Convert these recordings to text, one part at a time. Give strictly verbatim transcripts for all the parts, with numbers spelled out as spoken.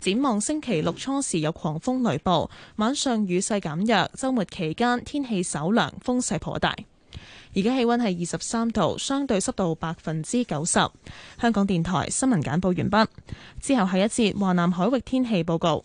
展望星期六初時有狂風雷暴，晚上雨勢減弱，週末期間天氣稍涼，風勢頗大。而家氣溫係二十三度，相對濕度百分之九十。香港電台新聞簡報完畢，之後係一節華南海域天氣報告。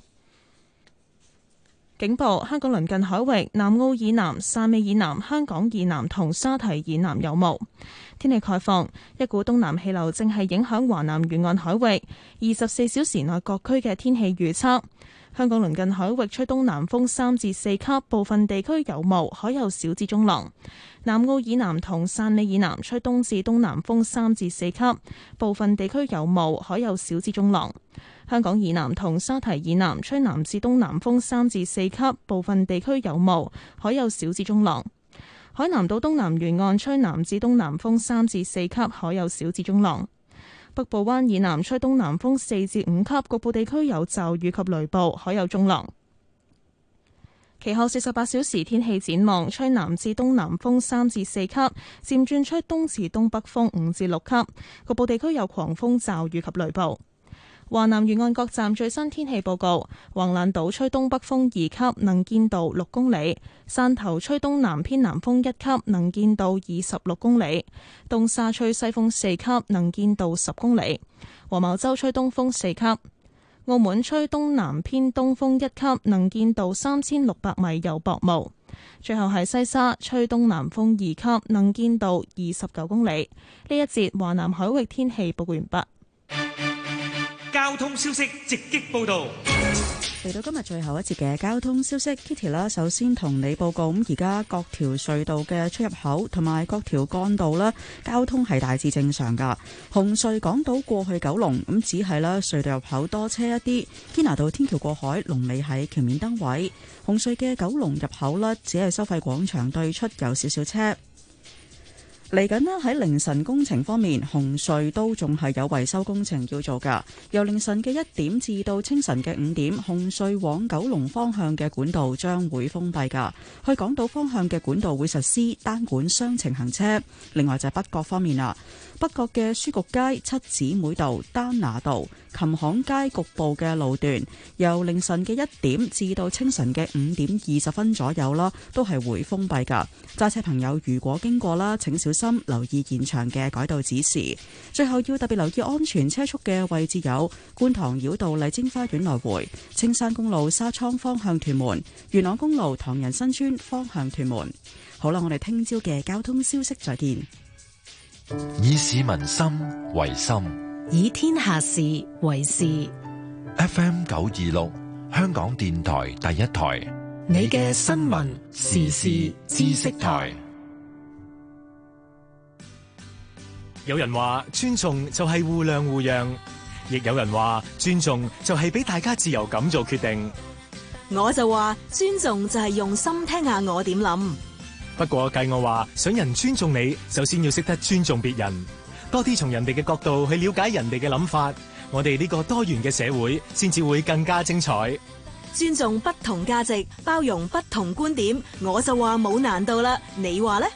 警報：香港鄰近海域南澳以南、汕尾以南、香港以南同沙堤以南有霧。天氣概況：一股東南氣流正係影響華南沿岸海域，二十四小時內各區嘅天氣預測。香港鄰近海域吹東南風三至四級，部分地區有霧，海有小至中浪。南澳以南同汕尾以南吹東至東南風三至四級，部分地區有霧，海有小至中浪。香港以南同沙堤以南吹南至東南風三至四級，部分地區有霧，海有小至中浪。海南島東南沿岸吹南至東南風三至四級，海有小至中浪。北部灣以南吹東南風四至五級，局部地區有驟雨及雷暴，海有中浪。其後四十八小時天氣展望，吹南至東南風三至四級，漸轉吹東至東北風五至六級，局部地區有狂風驟雨及雷暴。華南沿岸各站最新天氣報告：橫瀾島吹東北風二級，能見度六公里；汕頭吹東南偏南風一級，能見度二十六公里；東沙吹西風四級，能見度十公里；黃茅洲吹東風四級；澳門吹東南偏東風一級，能見度三千六百米，有薄霧。最後係西沙吹東南風二級，能見度二十九公里。呢一節華南海域天氣報告完畢。 交通消息直擊報道。 嚟到今日最後一節嘅交通消息 ，Kitty 啦，首先同你報告，咁而家各條隧道嘅出入口同埋各條幹道啦，交通係大致正常噶。紅隧港島過去九龍，咁只係啦隧道入口多車一啲。堅拿道天橋過海，龍尾喺橋面燈位。紅隧嘅九龍入口啦，只係收費廣場對出有少少車。嚟緊啦，喺凌晨工程方面，紅隧都仲係有維修工程要做㗎。由凌晨嘅一點至到清晨嘅五點，紅隧往九龍方向嘅管道將會封閉㗎。去港島方向嘅管道會實施單管雙程行車。另外就係北角方面啦，北角嘅書局街、七姊妹道、丹拿道、琴行街局部嘅路段，由凌晨嘅一點至到清晨嘅五點二十分左右啦，都係會封閉㗎。揸車朋友如果經過啦，請小心留意現場嘅改道指示。最後要特別留意安全車速嘅位置有觀塘繞道麗晶花園來回、青山公路沙倉方向屯門、元朗公路唐人新村方向屯門。好啦，我哋聽朝嘅交通消息再見。 以市民心為心， 以天下事為事。 F M 九二六香港電台第一台， 你嘅新聞時事知識台。 有人話尊重就係互諒互讓，亦有人話尊重就係俾大家自由咁做決定。 我就話尊重就係用心聽下我點諗。 不過計我話想人尊重你，首先要識得尊重別人，多啲從人哋嘅角度去了解人哋嘅諗法，我哋呢個多元嘅社會先至會更加精彩。 尊重不同價值，包容不同觀點，我就話冇難度啦。你話呢？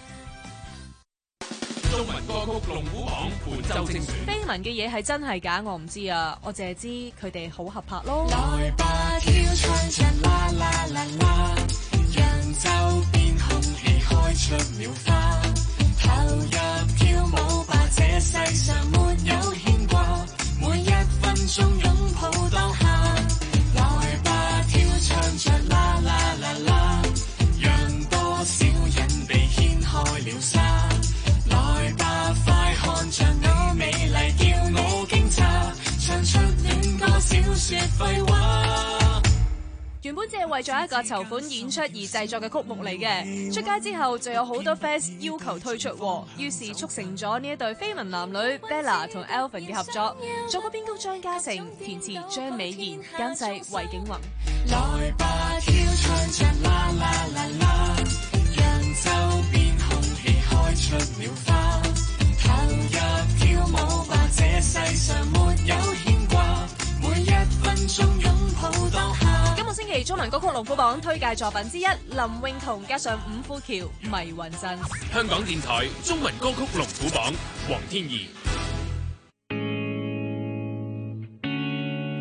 中文歌曲龍虎榜本周精選， 緋聞嘅嘢係真係假我唔知啊，我淨係知佢哋好合拍咯。 來吧跳唱着啦啦啦啦，讓周邊空氣開出了花，投入跳舞吧，這世上沒有牽掛，每一分鐘擁抱當下。來吧跳唱着啦啦啦啦，讓多少人被掀開了紗。來吧，快看着你美麗，叫我驚詫，唱出戀歌小說廢話。 原本只係為咗一個籌款演出而製作嘅曲目嚟嘅，出街之後就有好多 fans 要求推出，於是促成咗呢一對緋聞男女 Bella 同 Alvin 嘅合作，作曲編曲張家誠，填詞張美賢，監製衛景宏。 來吧，跳唱着啦啦啦啦，讓周邊空氣開出了花，投入跳舞吧，這世上沒有牽掛，每一分鐘擁抱當下。 今個星期中文歌曲龍虎榜推介作品之一，林詠彤加上五虎橋迷魂陣。 香港電台中文歌曲龍虎榜，黃天怡。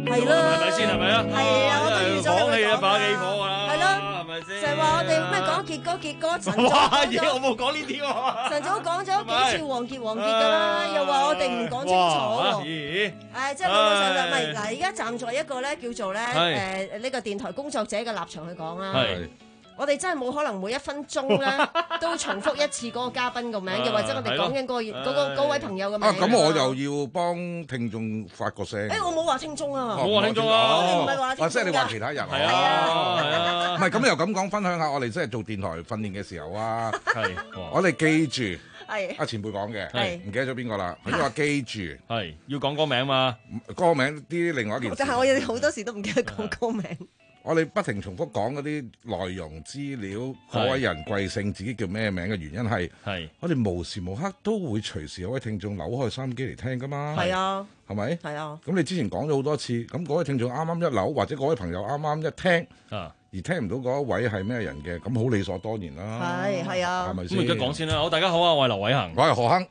係咯， 係咪先？係咪啊？ 係啊，我都預咗你會講講起一把幾火㗎啦， 係咯， 係咪先？ 就係話我哋咩講傑哥傑哥，陳總哇！ 講嘢我咗， 冇講呢啲喎。 陳總講咗幾次王傑王傑㗎啦，又話我哋唔講清楚。 咦？ 誒，即係老老實實，唔係嗱，而家站在一個咧叫做咧係誒呢個電台工作者嘅立場去講啊。 係。 我哋真係冇可能每一分鐘咧都重複一次嗰個嘉賓個名，又或者我哋講緊嗰個嗰個嗰位朋友嘅名。 啊，咁我又要幫聽眾發個聲。 誒，我冇話聽眾啊， 冇話聽眾啊， 我哋唔係話聽眾㗎。 啊，即係你話其他人係啊，係啊， 唔係咁又咁講，分享下我哋即係做電台訓練嘅時候啊。 係， 我哋記住， 係阿前輩講嘅， 係唔記得咗邊個啦？佢都話記住， 係要講歌名嘛， 歌名啲另外一件事。 但係我有好多時都唔記得講歌名。 我哋不停重複講嗰啲內容資料，嗰位人貴姓，自己叫咩名嘅原因係， 係我哋無時無刻都會隨時有位聽眾扭開收音機嚟聽噶嘛。 係啊， 係咪？ 係啊。 咁你之前講咗好多次，咁嗰位聽眾啱啱一扭，或者嗰位朋友啱啱一聽， 啊， 而聽唔到嗰一位係咩人嘅，咁好理所當然啦。 係係啊， 係咪先？ 咁而家講先啦。好，大家好啊，我係劉偉恒， 我係何亨。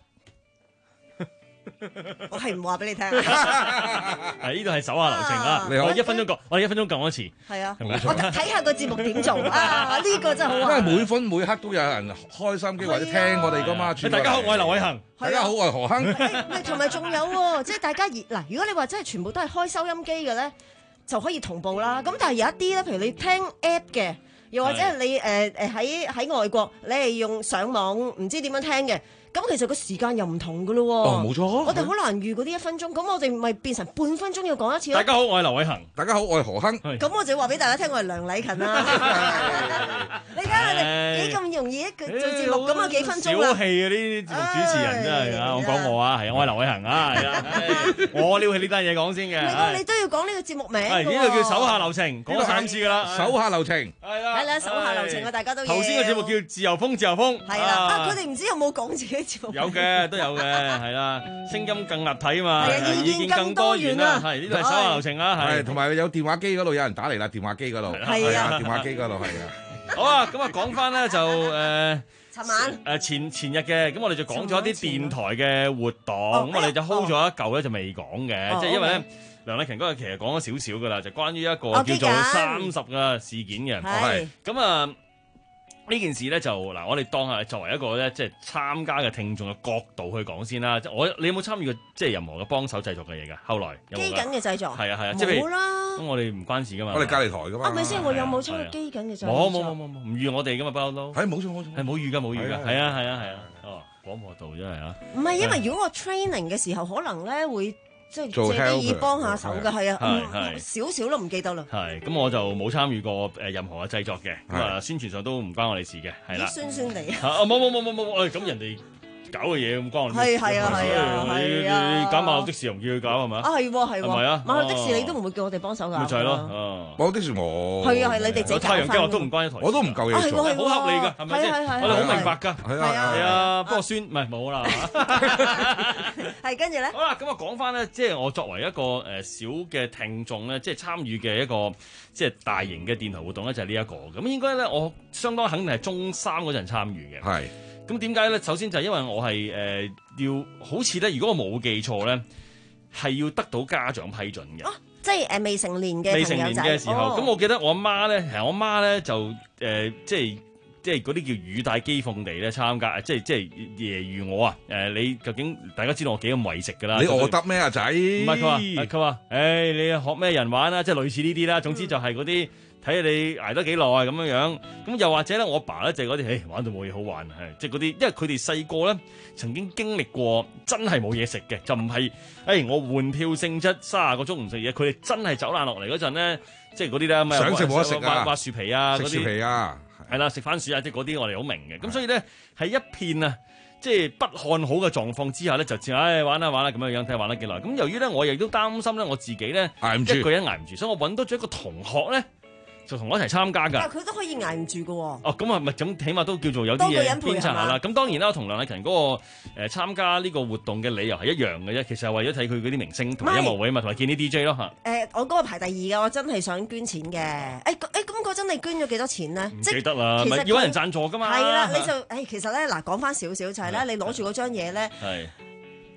我係唔話俾你聽。 係呢度係手下留情啊！ 你好我一分鐘講，我哋一分鐘講一次。 係啊， 係咪我睇下個節目點做啊！呢個真係好玩。 因為每分每刻都有人開心機或者聽我哋噶嘛。 大家好，我係劉偉恒。 大家好，我係何亨。 誒，同埋仲有喎，即係大家嗱，如果你話真係全部都係開收音機嘅咧，就可以同步啦。咁但係有一啲咧，譬如你聽 app 嘅，又或者係你誒誒喺喺外國，你係用上網唔知點樣聽嘅。咁其實個時間又唔同噶咯喎， 哦冇錯， 我哋好難預嗰啲一分鐘，咁我哋咪變成半分鐘要講一次咯。 大家好，我係劉偉恒。 大家好，我係何亨。 咁我就要話俾大家聽，我係梁禮勤啦。你睇下你幾咁容易一個做節目咁啊幾分鐘啦。 小氣啊！呢啲節目主持人真係啊，我講我啊，係啊，我係劉偉恒啊，係啊，我撩起呢單嘢講先嘅。 唔係，你都要講呢個節目名。係呢度叫手下留情，講咗三次噶啦。 手下留情。 係啦， 係啦，手下留情啊！大家都要。 頭先個節目叫自由風，自由風。 係啦，啊佢哋唔知有冇講自己節目。 有嘅。都有嘅，係啦，聲音更立體啊嘛， 意見更多元啊， 係呢度係手下留情啊，係， 同埋有電話機嗰度有人打嚟啦，電話機嗰度， 係啊， 電話機嗰度係啊。 好啊，咁啊講翻咧就誒， 尋晚誒前前日嘅，咁我哋就講咗一啲電台嘅活動，咁我哋就 hold 咗一嚿咧就未講嘅，即係因為咧梁禮勤嗰日其實講咗少少噶啦，就關於一個叫做三十嘅事件嘅，係咁啊。呢件事咧就嗱，我哋當係作為一個咧，即係參加嘅聽眾嘅角度去講先啦。即係我，你有冇參與過即係任何嘅幫手製作嘅嘢㗎？後來有冇？ 機緊嘅製作係啊係啊，即係冇啦。 咁我哋唔關事㗎嘛。 我哋隔離台㗎嘛。 啊，咪先，我有冇參與機緊嘅製作？ 冇冇冇冇冇，唔預我哋㗎嘛，不嬲都。 係冇錯冇錯， 係冇預㗎冇預㗎，係啊係啊係啊。哦，廣播道真係啊。 唔係，因為如果我 training 嘅時候，可能咧會。即係借啲耳幫下手嘅，係啊，少少都唔記得啦。 係，咁我就冇參與過誒任何嘅製作嘅，咁啊宣傳上都唔關我哋事嘅，係啦。 酸酸地啊！冇冇冇冇冇，咁人哋搞嘅嘢咁關我哋事。 係係啊係啊係啊！ 你搞馬路的士又唔叫佢搞係咪啊？ 啊係喎係喎， 係咪啊？ 馬路的士你都唔會叫我哋幫手㗎。 咪就係咯， 馬路的士我係啊係你哋自己搞翻。 太陽計劃都唔關一台， 我都唔夠嘢做， 好合理㗎，係咪先？我哋好明白㗎， 係啊係啊。不過孫唔係冇啦。 係跟住咧， 好啦，咁啊講翻咧，即係我作為一個誒小嘅聽眾咧，即係參與嘅一個即係大型嘅電台活動咧，就係呢一個。咁應該咧，我相當肯定係中三嗰陣參與嘅。 係。 咁點解咧？首先就係因為我係誒、呃、要好似咧，如果我冇記錯咧，係要得到家長批准嘅。 哦，即係誒未成年嘅未成年嘅時候，咁、哦、我記得我阿媽咧，其實我阿媽咧就誒、呃、即係。即係嗰啲叫語帶機鳳地咧參加，即係即係揶揄我啊！誒、呃，你究竟大家知道我幾咁為食㗎啦？ 你餓得咩啊仔？唔係佢話，佢話，誒、哎，你學咩人玩啊？即係類似呢啲啦。總之就係嗰啲睇下你捱得幾耐咁樣樣。咁又或者咧，我爸咧就係嗰啲，誒玩到冇嘢好玩，係即係嗰啲，因為佢哋細個咧曾經經歷過真係冇嘢食嘅，就唔係誒我換票性質卅個鐘唔食嘢，佢哋真係走爛落嚟嗰陣咧，即係嗰啲咧咩想食冇得食啊， 挖樹皮啊， 食樹皮啊。 係啦，食番薯啊，即係嗰啲我哋好明嘅，咁所以咧係一片啊，即係不看好嘅狀況之下咧，就似唉玩啦玩啦咁樣樣，睇下玩得幾耐。咁由於咧我亦都擔心咧我自己咧捱唔住， 一個人捱唔住，所以我揾多咗一個同學咧。就同我一齊參加㗎。 但係佢都可以捱唔住㗎喎。 哦，咁啊，咪咁起碼都叫做有啲嘢鞭策下啦。咁當然啦，我同梁禮勤嗰個誒參加呢個活動嘅理由係一樣嘅啫。其實係為咗睇佢嗰啲明星同埋音樂會啊嘛，同埋見啲 D J 咯嚇。 誒，我嗰個排第二㗎，我真係想捐錢嘅。誒誒，咁嗰陣你捐咗幾多錢咧？ 唔記得啦，唔係要揾人贊助㗎嘛。 係啦，你就誒其實咧嗱，講翻少少就係咧，你攞住嗰張嘢咧。係。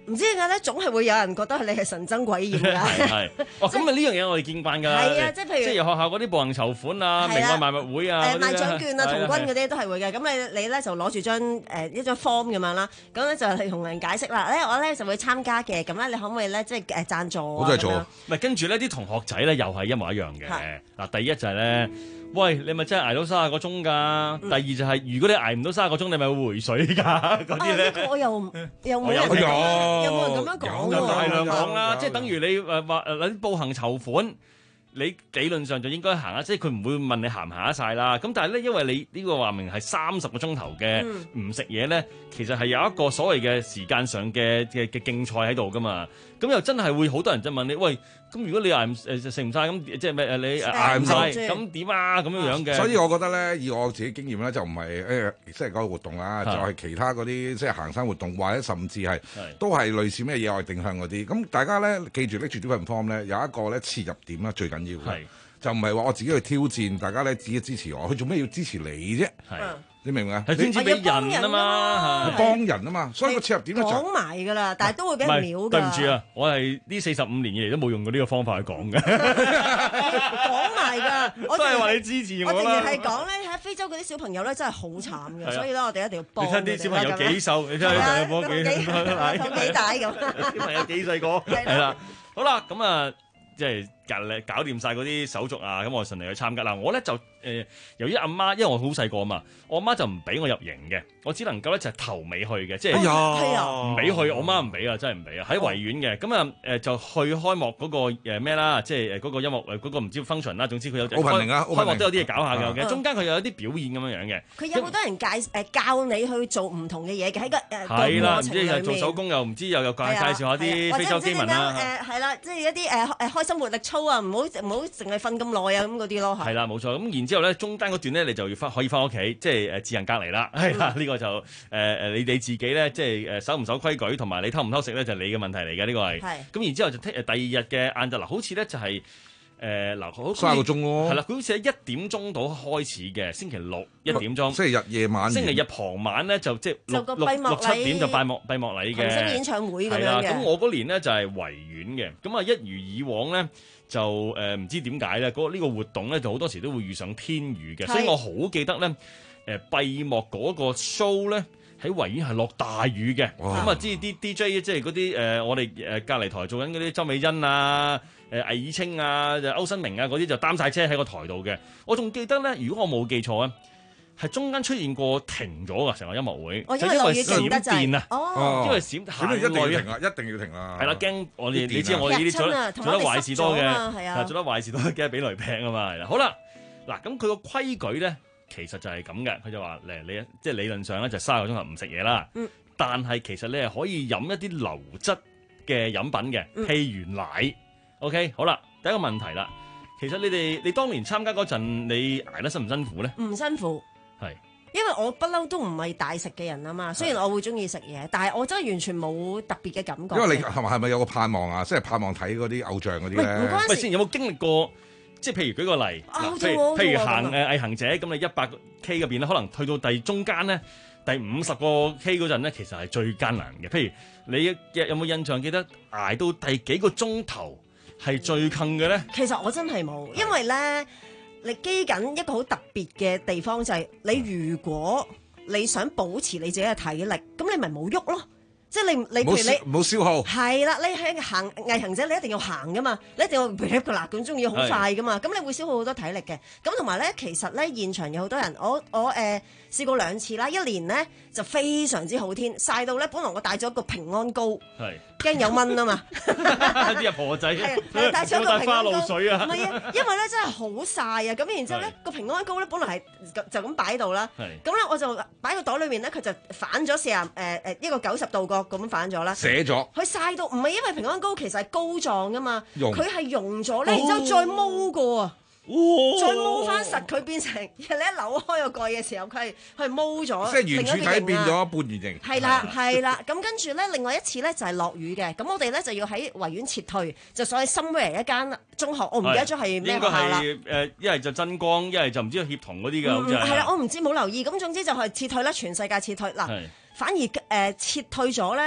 唔知點解咧，總係會有人覺得你係神憎鬼厭㗎。 係，哦，咁啊呢樣嘢我哋見慣㗎啦。 係啊，即係譬如即係學校嗰啲步行籌款啊、明愛賣物會啊、 誒賣獎券啊、童軍嗰啲都係會嘅。咁你你咧就攞住張誒一張 form 咁樣啦，咁咧就係同人解釋啦。咧我咧就會參加嘅，咁咧你可唔可以咧即係誒贊助？ 我都係做。 唔係跟住咧啲同學仔咧又係一模一樣嘅。嗱，第一就係咧。喂，你咪真係捱到三十個鐘㗎？嗯、第二就係、是，如果你捱唔到三十個鐘，你咪會回水㗎嗰啲咧。 我又又冇人講，有冇人咁樣講？ 有大量講啦，即係等於你誒話誒啲步行籌款，你理論上就應該行啊，即係佢唔會問你行唔行得晒啦。咁但係咧，因為你呢個話明係三十個鐘頭嘅唔食嘢咧，其實係有一個所謂嘅時間上嘅嘅嘅競賽喺度㗎嘛。咁又真係會好多人就問你，喂，咁如果你捱唔誒食唔晒，咁即係咩誒你捱唔晒，咁點啊？咁樣樣嘅。 所以我覺得咧，以我自己經驗咧，就唔係誒即係嗰個活動啦，就係其他嗰啲即係行山活動，或者甚至係都係類似咩野外定向嗰啲。咁大家咧記住拎住呢份 form 咧，有一個咧切入點啦，最緊要嘅，就唔係話我自己去挑戰，大家咧自己支持我，佢做咩要支持你啫？你明唔明啊？ 係專專俾人啊嘛， 係幫人啊嘛，所以個切入點咧就講埋㗎啦，但係都會俾人秒㗎。 對唔住啊，我係呢四十五年以嚟都冇用過呢個方法去講嘅。 講埋㗎，我都係話你支持我啦。 我淨係講咧喺非洲嗰啲小朋友咧真係好慘嘅，所以咧我哋一定要幫。 你睇啲小朋友幾瘦，你睇下有冇幾幾幾大咁？ 小朋友幾細個？係啦，好啦，咁啊。即係搞搞掂晒嗰啲手續啊，咁我順利去參加啦。我咧就誒、呃，由於阿媽，因為我好細個啊嘛，我阿媽就唔俾我入營嘅，我只能夠咧就係頭尾去嘅，即係唔俾去，我媽唔俾啊，真係唔俾啊，喺維園嘅。咁啊誒就去開幕嗰個誒咩啦，即係誒嗰個音樂誒嗰個唔知 function 啦，總之佢有 opening 啊， 開幕都有啲嘢搞下嘅，嘅中間佢有一啲表演咁樣樣嘅。 佢有好多人介誒教你去做唔同嘅嘢嘅喺個誒係啦，唔知係做手工又唔知又又介介紹下啲非洲基民啦。 誒係啦，即係一啲誒誒開心活力操啊，唔好唔好淨係瞓咁耐啊咁嗰啲咯。 係啦，冇錯。咁然之後咧，中間嗰段咧，你就要翻可以翻屋企，即係誒自行隔離啦。係啦，呢個就誒誒你你自己咧，即係誒守唔守規矩，同埋你偷唔偷食咧，就係你嘅問題嚟嘅。呢個係。係。咁然之後就聽誒第二日嘅晏晝嗱，好似咧就係誒嗱，好三個鐘咯。 係啦，佢好似喺一點鐘到開始嘅，星期六一點鐘。 星期日夜晚。 星期日傍晚咧就即係六六六七點就閉幕閉幕禮嘅。 明星演唱會咁樣嘅。係啦， 咁我嗰年咧就係維園嘅，咁啊一如以往咧。就誒唔、呃、知點解咧，嗰、這、呢個活動咧就好多時都會遇上天雨嘅，所以我好記得咧誒、呃、閉幕嗰個 show 咧喺維園係落大雨嘅，咁啊知啲 D J 即係嗰啲誒我哋誒隔離台做緊嗰啲周美欣啊、誒魏以清啊、歐新明啊嗰啲就擔晒車喺個台度嘅，我仲記得咧，如果我冇記錯咧。係中間出現過停咗㗎成個音樂會， 哦、 就因為閃電啊！ 哦， 因為閃咁一定要停啦，一定要停啦。 係啦，驚我哋你知我哋呢啲做得做得壞事多嘅，係做得壞事多嘅俾雷劈啊嘛，係啦。好啦，嗱咁佢個規矩咧，其實就係咁嘅。佢就話咧，你即係理論上咧就三個鐘頭唔食嘢啦。嗯。但係其實你係可以飲一啲流質嘅飲品嘅，譬如奶。OK，好啦，第一個問題啦，其實你哋你當年參加嗰陣，你捱得辛唔辛苦咧？ 唔辛苦。係，因為我不嬲都唔係大食嘅人啊嘛，雖然我會中意食嘢，但係我真係完全冇特別嘅感覺。 因為你係咪係咪有個盼望啊？即係盼望睇嗰啲偶像嗰啲咧？ 唔關事。 先有冇經歷過？即係譬如舉個例，譬如譬如行誒毅行者咁，你一百 K 嗰邊咧，可能去到第中間咧，第五十個 K 嗰陣咧，其實係最艱難嘅。譬如你有冇印象記得捱到第幾個鐘頭係最近嘅咧？ 其實我真係冇，因為咧。你基緊一個好特別嘅地方就係、是、你如果你想保持你自己嘅體力，咁你咪冇喐咯。即係你你譬如你冇消耗係啦，你喺行毅行者你一定要行噶嘛，你一定要劈個嗱咁中意好快噶嘛，咁你會消耗好多體力嘅。咁同埋咧，其實咧現場有好多人，我我誒、呃、試過兩次啦，一年咧就非常之好天，曬到咧本來我帶咗個平安膏，係驚有蚊啊嘛， 啲阿婆仔係係帶咗個平安膏， 花露水啊， 唔係啊，因為咧真係好曬啊，咁然之後咧個平安膏咧本來係就咁擺喺度啦，咁咧我就擺個袋裏面咧，佢就反咗四啊誒誒一個九十度角咁反咗啦， 寫咗， 佢曬到唔係因為平安膏其實係膏狀噶嘛，佢係溶咗咧，然之後再毛過啊。哦、再摸翻實佢變成，你一扭開個蓋嘅時候，佢係佢係毛咗， 即係圓柱體變咗半圓形。 係啦係啦，咁跟住咧，另外一次咧就係落雨嘅，咁我哋咧就要喺維園撤退，就所謂 somewhere 一間中學，我唔記得咗係咩學校啦。應該係誒，一係就真光，一係就唔知協同嗰啲㗎，好似係。係啦，我唔知冇留意，咁總之就係撤退啦，全世界撤退嗱，反而誒、呃、撤退咗咧。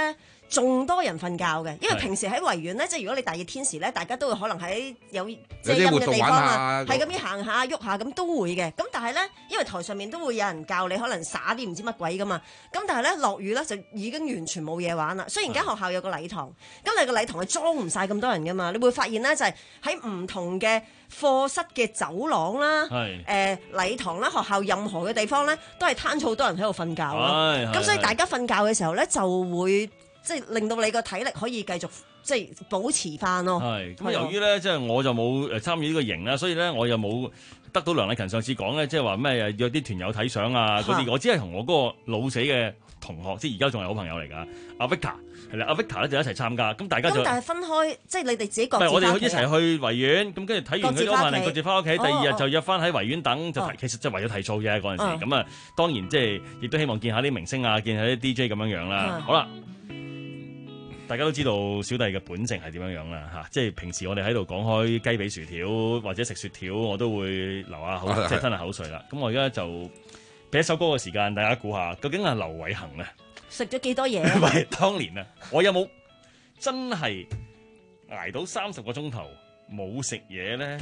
仲多人瞓覺嘅，因為係平時喺維園咧，即係如果你大熱天時咧，大家都會可能喺有遮有啲活動陰嘅地方玩啊， 下係咁樣行下喐下咁都會嘅。咁但係咧，因為台上面都會有人教你，可能灑啲唔知乜鬼噶嘛。咁但係咧落雨咧就已經完全冇嘢玩啦。雖然間學校有個禮堂，咁你個禮堂係裝唔晒咁多人噶嘛，你會發現咧就係喺唔同嘅課室嘅走廊啦，誒、呃、禮堂啦，學校任何嘅地方咧，都係攤咗好多人喺度瞓覺咯。咁所以大家瞓覺嘅時候咧，就會即係令到你個體力可以繼續即係保持翻咯。 係咁，由於咧即係我就冇誒參與呢個營啦，所以咧我又冇得到梁麗勤上次講咧，即係話咩約啲團友睇相啊嗰啲，我只係同我嗰個老死嘅同學，即係而家仲係好朋友嚟㗎，阿 Vika 係啦，阿 Vika 咧就一齊參加，咁大家就咁但係分開，即係你哋自己各自唔係我哋一齊返屋企啊去維園，咁跟住睇完佢嗰晚，各自翻屋企，第二日就約翻喺維園等，就哦其實就為咗睇 show 啫嗰陣時。 哦咁啊，當然即係亦都希望見下啲明星啊，見下啲 D J 咁樣樣啦嗯。 好啦。大家都知道小弟嘅本性係點樣樣啦嚇，即係平時我哋喺度講開雞髀薯條或者食雪條，我都會流下口，即係吞下口水啦。咁我而家就俾一首歌嘅時間，大家估下究竟係劉偉恒啊食咗幾多嘢？ 喂，當年啊，我有冇真係捱到三十個鐘頭冇食嘢咧？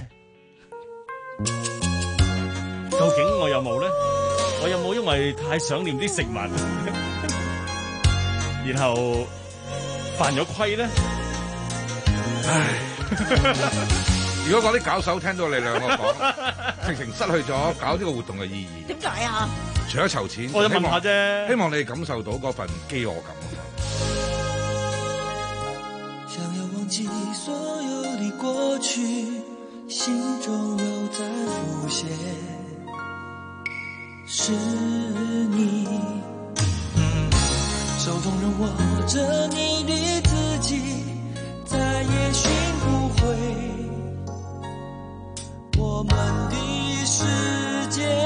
究竟我有冇咧？我有冇因為太想念啲食物，然後犯咗規咧？ 唉，如果嗰啲搞手聽到你兩個講，直情失去咗搞呢個活動嘅意義。 點解啊？ 除咗籌錢， 我想問下啫， 希望你感受到嗰份飢餓感。 想要忘記所有的過去，心中又在浮現，是你，手中仍握着你的字跡，再也尋不回我們的世界。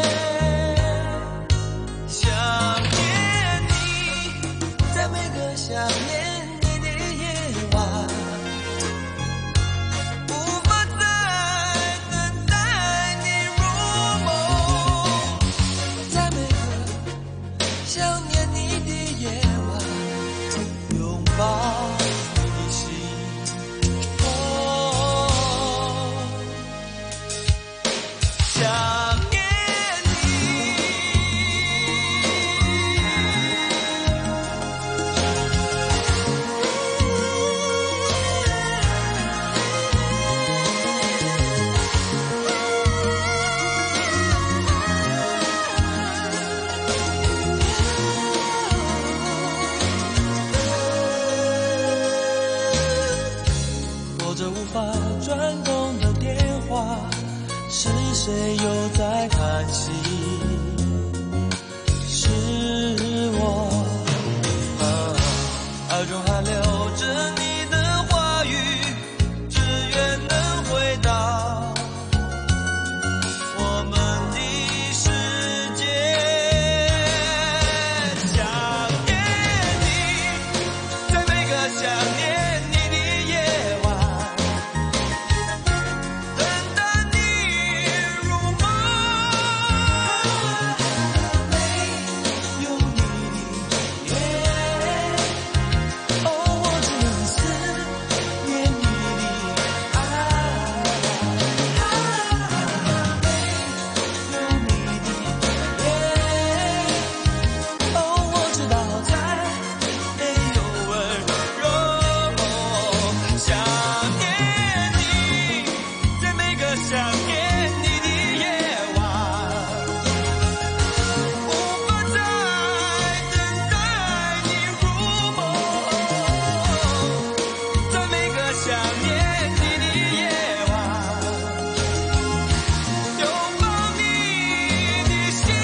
想念你，在每個想念你的夜晚，無法再等待你入夢，在每個想念你的夜晚，擁抱你的心。哦，想念拨着無法轉動的電話，是誰又在嘆息？是我，啊，耳中還留着你的話語，只願能回到我們的世界。想念你，在每個想念你的夜晚，等待你入夢，有你的夜，哦，我只能思念你的愛，有你的夜，哦，我知道再沒有溫柔，想念你，在每個想念你的夜晚，無法再等待你入夢，在每個想念你的夜晚，擁抱你的心。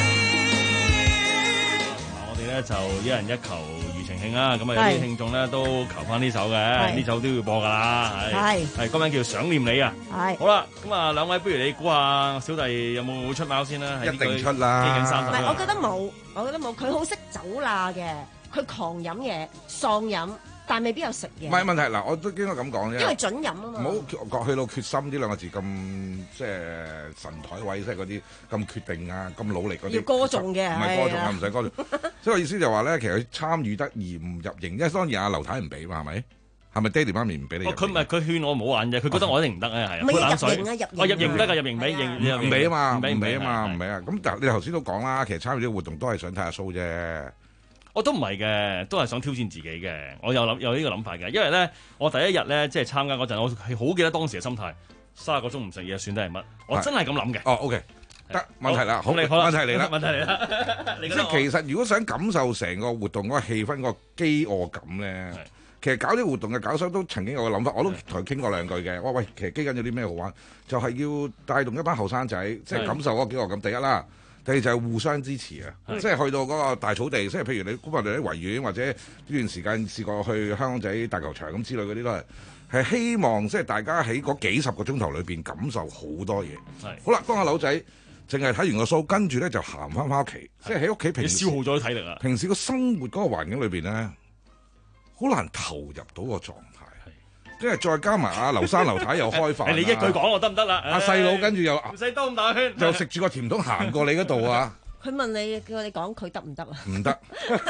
我哋咧就一人一球庾澄慶啦，咁啊有啲係聽眾咧都求翻呢首嘅， 係呢首都要播噶啦，係係係歌名叫想念你啊。 係好啦，咁啊兩位不如你估下小弟有冇出貓先啦？ 一定出啦基緊三十唔係，我覺得冇，我覺得冇。佢好識酒罅嘅，佢狂飲嘢、喪飲， 但未必有食嘢。 唔係問題嗱，我都應該咁講啫。 因為準飲啊嘛。 唔好去到決心呢兩個字咁即係神台位，即係嗰啲咁決定啊、咁努力嗰啲。 要歌頌嘅， 唔係歌頌啊，唔使歌頌。所以我意思就話咧，其實佢參與得而唔入營，因為當然阿劉太唔俾嘛，係咪？係咪爹哋媽咪唔俾你入營？ 佢唔係佢勸我冇玩啫，佢覺得我一定唔得啊，係啊，潑冷水。 入營啊，入營。 我入營唔得㗎，入營唔俾， 唔俾啊嘛，唔俾啊嘛， 唔唔俾啊。咁但係你頭先都講啦，其實參與呢個活動都係想睇下 show 啫。 我都唔係嘅，都係想挑戰自己嘅。我有諗有呢個諗法嘅，因為咧，我第一日咧即係參加嗰陣，我係好記得當時嘅心態，卅個鐘唔食嘢算得係乜？我真係咁諗嘅。 哦 OK。得問題啦，好，問題嚟啦， 問題嚟啦。 即係其實如果想感受成個活動嗰個氣氛、個飢餓感咧，其實搞啲活動嘅搞手都曾經有個諗法，我都同佢傾過兩句嘅。我喂，其實基緊有啲咩好玩？就係要帶動一班後生仔，即係感受嗰個飢餓感。第一啦，第二就係互相支持啊！即係去到嗰個大草地，即係譬如你估下你喺維園或者呢段時間試過去香港仔大球場咁之類嗰啲都係。係希望即係大家喺嗰幾十個鐘頭裏邊感受好多嘢。好啦，當阿柳仔淨係睇完個 show，跟住咧就行翻翻屋企，即係喺屋企平時消耗咗啲體力啊。 平時個生活嗰個環境裏邊咧，好難投入到個狀態。即係再加埋阿劉生劉太又開飯， 你一句講我得唔得啦？ 阿細佬跟住又唔使兜咁大圈， 又食住個甜筒行過你嗰度啊！ 佢問你叫你講佢得唔得啊？ 唔得。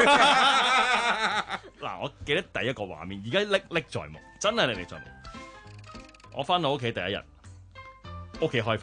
嗱，我記得第一個畫面，而家歷歷在目，真係歷歷在目。我翻到屋企第一日，屋企開飯，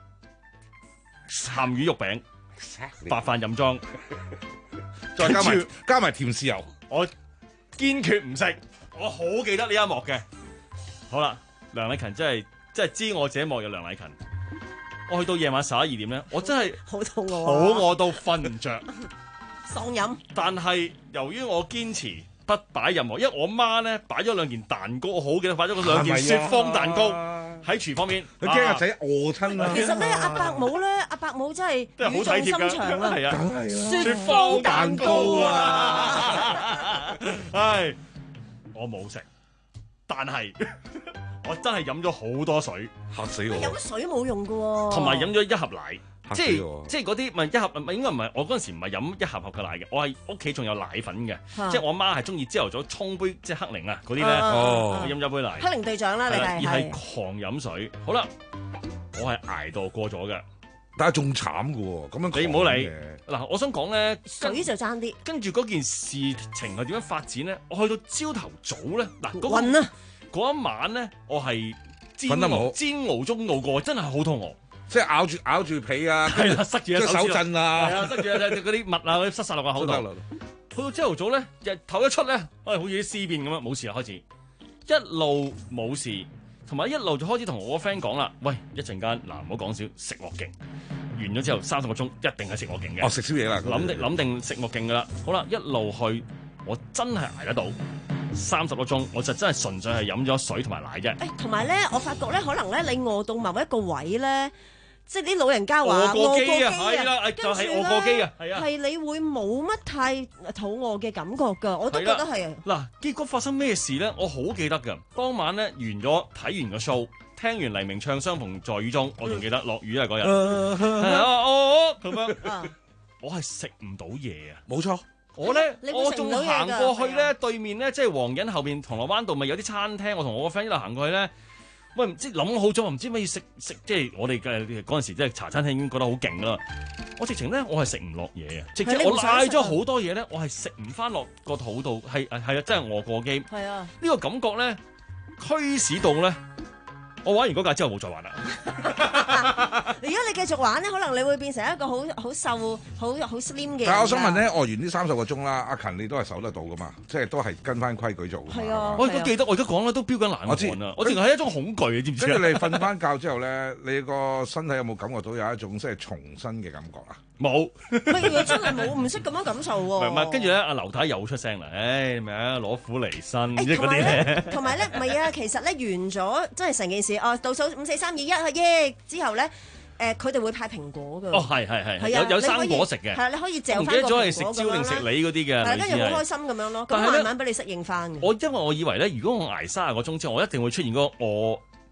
鹹魚肉餅，白飯任裝， 再加埋加埋甜豉油， 我堅決唔食。我好記得呢一幕嘅。好啦，梁禮勤真係真係知我這幕有梁禮勤。我去到夜晚十一二點咧，我真係好肚餓， 好餓到瞓唔着， 喪飲。 但係由於我堅持不擺任何，因為我媽咧擺咗兩件蛋糕，我好記得擺咗兩件雪芳蛋糕喺廚房面。 佢驚阿仔餓親啊！ 其實咧，阿伯母咧，阿伯母真係語重心長啊！ 係啊， 梗係啦， 雪芳蛋糕啊！唉，我冇食，但係我真係飲咗好多水， 嚇死我！ 飲水冇用㗎喎， 同埋飲咗一盒奶。即係即係嗰啲咪一盒咪應該唔係，我嗰陣時唔係飲一盒盒嘅奶嘅，我係屋企仲有奶粉嘅， 啊、 即係我媽係中意朝頭早沖杯即係黑檸啊嗰啲咧， 哦， 飲咗杯奶。 黑檸隊長啦，你係而係狂飲水。好啦，我係捱到過咗嘅， 但係仲慘嘅喎，咁樣你唔好理嗱。我想講咧， 水就爭啲。 跟住嗰件事情係點樣發展咧？我去到朝頭早咧，嗱嗰、 嗰個嗰一晚咧，我係瞓得冇煎熬中熬過，真係好肚餓。 即係咬住咬住皮啊， 係啦，塞住隻手震啊， 係啊，塞住嗰啲物啊，嗰啲塞晒落個口度。去到朝頭早咧，日頭一出咧，哎，好似啲屍變咁樣，冇事啦，開始一路冇事，同埋一路就開始同我個 friend 講啦，喂，一陣間嗱，唔好講少，食我勁。完咗之後三十個鐘，一定係食我勁嘅。 哦，食宵夜啦， 諗定諗定食我勁噶啦。好啦，一路去，我真係捱得到。三十個鐘，我就真係純粹係飲咗水同埋奶啫。 誒，同埋咧，我發覺咧，可能咧，你餓到某一個位咧。即係啲老人家話餓過機啊， 係啦，就係餓過機啊，係啊， 係你會冇乜太肚餓嘅感覺㗎，我都覺得係啊。 嗱，結果發生咩事咧？我好記得㗎。當晚咧完咗睇完個 show，聽完黎明唱《相逢在雨中》，我仲記得落雨啊嗰日。哦咁樣，我係食唔到嘢啊！ 冇錯， 我咧我仲行過去咧對面咧，即係皇仁後邊銅鑼灣度咪有啲餐廳，我同我個 friend 一路行過去咧。喂，唔知諗好咗，唔知乜嘢食食，即係我哋嘅嗰陣時，即係茶餐廳已經覺得好勁啦。我直情咧，我係食唔落嘢啊！直情我嗌咗好多嘢咧，我係食唔翻落個肚度，係係啊，真係餓過機。 係啊， 呢個感覺咧，驅使到咧，我玩完嗰架之後冇再玩啦。 如果你繼續玩咧，可能你會變成一個好好瘦、好好 slim 嘅人。 但係我想問咧，餓完呢三十個鐘啦，阿勤你都係守得到噶嘛？即係都係跟翻規矩做。 係啊， 我都記得，我而家講咧都標緊冷汗啊！我淨係一種恐懼，你知唔知？ 跟住你瞓翻覺之後咧，你個身體有冇感覺到有一種即係重新嘅感覺啊？ 冇， 乜真係冇，唔識咁樣感受喎。 唔係，跟住咧，阿劉太又出聲啦，誒，咪啊，攞苦離身，即係嗰啲咧。 同埋咧，唔係啊，其實咧完咗，真係成件事哦，倒數五四三二一啊耶！之後咧，誒，佢哋會派蘋果㗎。 哦，係係係，有有生果食嘅。 係啊，你可以嚼翻個蘋果。 唔記得咗係食蕉定食梨嗰啲嘅。 係，跟住好開心咁樣咯，咁慢慢俾你適應翻嘅。 我因為我以為咧，如果我捱三十個鐘之後，我一定會出現嗰個餓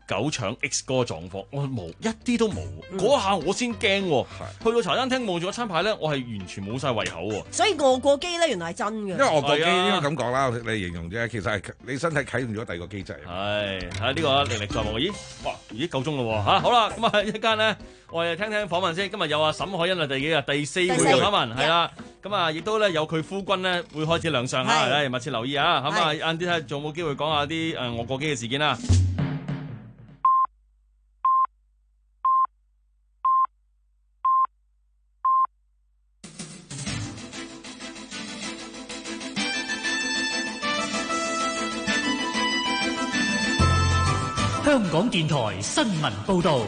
九腸 X 嗰個狀況，我冇一啲都冇。嗰、嗯、下我先驚喎，去到茶餐廳望住嗰餐牌咧，我係完全冇晒胃口喎。 所以餓過機咧，原來係真嘅。 因為餓過機應該咁講啦，你形容啫，其實係你身體啟動咗第二個機制。 係喺呢個歷歷在目。咦？哇！咦？夠鐘咯喎嚇！好啦，咁啊一間呢，我哋聽聽訪問先。今日有阿沈海欣啊，第幾日？第四回嘅訪問係啦。咁啊，亦都咧有佢夫君咧會開始亮相嚇，誒密切留意啊！咁啊，晏啲睇下仲有冇機會講下啲誒餓過機嘅事件啦。 香港電台新聞報導。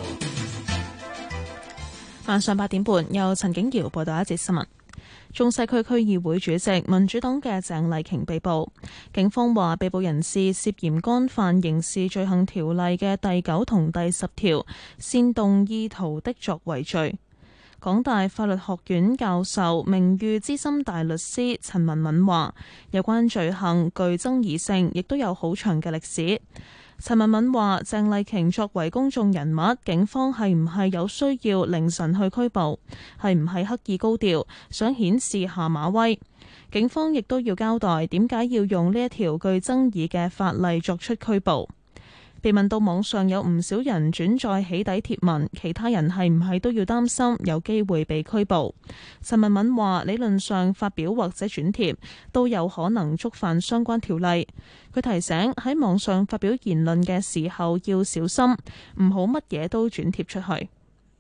晚上八點半，由陳景瑤報道一節新聞。中西區區議會主席民主黨嘅鄭麗瓊被捕，警方話被捕人士涉嫌干犯刑事罪行條例嘅第九同第十條煽動意圖的作為罪。港大法律學院教授、名譽資深大律師陳文敏話，有關罪行具爭議性，亦都有好長嘅歷史。陳文敏話：鄭麗瓊作為公眾人物，警方係唔係有需要凌晨去拘捕？係唔係刻意高調，想顯示下馬威？警方亦都要交代點解要用呢一條具爭議嘅法例作出拘捕。被問到網上有唔少人轉載起底貼文，其他人係唔係都要擔心有機會被拘捕？陳文敏話：理論上發表或者轉貼都有可能觸犯相關條例。佢提醒喺網上發表言論嘅時候要小心，唔好乜嘢都轉貼出去。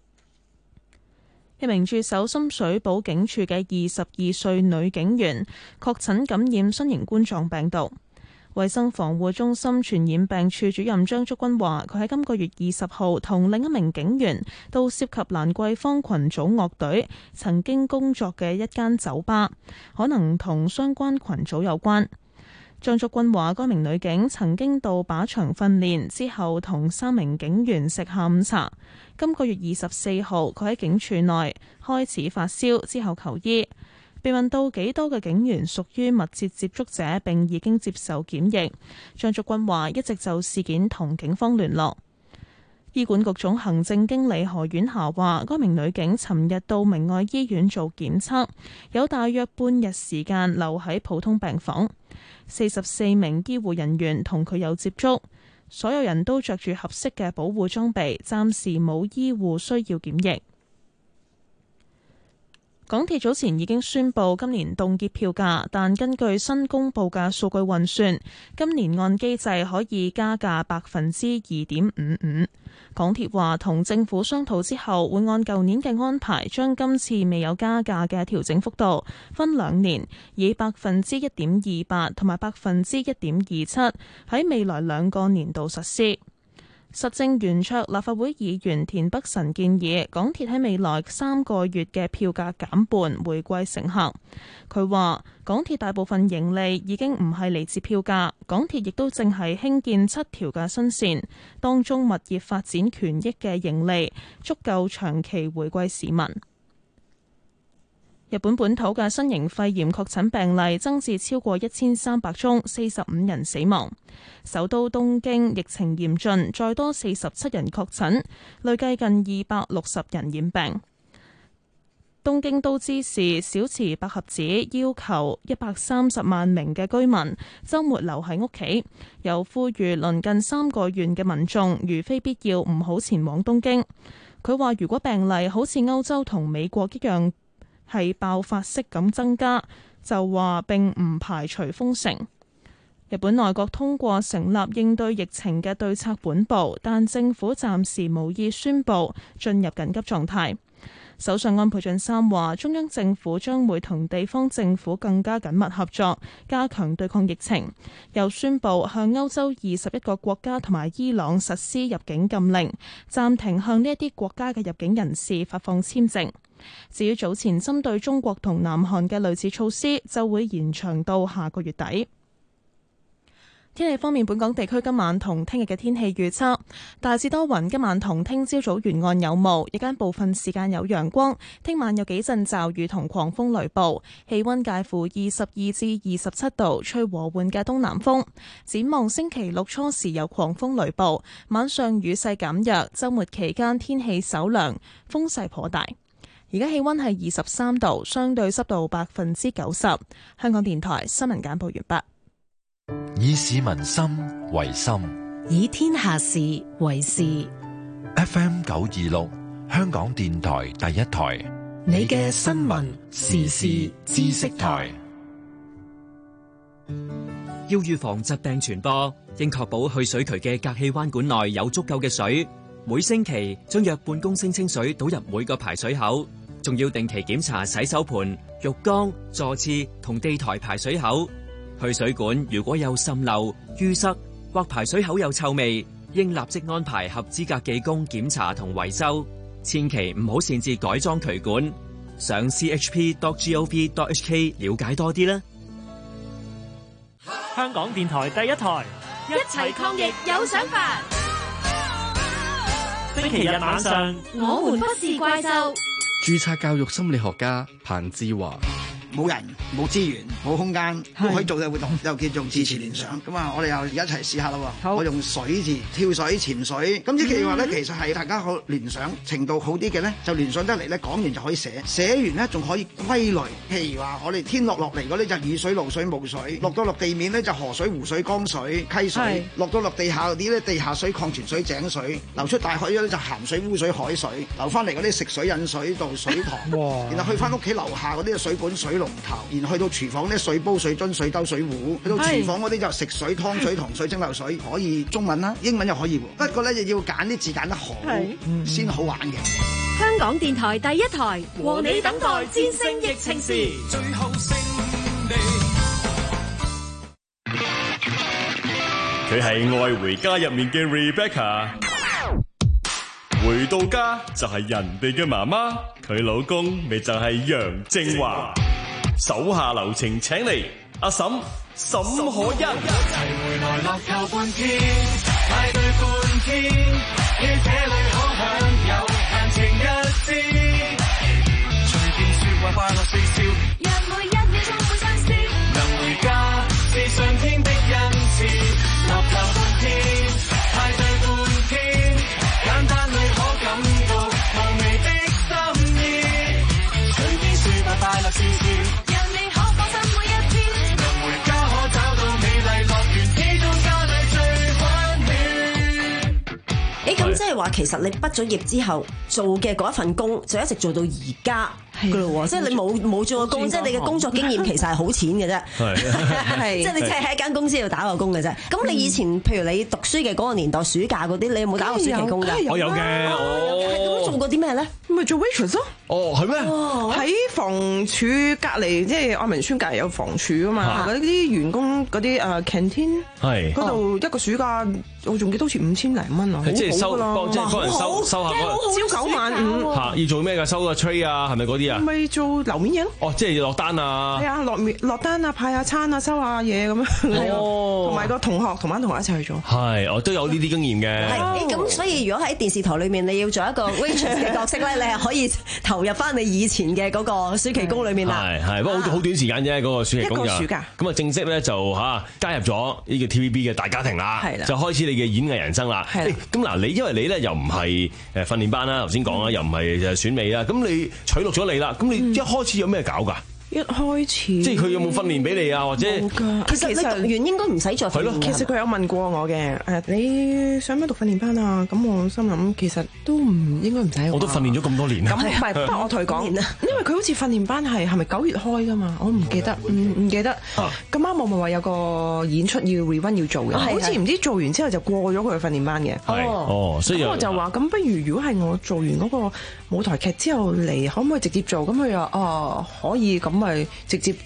一名駐守深水埗警署嘅二十二歲女警員確診感染新型冠狀病毒。衛生防護中心傳染病處主任張竹君話：佢喺今個月二十號同另一名警員到涉及蘭桂坊群組樂隊曾經工作嘅一間酒吧，可能同相關群組有關。張竹君話：該名女警曾經到靶場訓練之後，同三名警員食下午茶。今個月二十四號，佢喺警署內開始發燒，之後求醫。被問到幾多嘅警員屬於密切接觸者並已經接受檢疫，張竹君話一直就事件同警方聯絡。醫管局總行政經理何婉霞話：該名女警尋日到明愛醫院做檢測，有大約半日時間留喺普通病房。四十四名醫護人員同佢有接觸，所有人都着住合適嘅保護裝備，暫時冇醫護需要檢疫。港鐵早前已經宣布今年凍結票價，但根據新公佈嘅數據運算，今年按機制可以加價百分之二點五五。港鐵話同政府商討之後，會按舊年嘅安排，將今次未有加價嘅調整幅度分兩年，以百分之一點二八同埋百分之一點二七喺未來兩個年度實施。實政圓桌立法會議員田北辰建議港鐵喺未來三個月嘅票價減半，回饋乘客。佢話港鐵大部分盈利已經唔係嚟自票價，港鐵亦都正係興建七條嘅新線，當中物業發展權益嘅盈利足夠長期回饋市民。日本本土嘅新型肺炎確診病例增至超過一千三百宗，四十五人死亡。首都東京疫情嚴峻，再多四十七人確診，累計近二百六十人染病。東京都知事小池百合子要求一百三十萬名嘅居民週末留喺屋企，又呼籲鄰近三個縣嘅民眾如非必要唔好前往東京。佢話如果病例好似歐洲同美國一樣係爆發式咁增加，就話並唔排除封城。日本內閣通過成立應對疫情嘅對策本部，但政府暫時無意宣布進入緊急狀態。首相安倍晉三話，中央政府將會同地方政府更加緊密合作，加強對抗疫情。又宣布向歐洲二十一個國家同埋伊朗實施入境禁令，暫停向呢一啲國家嘅入境人士發放簽證。至於早前針對中國同南韓嘅類似措施，就會延長到下個月底。 天氣方面，本港地區今晚同聽日嘅天氣預測大致多雲，今晚同聽朝早沿岸有霧，日間部分時間有陽光。聽晚有幾陣驟雨同狂風雷暴，氣溫介乎二十二至二十七度，吹和緩嘅東南風。展望星期六初時有狂風雷暴，晚上雨勢減弱，週末期間天氣稍涼，風勢頗大。而家氣溫係二十三度，相對濕度百分之九十。香港電台新聞簡報完畢。 以市民心為心， 以天下事為事。 F M 九二六，香港電台第一台， 你嘅新聞時事知識台。 要預防疾病傳播，應確保去水渠嘅隔氣彎管內有足夠嘅水。每星期將約半公升清水倒入每個排水口，仲要定期檢查洗手盆、浴缸、座廁同地台排水口。去水管如果有滲漏、淤塞或排水口有臭味，應立即安排合資格技工檢查同維修。千祈唔好擅自改裝渠管。上 c h p dot gov dot h k 了解多啲啦。 香港電台第一台， 一齊抗疫有想法。 星期日晚上， 我們不是怪獸。 註冊教育心理學家彭志華。 冇人、冇資源、冇空間都可以做嘅活動，又叫做自持聯想。咁啊，我哋又一齊試下啦喎。我用水字跳水、潛水。咁即係話咧，其實係大家好聯想程度好啲嘅咧，就聯想得嚟咧，講完就可以寫，寫完咧仲可以歸類。譬如話，我哋天落落嚟嗰啲就雨水、露水、霧水；落到落地面咧就河水、湖水、江水、溪水；落到落地下嗰啲咧，地下水、礦泉水、井水；流出大海嗰啲就鹹水、污水、海水；流翻嚟嗰啲食水、飲水道、水塘。然後去翻屋企樓下嗰啲水管、水龍頭，然後去到廚房咧，水煲、水樽、水兜、水壺；去到廚房嗰啲就食水、湯水、糖水、蒸餾水，可以中文啦，英文又可以。不過咧，就要揀啲字揀得好，先好玩嘅。 香港電台第一台，和你等待戰勝疫情時。 最後勝利。 佢係愛回家入面嘅 Rebecca。回到家就係人哋嘅媽媽，佢老公咪就係楊正華。手下留情，請嚟阿嬸沈可欣。 一齊回來樂透半天，派對半天，於這裏可享有閒情一絲，隨便説話快樂笑笑，讓每一秒充滿相思。能回家是上天的恩賜，樂透半天，派對半天，簡單裏可感到無微的心意，隨便説話快樂笑笑。 咁即係話，其實你畢咗業之後做嘅嗰一份工，就一直做到而家噶咯喎。即係你冇冇做過工，即係你嘅工作經驗其實係好淺嘅啫。係，即係你即係喺一間公司度打過工嘅啫。咁你以前，譬如你讀書嘅嗰個年代，暑假嗰啲，你有冇打過暑期工㗎？ 我有嘅，我咁做過啲咩咧？ 咪做 waitress 咯。 哦，係咩？ 喺房署隔離，即係愛民村隔離有房署啊嘛。嗰啲員工嗰啲誒 canteen，係嗰度一個暑假，我仲記得好似五千零蚊啊， 即係收，即係幫人收收下嗰朝九晚五嚇，要做咩㗎？收個 tray 啊，係咪嗰啲啊？ 咪做樓面嘢咯。 哦，即係要落單啊。 係啊，落面落單啊，派下餐啊，收下嘢咁樣。哦，同埋個同學同班同學一齊去做。 係，我都有呢啲經驗嘅。 係，咁所以如果喺電視台裏面，你要做一個 waitress 嘅角色咧，你係可以投入翻你以前嘅嗰個暑期工裏面啦。係係，不過好好短時間啫，嗰個暑期工就。一個暑假。咁啊，正式咧就嚇加入咗呢個 T V B 嘅大家庭啦。係啦。就開始你嘅演藝人生啦。係。咁嗱，你因為你咧又唔係誒訓練班啦，頭先講啦，又唔係誒選美啦，咁你取錄咗你啦，咁你一開始有咩搞㗎？ 一開始即係佢有冇訓練俾你啊？或者其實你讀完應該唔使再訓練。係咯， 其實佢有問過我嘅誒，你想唔想讀訓練班啊？咁我心諗其實都唔應該唔使。 我都訓練咗咁多年啦。 咁唔係，不過我同佢講，因為佢好似訓練班係係咪九月開㗎嘛？我唔記得，唔唔記得。咁啱我咪話有個演出要 rerun 要做嘅，好似唔知做完之後就過咗佢嘅訓練班嘅。 哦，所以咁我就話咁，不如如果係我做完嗰個舞台劇之後嚟，可唔可以直接做？咁佢話哦可以咁。咪直接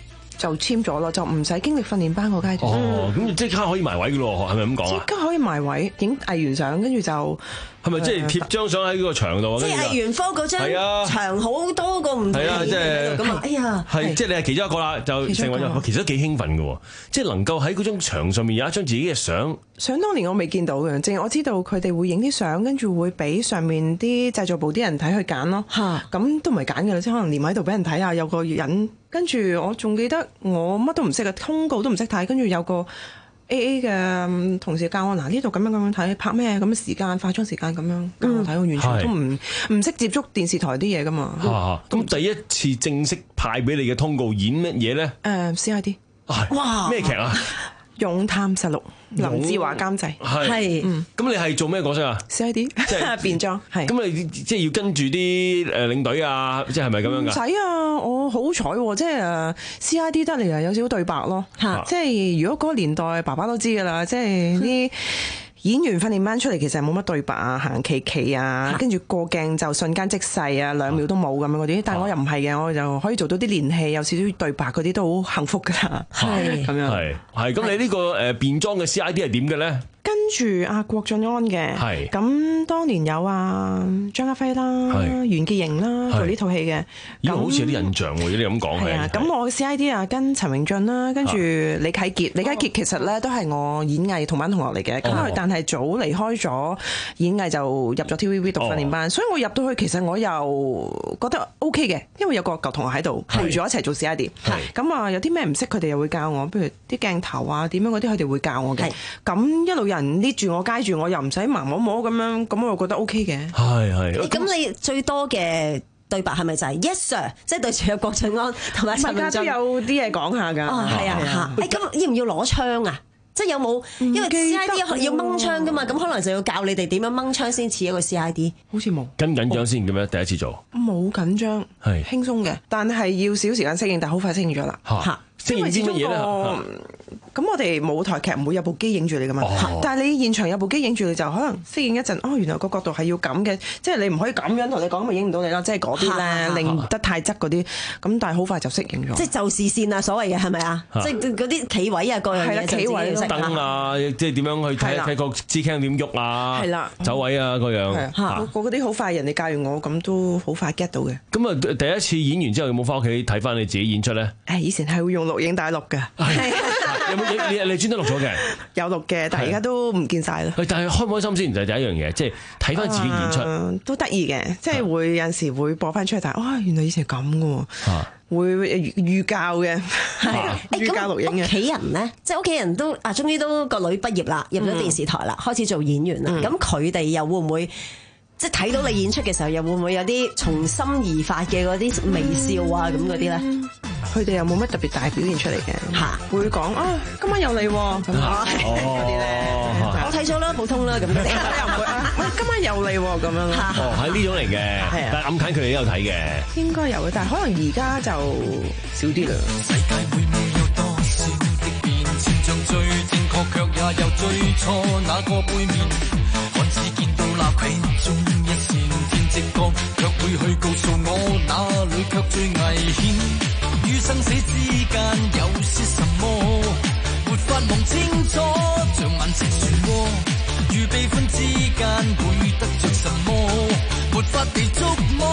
就簽咗咯，就唔使經歷訓練班個階段。 哦，咁即刻可以埋位嘅咯，係咪咁講啊？ 即刻可以埋位，影藝員相，跟住就係咪即係貼張相喺個牆度啊？ 即係藝員科嗰張牆好多個唔同嘅嘢喺度咁啊！哎呀， 係即係你係其中一個啦，就成為咗，其實都幾興奮嘅喎，即係能夠喺嗰張牆上面有一張自己嘅相。 想當年我未見到嘅，淨係我知道佢哋會影啲相，跟住會俾上面啲製作部啲人睇去揀咯。嚇，咁都唔係揀嘅啦，即係可能連喺度俾人睇下，有個人跟住我仲記得我乜都唔識嘅，通告都唔識睇，跟住有個 A A 嘅同事教我嗱，呢度咁樣咁樣睇，拍咩咁嘅時間，化妝時間咁樣教我睇，我完全都唔唔識接觸電視台啲嘢噶嘛。 嚇，咁第一次正式派俾你嘅通告演乜嘢咧？ 誒 C I D。 哇！咩劇啊？ 勇探實錄，林志華監製。 係，咁你係做咩角色啊 ？C I D，即係變裝。係。咁你即係要跟住啲誒領隊啊，即係咪咁樣㗎？ 唔使啊，我好彩喎，即係誒 C I D 得嚟啊，有少少對白咯。嚇，即係如果嗰個年代，爸爸都知㗎啦，即係啲演員訓練班出嚟其實冇乜對白啊，行企企啊，跟住過鏡就瞬間即逝啊，兩秒都冇咁樣嗰啲。但係我又唔係嘅，我就可以做到啲連戲，有少少對白嗰啲都好幸福㗎啦。係咁樣。係係咁，你呢個誒變裝嘅 C I D 係點嘅咧？跟住阿郭晉安嘅，咁當年有阿張家輝啦、袁潔瑩啦做呢套戲嘅， 咁好似有啲印象喎，如果你咁講嘅。 咁我嘅 C I D 啊，跟陳永俊啦，跟住李啟傑，李啟傑其實咧都係我演藝同班同學嚟嘅，咁佢但係早離開咗演藝就入咗 T V B 讀訓練班，所以我入到去其實我又覺得 O K 嘅，因為有個舊同學喺度陪住我一齊做 C I D，咁啊有啲咩唔識佢哋又會教我，譬如啲鏡頭啊點樣嗰啲佢哋會教我嘅，咁一路人捏住我，街住我，又唔使盲摸摸咁樣，咁我又覺得 O K 嘅。係係。咁你最多嘅對白係咪就係 Yes Sir， 即係對住阿郭晉安同埋陳永俊都有啲嘢講下㗎。哦，係啊嚇。誒咁要唔要攞槍啊？即係有冇？因為 C I D 要掹槍㗎嘛，咁可能就要教你哋點樣掹槍先似一個 C I D。好似冇。緊緊張先嘅咩？第一次做。冇緊張，係輕鬆嘅，但係要少時間適應，但係好快適應咗啦。嚇。適應啲乜嘢咧？咁我哋舞台劇唔會有部機影住你噶嘛，哦、但係你現場有部機影住你就可能適應一陣，哦原來個角度係要咁嘅，即係你唔可以咁樣同你講，咪影唔到你啦，即係嗰啲咧令得太側嗰啲，咁但係好快就適應咗。即係就視線啊，所謂嘅係咪啊？即係嗰啲企位啊，各樣嘢就自己要識。燈啊，即係點樣去睇睇個支鏡點喐啊？係啦，走位啊，各樣。嚇，嗰啲好快，人哋教完我，咁都好快 get 到嘅。咁啊，第一次演完之後有冇翻屋企睇翻你自己演出咧？誒，以前係會用錄影帶錄嘅。有冇你你你專登錄咗嘅？有錄嘅，但係而家都唔見晒啦。但係開唔開心先就係第一樣嘢，即係睇翻自己演出、啊、都得意嘅，即係會有陣時會播翻出嚟，但係哇，原來以前係咁嘅喎，啊、會預教嘅，預教錄影嘅。屋企人咧，即係屋企人都啊，終於都個女畢業啦，入咗電視台啦，嗯、開始做演員啦。咁佢哋又會唔會即係睇到你演出嘅時候，又會唔會有啲從心而發嘅嗰啲微笑啊咁嗰啲咧？佢哋又冇乜特別大表現出嚟嘅，嚇會講啊，今晚又嚟喎，咁嗰啲咧，我睇咗啦，普通啦咁樣，又唔會啊，今晚又嚟喎咁樣咯。哦，係呢種嚟嘅，但係暗近佢哋都有睇嘅，應該有嘅，但係可能而家就少啲啦。世界會唔會有多少的變遷，像最正確卻也有最錯那個背面，看似見到那其中一線天直覺，卻會去告訴我哪裏卻最危險。於生死之間有些什麼，沒法望清楚，像萬尺漩渦。與悲歡之間會得着什麼，沒法被觸摸。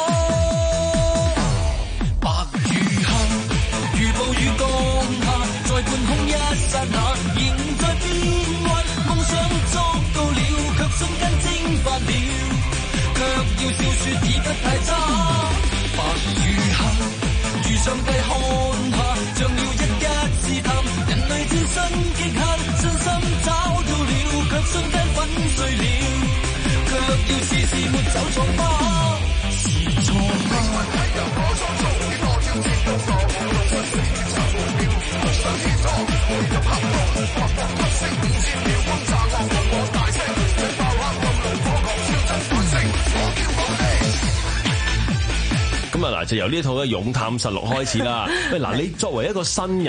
白與黑，如暴雨降下，在半空一剎那，仍在變幻。夢想捉到了，卻瞬間蒸發了，卻要笑說已不太差。白與黑。如上帝看下，像要一一試探，人類天生極限，信心找到了，卻瞬間粉碎了，卻要試試沒走錯吧，是錯嗎？咁啊嗱，就由呢一套嘅《勇探實錄》開始啦。喂，嗱，你作為一個新人，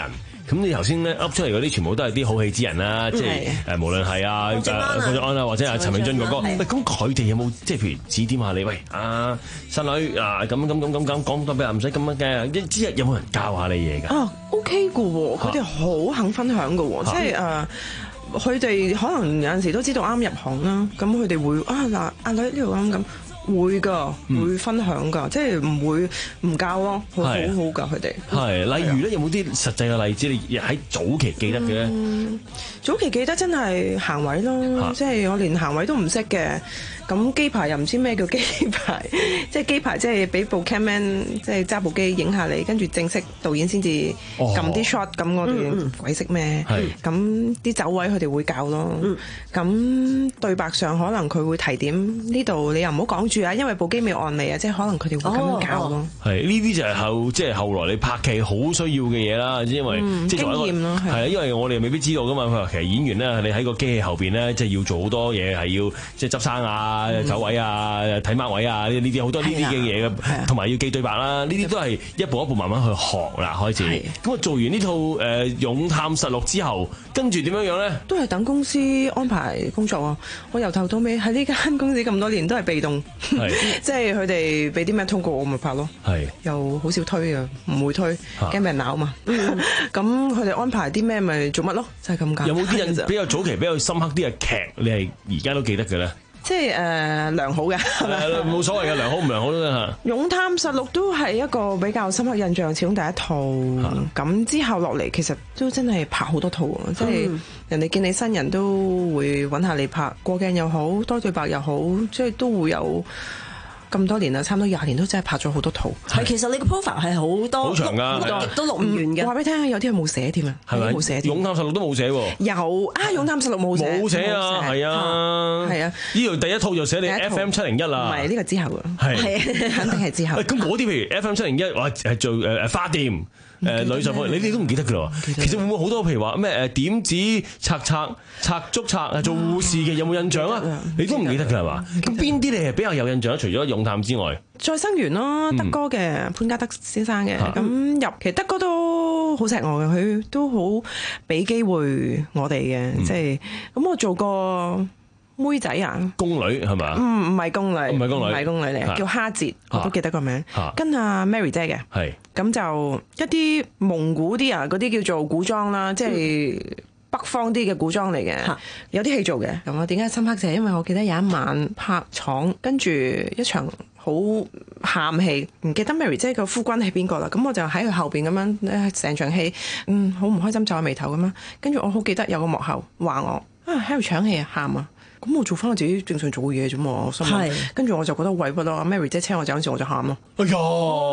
咁你頭先咧噏出嚟嗰啲全部都係啲好戲之人啦，即係誒無論係啊郭晉安啊或者阿陳永俊哥哥，喂咁佢哋有冇即係譬如指點下你？喂啊新女啊咁咁咁咁咁講多俾人唔使咁樣嘅，之後有冇人教下你嘢㗎？ 啊 OK 嘅喎，佢哋好肯分享嘅喎，即係誒。佢哋可能有陣時都知道啱入行啦，咁佢哋會啊嗱，阿女呢度啱咁會㗎，會分享㗎，即係唔會唔教咯，好好好㗎佢哋。係， 例如咧有冇啲實際嘅例子？你喺早期記得嘅咧？ 早期記得真係行位咯，即係我連行位都唔識嘅。咁機牌又唔知咩叫機牌，即係機牌即係俾部 camman 即係揸部機影下你，跟住正式導演先至撳啲 shot，咁我哋鬼識咩？咁啲走位佢哋會教咯。咁對白上可能佢會提點呢度，你又唔好講住啊，因為部機未按你啊，即係可能佢哋會咁樣教咯。 係呢啲就係後即係後來你拍劇好需要嘅嘢啦，因為即係經驗咯。係啊，因為我哋未必知道噶嘛。佢話其實演員咧，你喺個機器後邊咧，即係要做好多嘢，係要即係執生啊。走位啊，睇馬位啊，呢啲好多呢啲嘅嘢嘅，同埋要記對白啦，呢啲都係一步一步慢慢去學啦，開始。咁啊，做完呢套誒《勇探實錄》之後，跟住點樣樣咧？ 都係等公司安排工作啊！我由頭到尾喺呢間公司咁多年都係被動，即係佢哋俾啲咩通告我咪拍咯，又好少推啊，唔會推，驚俾人鬧嘛。咁佢哋安排啲咩咪做乜咯，就係咁簡單。 有冇啲人比較早期比較深刻啲嘅劇，你係而家都記得嘅咧？ 即係誒、呃、良好嘅， 冇所謂嘅，良好唔良好都得嚇。 勇探實錄都係一個比較深刻印象，始終第一套。咁之後落嚟其實都真係拍好多套啊！即係人哋見你新人都會揾下你拍，過鏡又好，多對白又好，即係都會有。咁多年啦，差唔多廿年都真係拍咗好多套。 係，其實你個 profile 係好多， 好長㗎， 錄極都錄唔完嘅。 話俾你聽，有啲係冇寫添啊，係咪冇寫？ 勇探實錄都冇寫喎。 有啊，勇探實錄冇寫。 冇寫啊，係啊，係啊。呢度第一套就寫你 F M 七零一啦。 唔係呢個之後啊， 係肯定係之後。 咁嗰啲譬如 F M 七零一，哇係做誒誒花店。誒女上課，你哋都唔記得㗎啦。其實會唔會好多譬如話咩誒點子拆拆拆竹拆啊做護士嘅有冇印象啊？你都唔記得㗎係嘛？咁邊啲你係比較有印象？除咗勇探之外， 再生緣咯，德哥嘅潘家德先生嘅咁入，其實德哥都好錫我嘅，佢都好俾機會我哋嘅，即係咁我做過。妹仔啊， 宮女係咪？ 唔唔係宮女， 唔係宮女， 唔係宮女嚟，叫蝦節，我都記得個名。跟阿 Mary 姐嘅，係咁就一啲蒙古啲啊，嗰啲叫做古裝啦，即係北方啲嘅古裝嚟嘅，有啲戲做嘅。咁我點解深刻就係因為我記得有一晚拍廠，跟住一場好喊戲，唔記得 Mary 姐個夫君係邊個啦。咁我就喺佢後邊咁樣，成場戲，嗯，好唔開心，皺下眉頭咁樣。跟住我好記得有個幕後話我啊喺度搶戲啊，喊啊！咁我做翻我自己正常做嘅嘢啫嘛，我心諗，跟住我就覺得委屈咯。Mary 姐請我走嗰陣時我就喊咯。哎呀，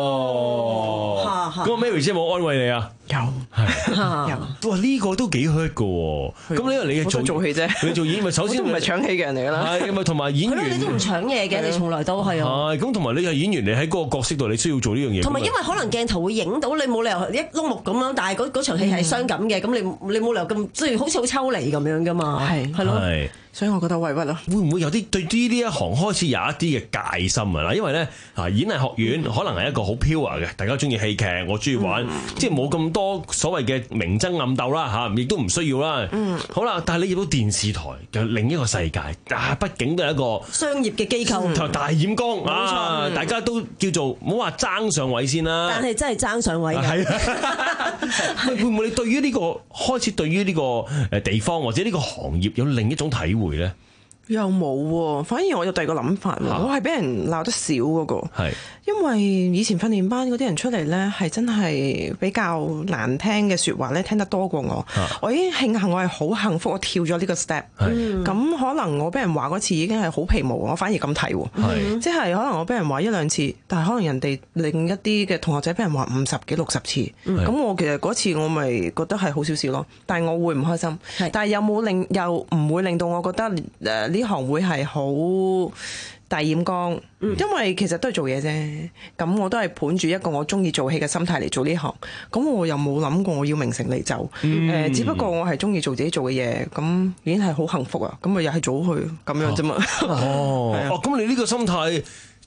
咁 Mary 姐冇安慰你啊？ 有， 係有。哇，呢個都幾 hurt 噶喎。咁呢個你做做戲啫， 你做演咪首先唔係搶戲嘅人嚟㗎啦。 係咪同埋演員？ 你都唔搶嘢嘅，你從來都係啊。 係咁，同埋你係演員，你喺嗰個角色度，你需要做呢樣嘢。 同埋因為可能鏡頭會影到你，冇理由一碌木咁樣，但係嗰嗰場戲係傷感嘅，咁你你冇理由咁即係好似好抽離咁樣㗎嘛。係係咯。 所以我覺得委屈咯。 會唔會有啲對於呢一行開始有一啲嘅戒心啊？嗱，因為咧啊，演藝學院可能係一個好 pure 嘅，大家中意戲劇，我中意玩，嗯、即係冇咁多所謂嘅明爭暗鬥啦嚇，亦都唔需要啦。嗯，好啦，但係你入到電視台嘅另一個世界，啊，畢竟都係一個商業嘅機構，同埋大染缸啊，嗯、大家都叫做唔好話爭上位先啦。 但係真係爭上位嘅。係啊， 會唔會你對於呢、這個開始對於呢個誒地方或者呢個行業有另一種體會咧？ 又冇喎，反而我有第二個諗法喎，啊、我係俾人鬧得少嗰個，係因為以前訓練班嗰啲人出嚟咧，係真係比較難聽嘅説話咧，聽得多過我。啊、我已經慶幸我係好幸福，我跳咗呢個 step。咁可能我俾人話嗰次已經係好皮毛，我反而咁睇喎。即係可能我俾人話一兩次，但係可能人哋另一啲嘅同學仔俾人話五十幾六十次。咁、嗯、我其實嗰次我咪覺得係好少少咯，但係我會唔開心。是但係有冇令又唔會令到我覺得誒呢行會係好大染缸，嗯、因為其實都係做嘢啫。咁我都係盤住一個我中意做戲嘅心態嚟做呢行。咁我又冇諗過我要名成利就。誒、嗯呃，只不過我係中意做自己做嘅嘢，咁已經係好幸福啊。咁咪又係早去咁樣啫嘛。 哦，哦，咁你呢個心態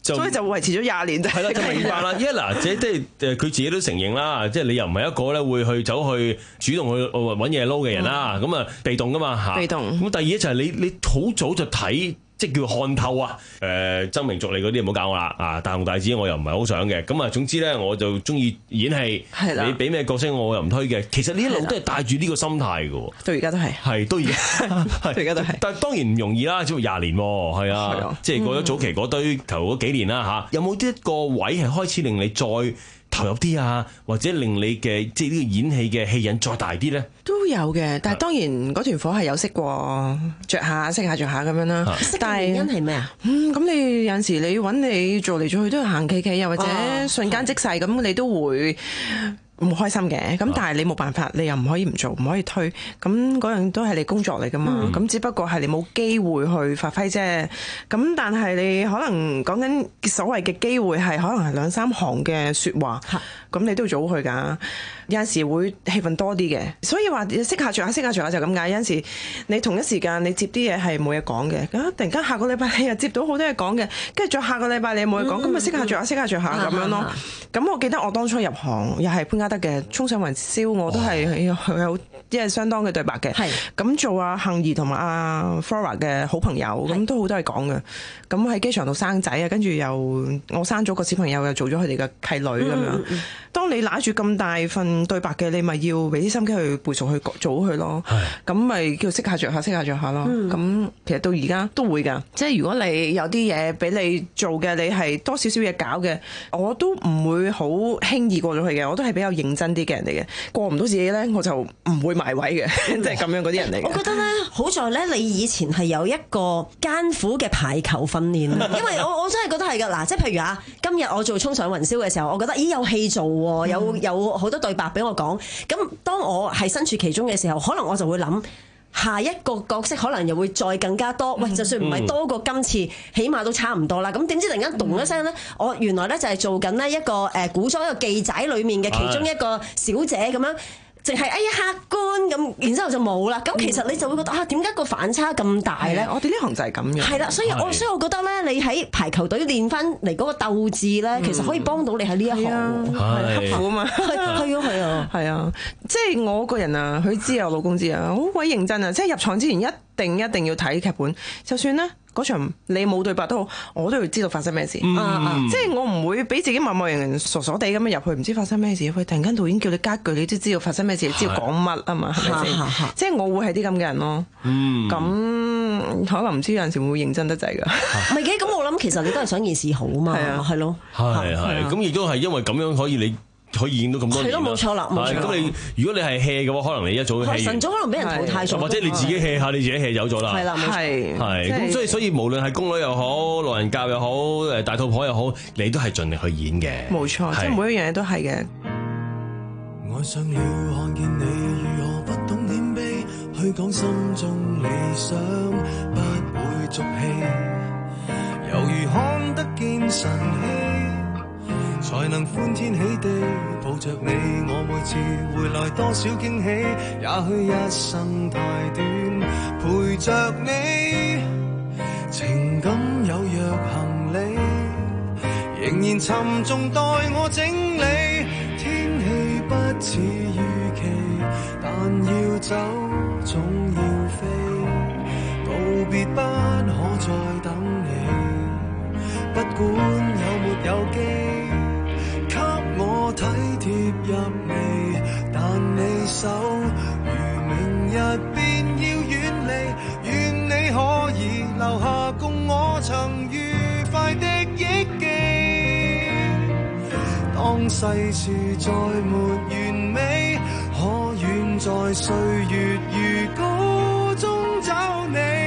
所以就維持咗廿年。 係啦，就明白啦。因為嗱，即係即係佢自己都承認啦，即係你又唔係一個咧會去走去主動去揾嘢撈嘅人啦，咁啊被動噶嘛嚇。被動。咁第二咧就係你你好早就睇。即係叫看透啊！誒、呃，爭名逐利嗰啲唔好教我啦！啊，大紅大紫我又唔係好想嘅。咁啊，總之咧我就中意演戲。係啦。你俾咩角色我又唔推嘅。其實呢一路都係帶住呢個心態嘅。到而家都係。係，到而家。到而家都係。但係當然唔容易啦，只係廿年喎。係啊。係啊。即係過咗早期嗰堆頭嗰幾年啦嚇。有冇啲一個位係開始令你再投入啲啊，或者令你嘅即係呢個演戲嘅戲癮再大啲咧？ 都有嘅，但係當然嗰團火係有熄過，着下熄下着下咁樣啦。熄嘅原因係咩啊？嗯，咁你有陣時你揾你做嚟做去都要行企企，又或者瞬間即逝咁，你都會唔開心嘅。咁但係你冇辦法，你又唔可以唔做，唔可以推。咁嗰樣都係你工作嚟噶嘛。咁、嗯、只不過係你冇機會去發揮啫。咁但係你可能講緊所謂嘅機會係可能係兩三行嘅説話，咁你都要早去㗎。有陣時會氣氛多啲嘅，所以話識下着下識下着下就咁解。有陣時你同一時間你接啲嘢係冇嘢講嘅，咁突然間下個禮拜你又接到好多嘢講嘅，跟住再下個禮拜你冇嘢講，咁咪識下着下識下着下咁樣咯。咁我記得我當初入行又係潘嘉德嘅《衝上雲霄》，我都係有即係相當嘅對白嘅。係咁做阿杏兒同埋阿 Flora 嘅好朋友，咁都好多嘢講嘅。咁喺機場度生仔啊，跟住又我生咗個小朋友，又做咗佢哋嘅契女咁樣。嗯嗯、當你揦住咁大份對白嘅，你咪要俾啲心機去背熟去做佢咯。咁咪叫識下着下識下着下咯。咁、嗯、其實到而家都會㗎，即係如果你有啲嘢俾你做嘅，你係多少少嘢搞嘅，我都唔會好輕易過咗去嘅。我都係比較認真啲嘅人嚟嘅。過唔到自己咧，我就唔會埋位嘅，即係咁樣嗰啲人嚟嘅。 我覺得咧，好在咧，你以前係有一個艱苦嘅排球訓練，因為我我真係覺得係㗎。嗱，即係譬如啊，今日我做衝上雲霄嘅時候，我覺得咦有戲做喎，有有好多對白俾我講。咁當我係身處其中嘅時候，可能我就會諗下一個角色可能又會再更加多。喂，就算唔係多過今次，起碼都差唔多啦。咁點知突然間咚一聲咧，我原來咧就係做緊呢一個誒古裝一個記仔裏面嘅其中一個小姐咁樣。淨係哎呀客官咁，然之後就冇啦。咁其實你就會覺得啊，點解個反差咁大咧？我哋呢行就係咁樣。係啦，所以我所以我覺得咧，你喺排球隊練翻嚟嗰個鬥志咧，其實可以幫到你喺呢一行。係刻苦啊嘛。係係啊係啊。係啊，即係我個人啊，佢知啊，我老公知啊，好鬼認真啊！即係入廠之前一定一定要睇劇本，就算咧。嗰場你冇對白都好，我都要知道發生咩事。嗯嗯、即係我唔會俾自己默默然然傻傻地咁樣入去，唔知發生咩事。佢突然間導演叫你加句，你都知道發生咩事，你知道講乜啊嘛，係咪先？即係我會係啲咁嘅人咯。咁、嗯、可能唔知有陣時會唔會認真得滯㗎？唔係嘅，咁我諗其實你都係想件事好嘛，係咯。 係係，咁亦都係因為咁樣可以你。可以演到咁多年啦，係咯，冇錯啦，冇錯。咁你如果你係 hea 嘅話，可能你一早 hea 晨早可能俾人淘汰咗， 或者你自己 hea 下，你自己 hea 走咗啦。係啦，係係。咁所以所以無論係宮女又好，路人甲又好，誒大肚婆又好，你都係盡力去演嘅。 冇錯，即係每一樣嘢都係嘅。 愛上了看見你如何不懂謙卑，去講心中理想，不會俗氣，猶如看得見晨曦。才能歡天喜地抱着你，我每次回來多少驚喜，也許一生太短，陪着你，情感有若行李，仍然沉重待我整理，天氣不似預期，但要走總要飛，告別不可再等你，不管有沒有機，給我體貼入微，但你手如明日便要遠離，願你可以留下共我曾愉快的憶記。當世事再沒完美，可願在歲月如歌中找你。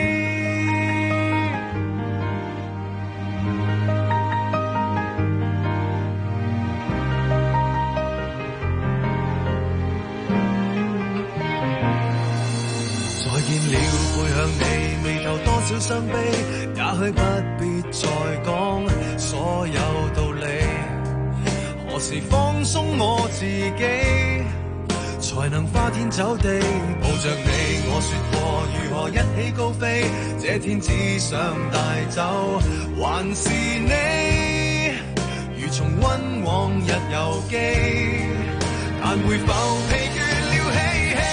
你未夠多少傷悲，也許不必再講所有道理，何時放鬆我自己，才能花天酒地抱着你。我說過如何一起高飛，這天只想帶走還是你。 遊記，但會否疲倦了嬉戲？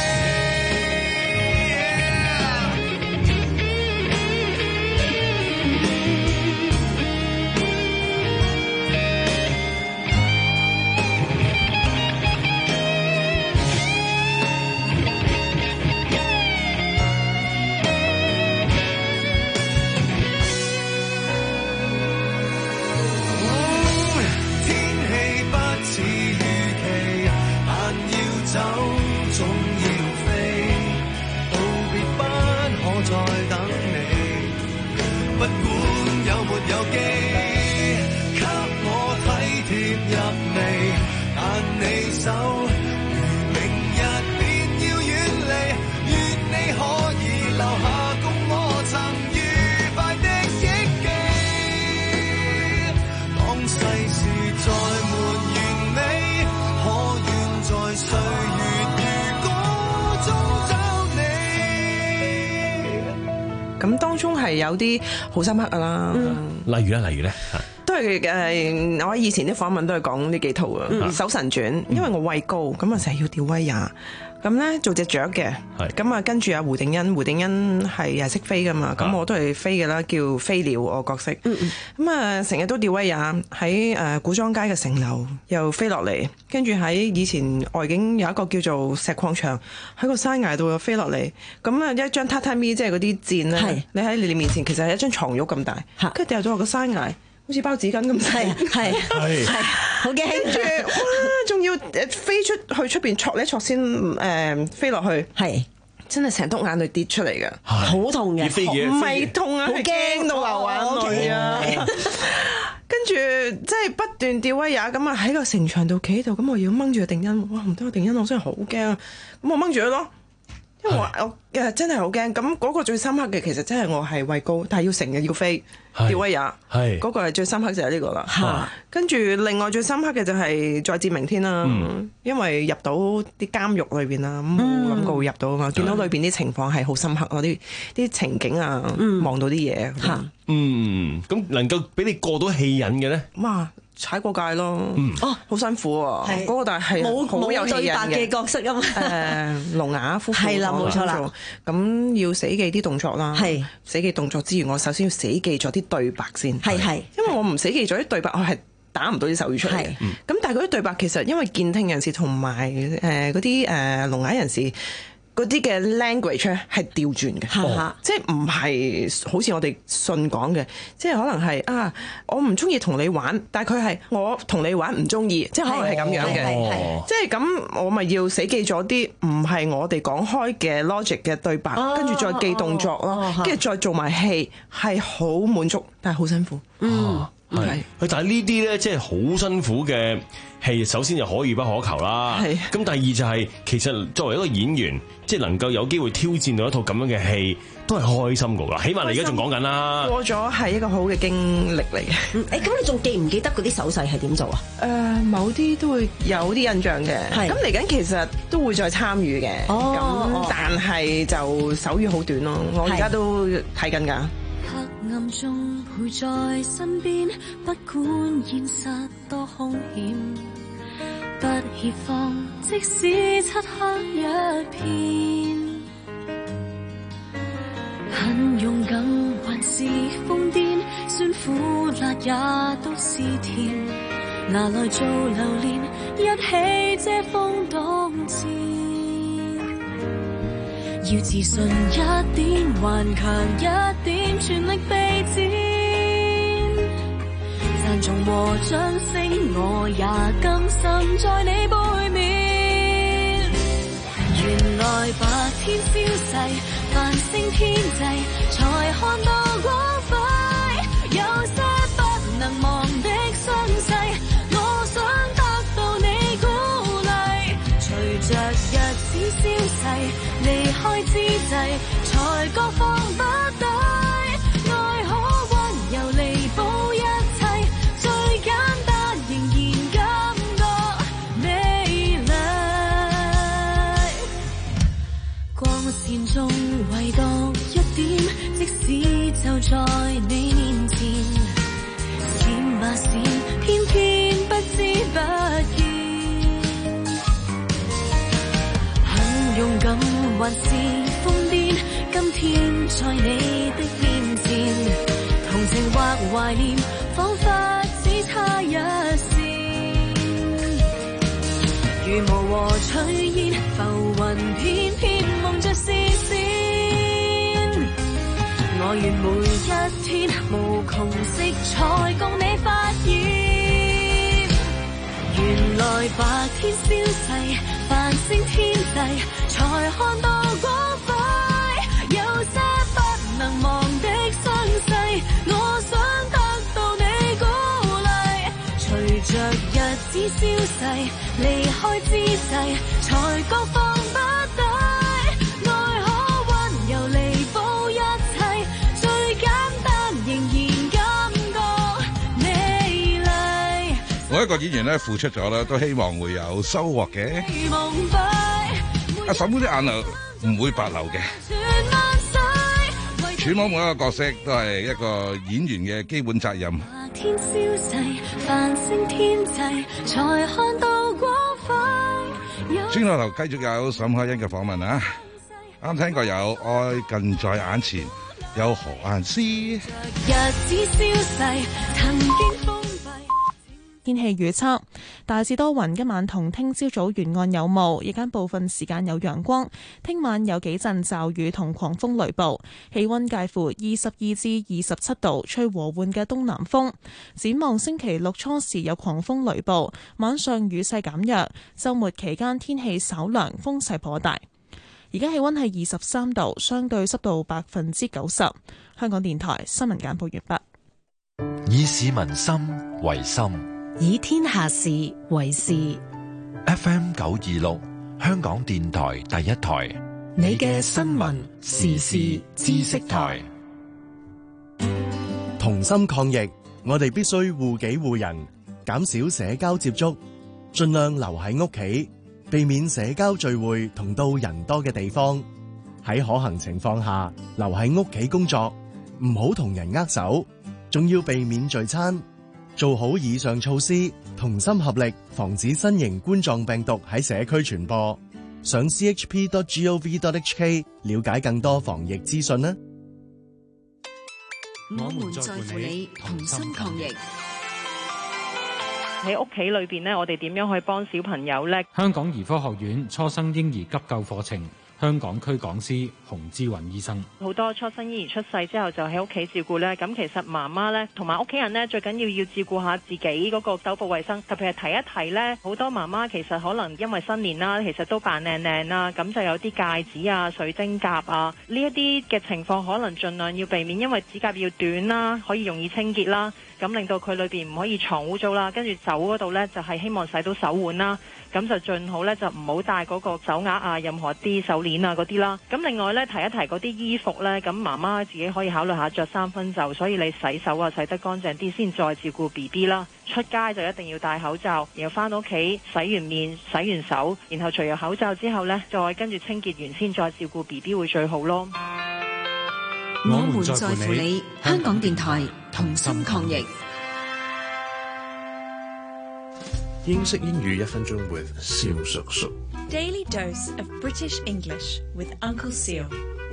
咁當中係有啲好深刻噶啦， 嗯、例如咧，例如咧， 都係誒，我以前啲訪問都係講呢幾套啊，嗯《搜神傳》，因為我畏高，咁啊成日要吊威亞。咁咧做隻雀嘅，咁啊跟住阿胡定欣，胡定欣係係識飛噶嘛，咁我都係飛嘅啦，叫飛鳥我角色。咁啊成日都吊威也喺誒古裝街嘅城樓又飛落嚟，跟住喺以前外景有一個叫做石礦場，喺個山崖度又飛落嚟。咁啊一張榻榻米即係嗰啲墊咧，你喺你哋面前其實係一張床褥咁大，跟住掉咗落個山崖。好似包紙巾咁細，係係好驚，跟住哇，仲要誒飛出去出邊戳呢戳先誒飛落去，係真係成篤眼淚跌出嚟嘅，好痛嘅，唔係痛啊，係驚到流眼淚啊！跟住即係不斷吊威也咁啊，喺個城牆度企喺度，咁我要掹住個定欣，哇唔得，個定欣我真係好驚啊！咁我掹住佢咯。因為我我誒真係好驚，咁嗰個最深刻嘅其實真係我係畏高，但係要成日要飛吊威也，係嗰個係最深刻就係呢個啦。跟住另外最深刻嘅就係再戰明天啦，嗯、因為入到啲監獄裏邊啦，咁冇諗過會入到啊嘛，見到裏邊啲情況係好深刻，嗰啲啲情景啊，望、嗯、到啲嘢。 嗯，咁能夠俾你過到戲癮嘅咧？哇！ 踩過界咯，哦，好辛苦喎！嗰個但係冇好有對白嘅角色啊嘛， 誒，聾啞夫婦係啦，冇錯啦。 咁要死記啲動作啦，係死記動作之餘，我首先要死記咗啲對白先，係係，因為我唔死記咗啲對白，我係打唔到啲手語出嚟嘅。咁但係嗰啲對白其實因為健聽人士同埋誒嗰啲誒聾啞人士。嗰啲嘅 language 咧係調轉嘅，哦、即係唔係好似我哋信講嘅，即係可能係啊，我唔中意同你玩，但係佢係我同你玩唔中意，即係可能係咁樣嘅，即係咁我咪要死記咗啲唔係我哋講開嘅 logic 嘅對白，跟住、哦、再記動作咯，跟住、哦、再做埋戲，係好滿足，但係好辛苦。嗯， 係，但係呢啲咧即係好辛苦嘅戲，首先就可遇不可求啦。係，咁第二就係、是、其實作為一個演員。即係能夠有機會挑戰到一套咁樣嘅戲，都係開心㗎啦。起碼你而家仲講緊啦。 過咗係一個好嘅經歷嚟嘅。 誒、欸，咁你仲記唔記得嗰啲手勢係點做啊？ 誒、呃，某啲都會有啲印象嘅。係。咁嚟緊其實都會再參與嘅。哦。咁但係就手語好短咯。我而家都睇緊㗎。 黑暗中陪在身邊，不管現實多兇險。不協放，即使漆黑一片，很勇敢還是瘋癲，酸苦辣也都是甜，拿來做留念，一起遮風擋箭。要自信一點，頑強一點，全力備戰。讚頌和掌聲，我也甘心在你背面。原來白天消逝，繁星天際，才看到光輝。有些不能忘的傷勢，我想得到你鼓勵。隨着日子消逝，離開之際，才覺放不低。愛可溫柔彌補一切，最簡單仍然感覺美麗。光線中唯獨一點，即使就在你面前，閃吧閃，偏偏不知不覺。 還是瘋癲，今天在你的面前，同情或懷念，彷彿只差一線。如霧和炊煙，浮雲偏偏蒙着視線。我願每一天無窮色彩共你發現。原來白天消逝，繁星天際，才看到光輝。有些不能忘的傷勢，我想得到你鼓勵。隨着日子消逝，離開之際，才覺放不低。愛可溫柔彌補一切，最簡單仍然感覺美麗。 每一個演員咧付出咗咧，都希望會有收穫嘅。阿嬸嗰啲眼淚唔會白流嘅。揣摩每一個角色都係一個演員嘅基本責任。 天消逝，繁星天際，才看到光輝。 轉頭頭繼續有沈凱欣嘅訪問啊！啱聽過有愛近在眼前，有何雁詩。 日子消逝，曾經封閉。 天氣預測大致多雲，今晚同聽朝早沿岸有霧，日間部分時間有陽光。聽晚有幾陣驟雨同狂風雷暴，氣溫介乎二十二至二十七度，吹和緩嘅東南風。展望星期六初時有狂風雷暴，晚上雨勢減弱。週末期間天氣稍涼，風勢頗大。而家氣溫係二十三度，相對濕度百分之九十。香港電台新聞簡報完畢。 以市民心為心， 以天下事為事。 F M 九二六，香港電台第一台， 你嘅新聞時事知識台。 同心抗疫，我哋必須護己護人，減少社交接觸，盡量留喺屋企，避免社交聚會同到人多嘅地方。喺可行情況下，留喺屋企工作，唔好同人握手，仲要避免聚餐。做好以上措施，同心合力，防止新型冠狀病毒喺社區傳播。上 c h p dot gov dot h k 了解更多防疫資訊啦。 我們在乎你，同心抗疫。 喺屋企裏邊呢，我哋點樣去幫小朋友呢？ 香港兒科學院初生嬰兒急救課程。香港區講師洪之雲醫生， 好多初生嬰兒出世之後就喺屋企照顧呢。咁其實媽媽呢，同埋屋企人呢，最緊要要照顧下自己嗰個手部衛生，特別係提一提呢，好多媽媽其實可能因為新年啦，其實都扮靚靚啦，咁就有啲戒指啊、水晶甲啊呢一啲嘅情況，可能盡量要避免，因為指甲要短啦，可以容易清潔啦，咁令到佢裏邊唔可以藏污糟啦。跟住手嗰度呢，就係希望洗到手腕啦，咁就盡好呢，就唔好戴嗰個手鐲啊、任何啲手鏈啊嗰啲啦。咁另外呢，提一提嗰啲衣服呢，咁媽媽自己可以考慮下着三分袖，所以你洗手啊洗得乾淨啲先，再照顧 B B 啦。出街就一定要戴口罩，然後翻到屋企洗完面、洗完手，然後除咗口罩之後呢，再跟住清潔完先再照顧 B B 會最好咯。 我們在乎你，香港電台同心抗疫。 英式英語一分鐘 with 蕭叔叔。 Daily dose of British English with Uncle Seal。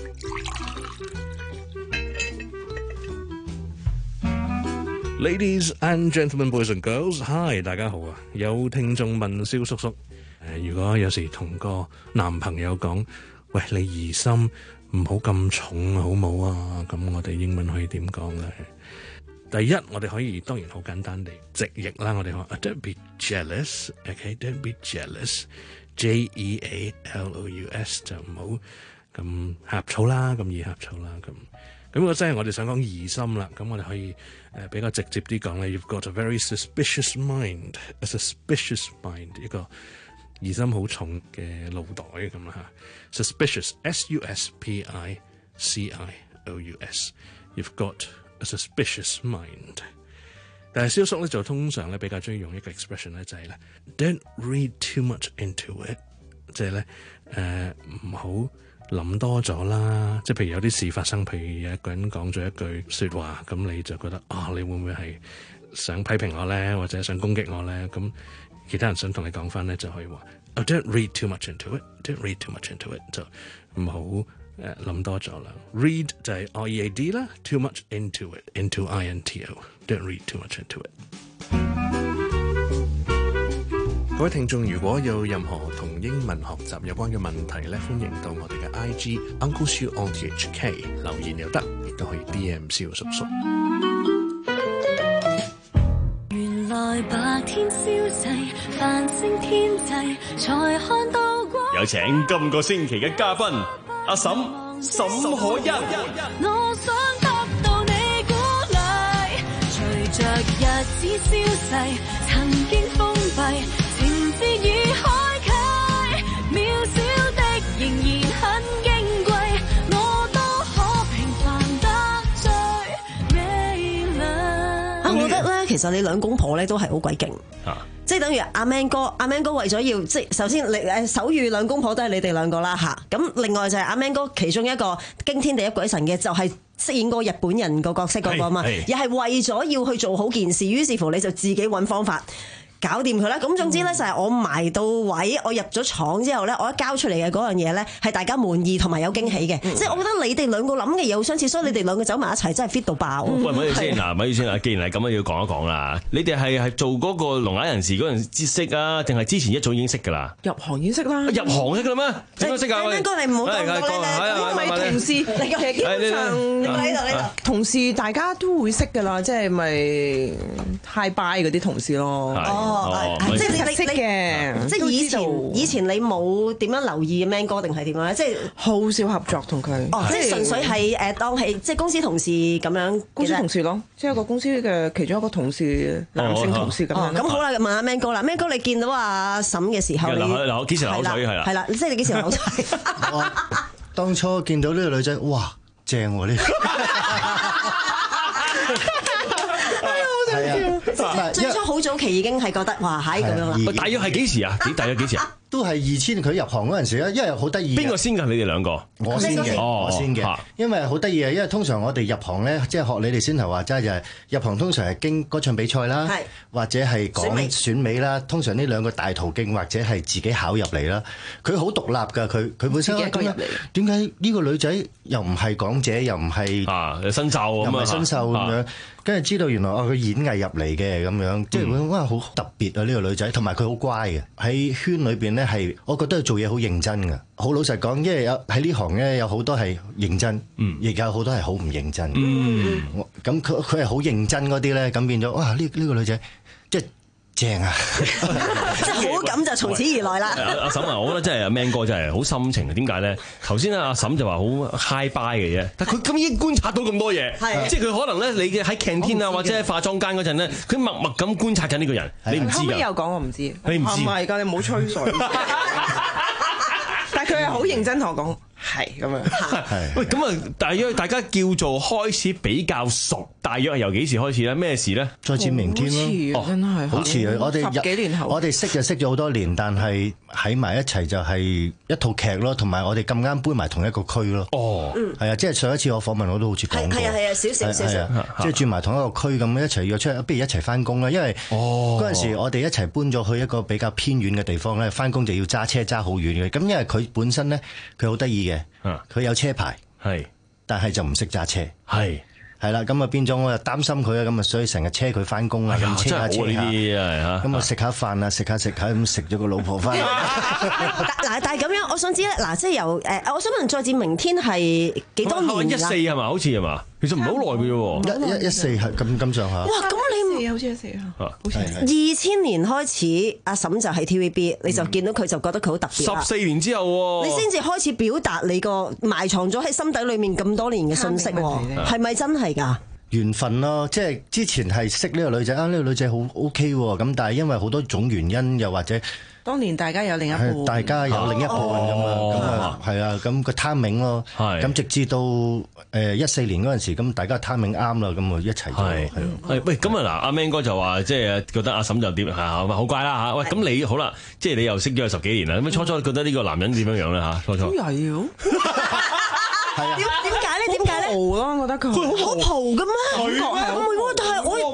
Ladies and gentlemen, boys and girls, hi， 大家好啊！有聽眾問蕭叔叔，誒、呃，如果有時同個男朋友講，喂，你疑心唔好咁重好冇啊？咁我哋英文可以點講咧？第一，我哋可以當然好簡單地直譯啦，我哋話 Don't be jealous，OK？Don't be jealous，J E A L O U S 就唔好咁呷醋啦，咁易呷醋啦，咁咁如果真係我哋想講疑心啦，咁我哋可以誒比較直接啲講咧 ，You've got a very suspicious mind，a suspicious mind， 一個疑心好重嘅腦袋咁啦嚇 ，suspicious，S U S P I C I O U S，You've got a suspicious mind， 但係蕭叔咧就通常咧比較中意用一個 expression 咧就係咧 ，don't read too much into it， 即係咧誒唔好諗多咗啦。即係譬如有啲事發生，譬如有一個人講咗一句説話，咁你就覺得啊、哦，你會唔會係想批評我咧，或者想攻擊我咧？咁其他人想同你講翻咧，就可以話，oh don't read too much into it，don't read too much into it， 就唔好誒諗多咗啦。read 就係 R E A D 啦 ，too much into it，into I N T O，don't read too much into it。各位聽眾，如果有任何同英文學習有關嘅問題咧，歡迎到我哋嘅 I G Uncle Siu O T H K 留言又得，亦都可以 D M 蕭叔叔。 原來白天消逝，繁星天際，才看到光。 有請今個星期嘅嘉賓阿嬸沈可欣。 我想得到你鼓勵，隨着日子消逝，曾經封閉。情字已開啟，渺小的仍然很矜貴，我都可平凡得最美麗。 啊，我覺得咧，其實你兩公婆咧都係好鬼勁。啊即係等於阿 Man 哥，阿 Man 哥為咗要即係首先你誒手語兩公婆都係你哋兩個啦嚇，咁另外就係阿 Man 哥其中一個驚天地泣鬼神嘅就係飾演個日本人個角色嗰個啊嘛，又係為咗要去做好件事，於是乎你就自己揾方法。搞掂佢啦！咁總之咧就係我埋到位，我入咗廠之後咧，我一交出嚟嘅嗰樣嘢咧係大家滿意同埋有驚喜嘅。即係我覺得你哋兩個諗嘅嘢好相似，所以你哋兩個走埋一齊真係 fit 到爆。 喂，唔好意思先嗱，唔好意思啊，既然係咁啊，要講一講啦。你哋係係做嗰個聾啞人士嗰陣知識啊，定係之前一早已經識㗎啦？ 入行已經識啦。入行識㗎啦咩？點樣識㗎？ 應該你唔好當到你咪同事，你嘅基本上喺度呢度同事大家都會識㗎啦，即係咪 hi bye 嗰啲同事咯。 哦，即係你你識嘅，即係以前以前你冇點樣留意 Man 哥定係點樣咧？即係好少合作同佢。 哦，即係純粹係誒當係即係公司同事咁樣。 公司同事咯，即係個公司嘅其中一個同事，男性同事咁樣。 咁好啦，問下 Man 哥啦 ，Man 哥你見到阿嬸嘅時候， 嗱我幾時流水係啦？ 係啦，即係你幾時流水？ 我當初見到呢個女仔，哇，正喎呢！ 係啊，最初好早期已經係覺得哇，係咁樣啦。 大約係幾時啊？幾大約幾時啊？ 都係二千佢入行嗰陣時咧，因為好得意。 邊個先㗎？你哋兩個？ 我先嘅，我先嘅。因為好得意啊，因為通常我哋入行咧，即係學你哋先頭話齋就係入行，通常係經歌唱比賽啦，或者係講選美啦。通常呢兩個大途徑，或者係自己考入嚟啦。佢好獨立㗎，佢佢本身點解點解呢個女仔又唔係港姐，又唔係啊新秀咁啊？又唔係新秀咁樣，跟住知道原來哦佢演藝入嚟嘅咁樣，即係哇好特別啊！呢個女仔，同埋佢好乖嘅，喺圈裏邊咧係，我覺得佢做嘢好認真㗎。好老實講，因為有喺呢行咧有好多係認真，亦有好多係好唔認真。咁佢佢係好認真嗰啲咧，咁變咗哇！呢呢個女仔即係正啊！ 即係好感就從此而來啦。 阿嬸啊，我覺得真係阿 Man 哥真係好深情啊！點解咧？頭先阿嬸就話好 high bye 嘅啫，但係佢咁已經觀察到咁多嘢，即係佢可能咧，你嘅喺 canteen 啊或者喺化妝間嗰陣咧，佢默默咁觀察緊呢個人，你唔知㗎。後尾又講我唔知， 你唔知？ 唔係㗎，你唔好吹水。但係佢係好認真同我講。係咁樣， 喂，咁啊，大約大家叫做開始比較熟，大約係由幾時開始咧？咩事咧？ 再見明天咯， 真係好似啊！我哋十幾年後， 我哋識就識咗好多年，但係喺埋一齊就係一套劇咯，同埋我哋咁啱搬埋同一個區咯。哦，係啊，即係上一次我訪問我都好似講過， 係啊係啊，少少少少， 即係住埋同一個區咁，一齊約出嚟，不如一齊翻工啦。因為嗰陣時我哋一齊搬咗去一個比較偏遠嘅地方咧，翻工就要揸車揸好遠嘅。咁因為佢本身咧，佢好得意嘅。佢有車牌，係，但係就唔識揸車，係，係啦，咁啊變咗我又擔心佢啊，咁啊所以成日車佢翻工啊，咁車下車下，咁啊食下飯啊，食下食下咁食咗個老婆翻嚟。 嗱，但係咁樣，我想知咧，嗱，即係由誒，我想問再見明天係幾多年？ 一四係嘛？好似係嘛？其實唔係好耐嘅啫， 一一一四係咁咁上下。 哇！咁你好似一四啊，好似二千年開始，阿嬸就喺 T V B， 你就見到佢就覺得佢好特別。 十四年之後， 你先至開始表達你個埋藏咗喺心底裏面咁多年嘅信息，係咪真係㗎？ 緣分咯，即係之前係識呢個女仔啊，呢個女仔好 OK 喎，咁但係因為好多種原因，又或者。 當年大家有另一半， 大家有另一半咁啊，咁啊係啊，咁個 timing 咯，咁直至到誒一四年嗰陣時，咁大家 timing 啱啦，咁啊一齊係係喂，咁啊嗱，阿 Man 哥就話即係覺得阿嬸就點係好乖啦嚇，喂咁你好啦，即係你又識咗佢十幾年啦，咁初初覺得呢個男人點樣樣咧嚇？初初好曳喎， 係啊， 點點解咧？點解咧？ 蒲咯，我覺得佢好蒲㗎咩？唔會喎，但係我由始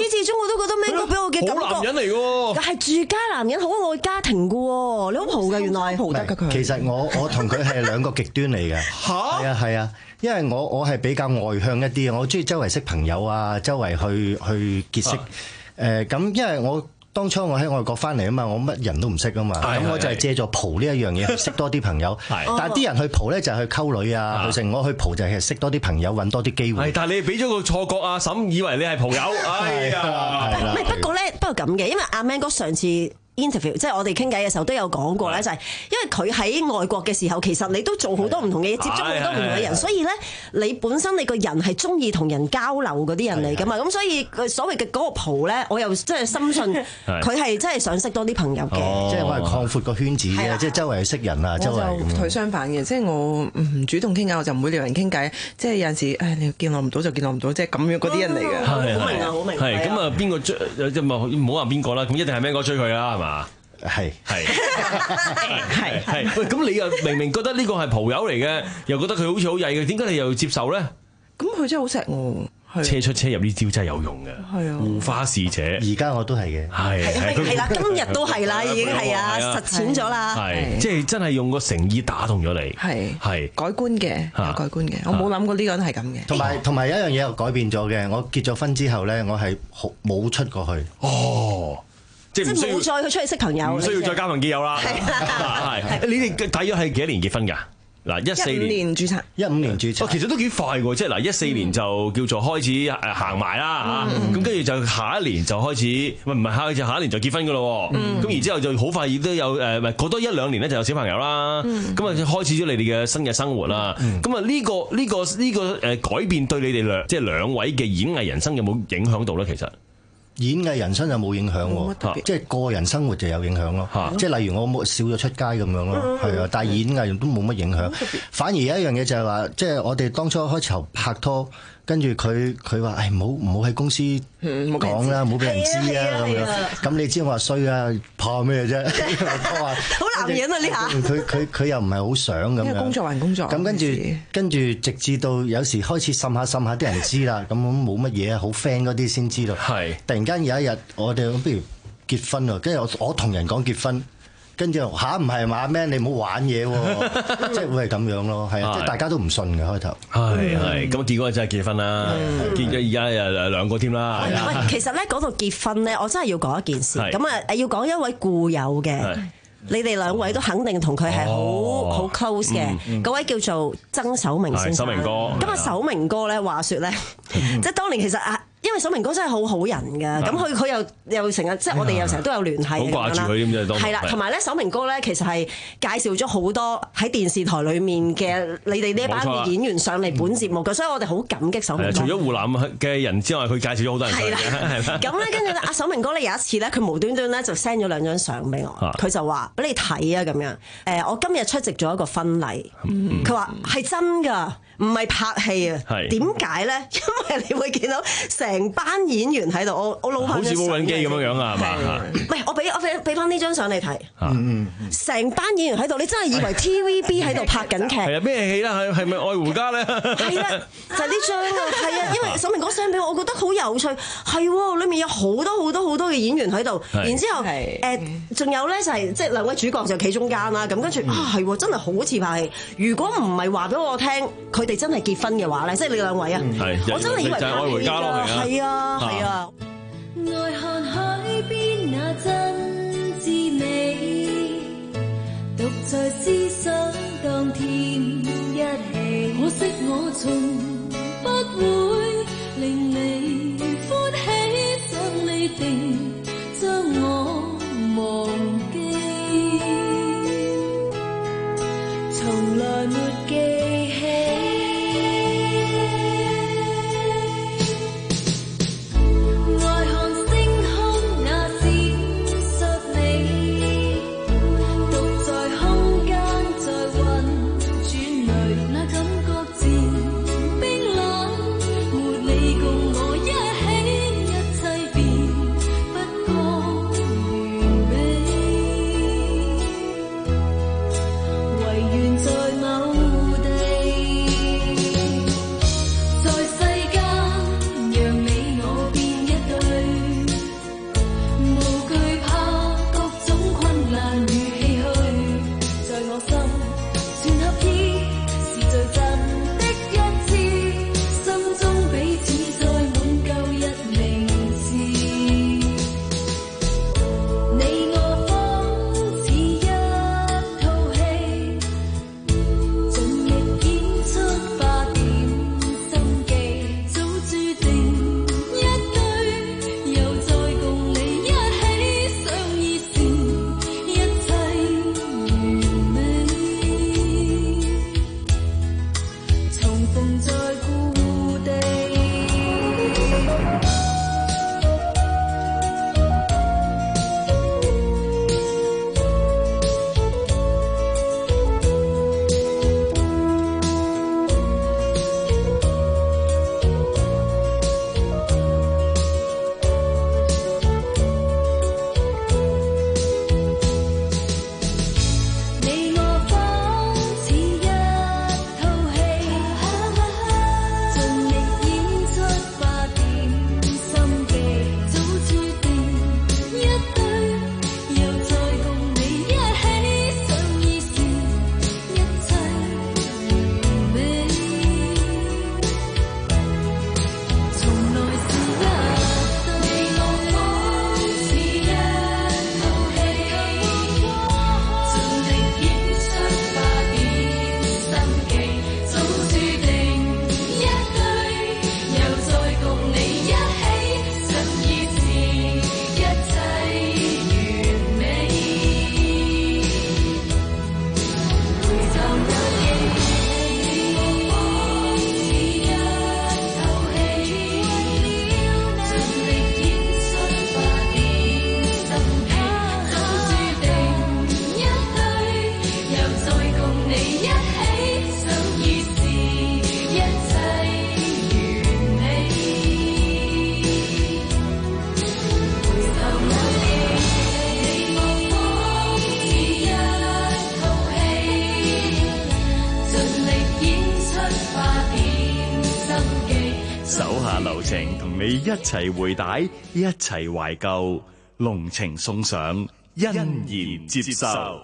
始終我都覺得 Man 哥俾我嘅感覺好男人嚟喎， 係住家男人，好愛家庭嘅喎，你好蒲嘅原來， 蒲得㗎佢。 其實我我同佢係兩個極端嚟嘅， 嚇， 係啊係啊，因為我我係比較外向一啲，我中意周圍識朋友啊，周圍去去結識誒咁，因為我。當初我喺外國翻嚟啊嘛，我乜人都唔識啊嘛，咁我就係借咗蒲呢一樣嘢去識多啲朋友。但係啲人去蒲咧就係去溝女啊，去成我去蒲就係識多啲朋友，揾多啲機會。 但係你俾咗個錯覺，阿嬸以為你係蒲友。哎呀， 唔係不過咧，不過咁嘅，因為阿 Man 哥上次interview 即係我哋傾偈嘅時候都有講過咧，就係因為佢喺外國嘅時候，其實你都做好多唔同嘅嘢，接觸好多唔同嘅人，所以咧你本身你個人係中意同人交流嗰啲人嚟噶嘛，咁所以所謂嘅嗰個蒲咧，我又真係深信佢係真係想識多啲朋友嘅， 即係我係擴闊個圈子嘅，即係周圍去識人啊，周圍咁。 我就佢相反嘅，即係我唔主動傾偈，我就唔會撩人傾偈，即係有陣時誒你見我唔到就見我唔到，即係咁樣嗰啲人嚟嘅。 好明啊，好明。 係咁啊，邊個追即係唔好話邊個啦，咁一定係 Man 哥追佢啦，係嘛？ 係係係係，喂！咁你又明明覺得呢個係蒲友嚟嘅，又覺得佢好似好曳嘅，點解你又要接受咧？ 咁佢真係好錫我， 車出車入呢招真係有用嘅，係啊，護花使者。 而家我都係嘅， 係係啦，今日都係啦，已經係啊，實踐咗啦， 係即係真係用個誠意打動咗你，係係改觀嘅，有改觀嘅，我冇諗過呢個人係咁嘅。 同埋同埋有一樣嘢又改變咗嘅，我結咗婚之後咧，我係冇出過去。 哦。即係冇再去出去識朋友， 唔需要再交朋結友啦。係，你哋大約係幾多年結婚㗎？嗱，一四年， 一五年註冊， 一五年註冊。 哦，其實都幾快喎！即係嗱，一四年就叫做開始誒行埋啦嚇，咁跟住就下一年就開始，唔係唔係下就下一年就結婚㗎咯。咁然之後就好快亦都有誒，唔係過多一兩年咧就有小朋友啦。咁啊開始咗你哋嘅新嘅生活啦。咁啊呢個呢個呢個誒改變對你哋兩即係兩位嘅演藝人生有冇影響到咧？其實？ 演藝人生就冇影響喎，即係個人生活就有影響咯。即係例如我冇少咗出街咁樣咯，係啊，但係演藝都冇乜影響。反而有一樣嘢就係話，即係我哋當初開頭拍拖，跟住佢佢話：誒唔好唔好喺公司講啦，唔好俾人知啊咁樣。咁你知我話衰啊，怕咩啫？我話好男人啊呢下。 佢佢佢又唔係好想咁樣。 工作還工作。 咁跟住跟住直至到有時開始滲下滲下啲人知啦，咁冇乜嘢啊，好 friend 嗰啲先知道。係突然間有一日，我哋不如結婚喎，跟住我我同人講結婚。跟住吓唔係嘛 Man 你唔好玩嘢喎，即係會係咁樣咯，係啊，即係大家都唔信嘅開頭。 係係，咁結果真係結婚啦，結咗而家又兩個添啦。 喂，其實咧嗰度結婚咧，我真係要講一件事，咁啊要講一位故友嘅，你哋兩位都肯定同佢係好好 close 嘅，嗰位叫做曾守明先生。 守明哥。咁啊守明哥咧話説咧，即係當年其實啊。因為守明哥真係好好人㗎，咁佢佢又又成日即係我哋又成日都有聯繫，好掛住佢咁就當係啦。同埋咧，守明哥咧其實係介紹咗好多喺電視台裡面嘅你哋呢一班演員上嚟本節目嘅，所以我哋好感激守明哥。 除咗湖南嘅人之外，佢介紹咗好多人。係啦， 咁咧跟住咧，阿守明哥咧有一次咧，佢無端端咧就 send 咗兩張相俾我，佢就話俾你睇啊咁樣。誒，我今日出席咗一個婚禮，佢話係真㗎。唔係拍戲啊？點解咧？因為你會見到成班演員喺度，我我老好似無人機咁樣樣啊，係嘛？ 唔係，我俾我俾俾翻呢張相你睇。嗯嗯，成班演員喺度，你真係以為 T V B 喺度拍緊劇？ 係啊，咩戲啦？係係咪愛回家咧？ 係啦，就係呢張啊，係啊，因為守明哥 send 俾我，我覺得好有趣，係喎，裡面有好多好多好多嘅演員喺度，然之後誒，仲有咧就係即係兩位主角就企中間啦，咁跟住啊係喎，真係好似拍戲。如果唔係話俾我聽，佢哋真係結婚嘅話咧，即係你兩位啊，我真係以為拍戲㗎，係啊係啊。 愛看海邊那真滋味，獨在思想當甜一起。可惜我從不會令你歡喜，想你定將我忘記，從來沒記起。 你一齊回帶，一齊懷舊，濃情送上，欣然接受。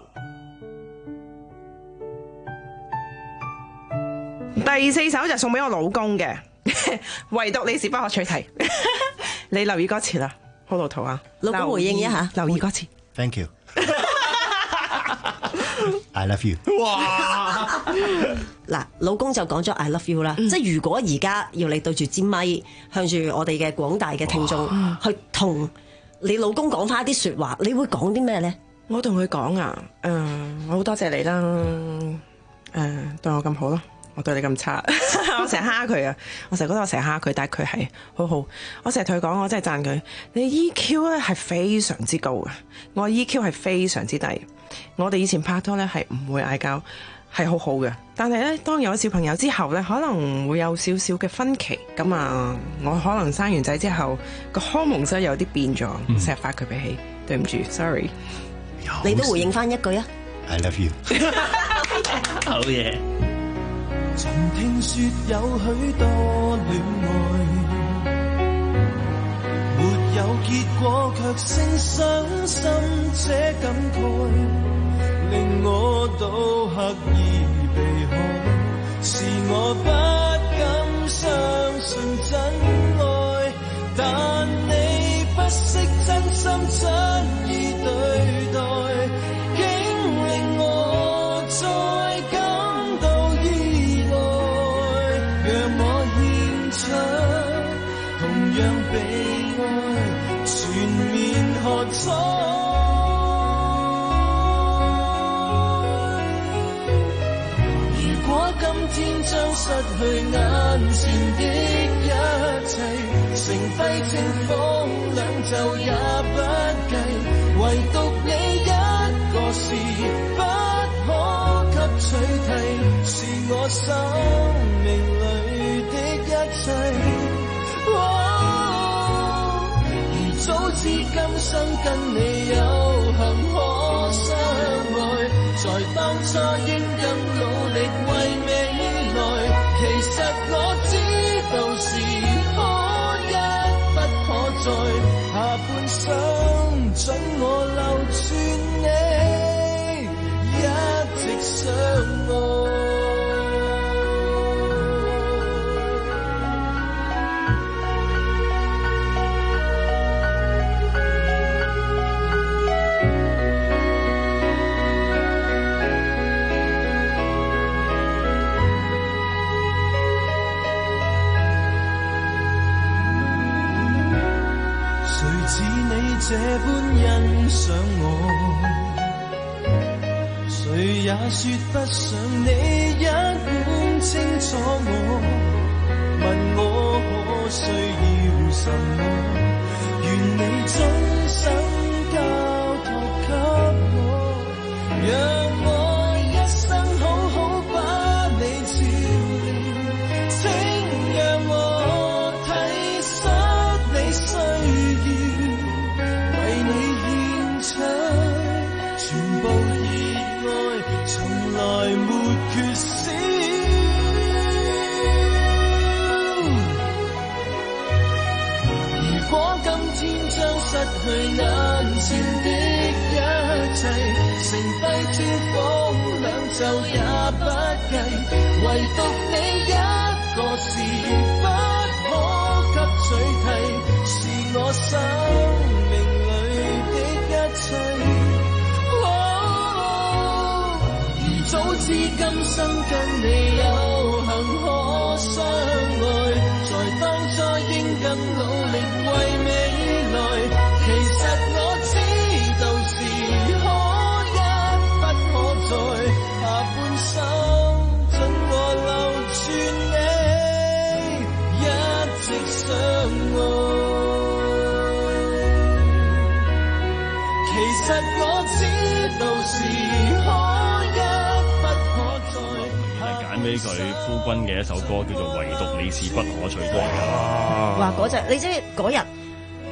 第四首就送俾我老公嘅，唯獨你是不可取替。你留意歌詞啦，好老土啊！ 老公回應一下， 留意歌詞。 Thank you 。I love you。 哇！嗱，老公就講咗 I love you 啦，嗯、即係如果而家要你對住支咪，向住我哋嘅廣大嘅聽眾去同你老公講翻一啲説話，你會講啲咩咧？ 我同佢講啊，誒、呃，我好多謝你啦，誒、呃，對我咁好咯。我對你咁差，我成日蝦佢啊！我成日覺得我成日蝦佢，但係佢係好好。我成日同佢講，我真係讚佢。你 E Q 咧係非常之高嘅，我 E Q 係非常之低。我哋以前拍拖咧係唔會嗌交，係好好嘅。但係咧，當有咗小朋友之後咧，可能會有少少嘅分歧。咁啊，我可能生完仔之後個荷蒙真係有啲變咗，成日發佢脾氣。對唔住 ，sorry。 你都回應翻一句啊 ！I love you。 好嘢。 曾聽說有許多戀愛，沒有結果卻聲傷心，這感慨令我都刻意避開，是我不敢相信真愛，但你不惜真心真意對待，竟令我再感到意外，讓我獻出同樣被愛，全面喝彩。如果今天將失去眼前的一切，成廢青風兩袖也不計，唯獨你一個是不可給取替，是我生命裏的一切。如早知今生跟你有幸可相愛，在當初應更努力為未來，其實我知道是可一不可再，下半生准我留住你，一直相愛。這般欣賞我，誰也說不上你一般清楚我，問我可需要什麼，願你終生交託給我，讓我一生好好把你照料，請讓我體恤你需要，全部意外從來沒缺少。如果今天將失去眼前的一切，成廢青風兩袖也不計，唯獨你一個是不可給取替，是我生命一切，哦，如早知今生跟你有幸可相愛，在當初應更努力為未來，其實我知道是可一不可再，下半生准我留住你，一直相愛。其實我知道是可一不可再。 揀俾佢夫君嘅一首歌叫做《唯獨你是不可取替》。 哇！嗰隻你知嗰日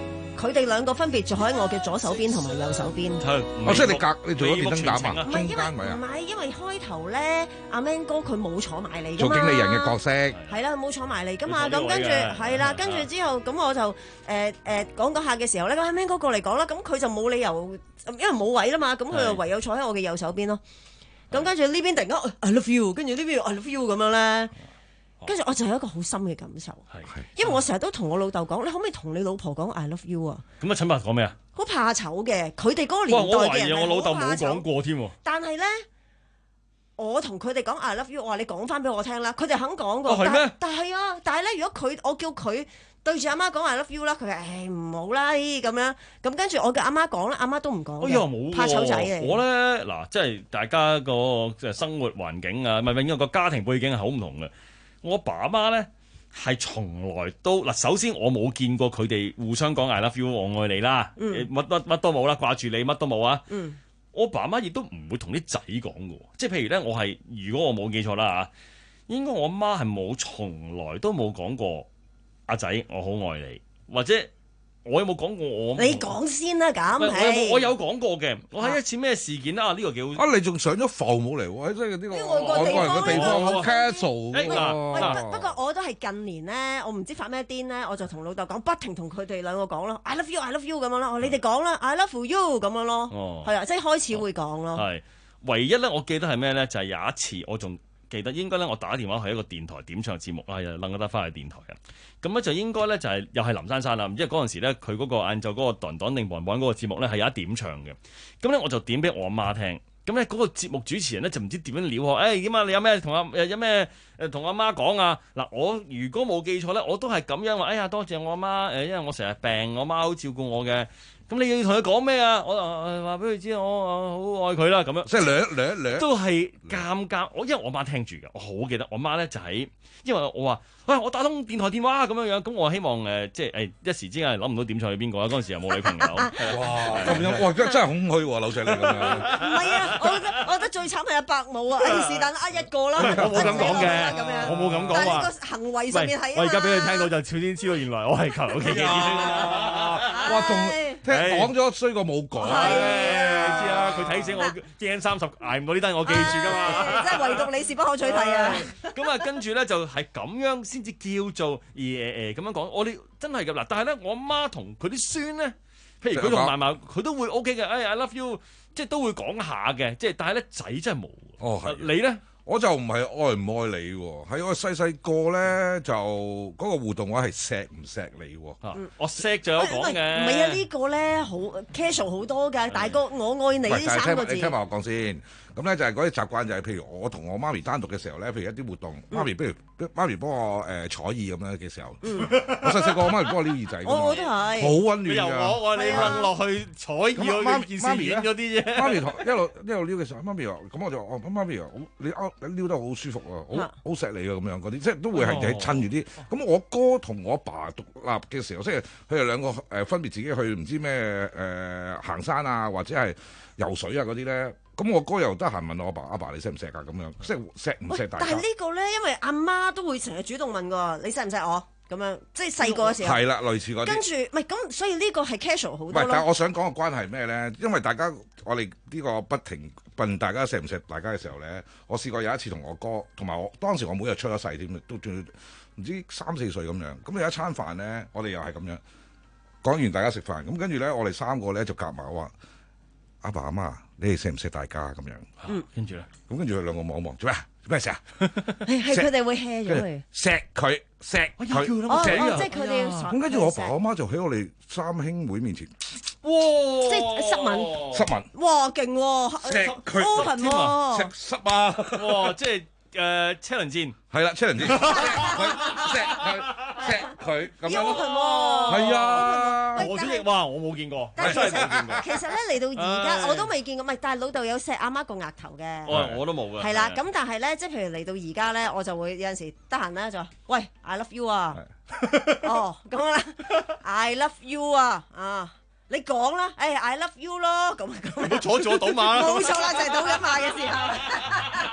佢哋兩個分別坐喺我嘅左手邊同埋右手邊。 哦，即係你隔你做咗電燈膽啊？ 唔係因為唔係因為開頭咧，阿 Man 哥佢冇坐埋嚟㗎嘛。 做經理人嘅角色。 係啦，冇坐埋嚟㗎嘛。咁跟住係啦，跟住之後咁我就誒誒講講下嘅時候咧，咁阿 Man 哥過嚟講啦，咁佢就冇理由，因為冇位啦嘛，咁佢就唯有坐喺我嘅右手邊咯。咁跟住呢邊突然間 I love you， 跟住呢邊 I love you 咁樣咧。跟住我就有一個好深嘅感受，因為我成日都同我老豆講，你可唔可以同你老婆講 I love you 啊？ 咁啊，陳伯講咩啊？ 好怕醜嘅，佢哋嗰個年代嘅人我懷疑我老豆冇講過添。 但係咧，我同佢哋講 I love you， 我話你講翻俾我聽啦，佢哋肯講過。 哦，係咩？ 但係啊，但係咧，如果佢我叫佢對住阿媽講 I love you 啦，佢話誒唔好啦咁樣。咁跟住我嘅阿媽講啦，阿媽都唔講。 哎呀，冇怕醜仔嚟。 我咧嗱，即係大家個即係生活環境啊，唔係應該個家庭背景係好唔同嘅。我爸阿媽咧係從來都嗱，首先我冇見過佢哋互相講 I love you， 我愛你啦，乜乜乜都冇啦，掛住你乜都冇啊。嗯、我爸阿媽亦都唔會同啲仔講嘅，即係譬如咧，我係如果我冇記錯啦嚇，應該我阿媽係冇從來都冇講過阿仔我好愛你，或者。我有冇講過我？ 你講先啦，咁我有我有講過嘅。我喺一次咩事件啊？呢、呢個幾好啊！你仲上咗浮冇嚟喎？即係呢個外國人嘅地方好 casual 㗎喎。 不過我都係近年咧，我唔知發咩癲咧，我就同老豆講，不停同佢哋兩個講咯 ，I love you，I love you 咁樣咯。你哋講啦 ，I love you 咁樣咯。哦，係啊，即係開始會講咯。 係唯一咧，我記得係咩咧？就係、是、有一次，我仲記得應該咧，我打電話去一個電台點唱節目啊，又楞得翻去電台嘅。咁咧就應該咧就係、是、又係林珊珊啦，因為嗰陣時咧佢嗰個晏晝嗰個檔檔定磅磅嗰個節目咧係有一點唱嘅，咁咧我就點俾我阿媽聽，咁咧嗰個節目主持人咧就唔知點樣撩我，誒點啊你有咩同阿誒有咩誒同阿媽講啊？嗱我如果冇記錯咧，我都係咁樣話，哎呀多謝我阿媽誒，因為我成日病，我媽好照顧我嘅。咁你要同佢講咩啊？我誒話俾佢知，我好愛佢啦，咁樣。 即係兩兩兩都係尷尬。我因為我媽聽住嘅，我好記得我媽咧就喺，因為我話，喂、哎，我打通電台電話咁樣樣，咁我希望誒、呃，即係誒一時之間諗唔到點唱去邊個啦。嗰陣時又冇女朋友。 哇！咁樣哇，真真係空虛喎，老細你咁樣。 唔係啊，我覺得我覺得最慘係阿伯母啊，是但呃一個啦。 我冇咁講嘅，我冇咁講話。 但係個行為上面係我而家俾你聽到就先知道，原來我係求其嘅。 哇！仲聽講咗衰過冇講， 你知啦，佢睇死我驚三十捱唔到呢單，我記住噶嘛。 即係唯獨你是不可取替啊！ 咁啊，跟住咧就係咁樣先至叫做而誒誒咁樣講。我哋真係㗎嗱，但係咧我媽同佢啲孫咧，譬如佢同嫲嫲，佢都會 O K 嘅。誒 I love you， 即係都會講下嘅。即係但係咧仔真係冇。 哦，係你咧？ 我就唔係愛唔愛你喎，喺我細細個咧就嗰、嗰個互動話係錫唔錫你喎、 嗯，我錫就有講嘅。 唔係啊，呢個咧好 casual 好多㗎，大哥我愛你呢三個字。 你聽埋我講先，咁咧就係嗰啲習慣就係、是、譬如我同我媽咪單獨嘅時候咧，譬如一啲活動，媽咪不如媽咪幫我誒坐耳咁樣嘅時候，嗯、我細細個我媽咪幫我撩耳仔， 我我都係好溫暖㗎。 由我愛你掕落去坐耳，嗰件事遠咗啲啫。 媽咪一路一路撩嘅時候，媽咪話：咁我就哦，媽咪話你你撩得好舒服啊，好好錫你啊咁樣嗰啲，即係都會係係襯住啲。咁我哥同我爸獨立嘅時候，即係佢哋兩個誒分別自己去唔知咩誒行山啊，或者係游水啊嗰啲咧。咁我哥又得閒問我阿爸：阿爸你錫唔錫啊？咁樣即係錫唔錫大家？ 但係呢個咧，因為阿媽都會成日主動問㗎，你錫唔錫我？咁樣即係細個嘅時候。係啦， 類似嗰啲。 跟住唔係咁，所以呢個係 casual 好多咯。 唔係，但係我想講嘅關係係咩咧？因為大家我哋呢個不停問大家錫唔錫大家嘅時候咧，我試過有一次同我哥同埋我當時我妹又出咗世添，都仲唔知三四歲咁樣。咁有一餐飯咧，我哋又係咁樣講完大家食飯，咁跟住咧我哋三個咧就夾埋話阿爸阿媽，你哋錫唔錫大家咁樣？ 嗯，跟住咧，咁跟住佢兩個望一望，做咩？做咩錫啊？ 係係佢哋會 hea 咗佢， 錫佢錫佢， 哦哦，即係佢哋要咁跟住我爸我媽就喺我哋三兄妹面前， 哇！即係濕吻， 濕吻， 哇勁喎， 錫佢 ，open 喎， 錫濕啊！ 哇！即係誒車輪戰， 係啦，車輪戰，佢錫佢錫佢咁樣咯，係啊！ 何主席話我冇見過，真係冇見過。 其實咧嚟到而家我都未見過，唔係，但係老豆有錫阿媽個額頭嘅。 我我都冇嘅。 係啦，咁但係咧，即係譬如嚟到而家咧，我就會有陣時得閒咧就話，喂 ，I love you 啊，哦咁啦 ，I love you 啊，啊，你講啦，誒 I love you 咯，咁咁。 唔好阻住我賭馬啦。 冇錯啦，就係賭緊馬嘅時候。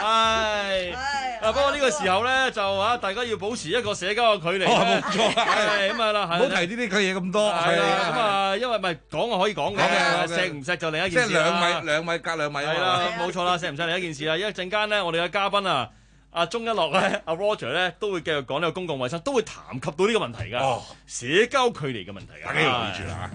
係。啊，不過呢個時候咧就啊，大家要保持一個社交嘅距離。 冇錯， 係咁啊啦， 唔好提呢啲嘅嘢咁多。 係啦，咁啊，因為咪講可以講嘅，錫唔錫就另一件事啦。 即係兩米兩米隔兩米。 係啦，冇錯啦，錫唔錫另一件事啦。因為陣間咧，我哋嘅嘉賓啊，阿鐘一樂咧，阿 Roger 咧，都會繼續講呢個公共衛生，都會談及到呢個問題㗎。哦，社交距離嘅問題㗎。大家要留意住啦。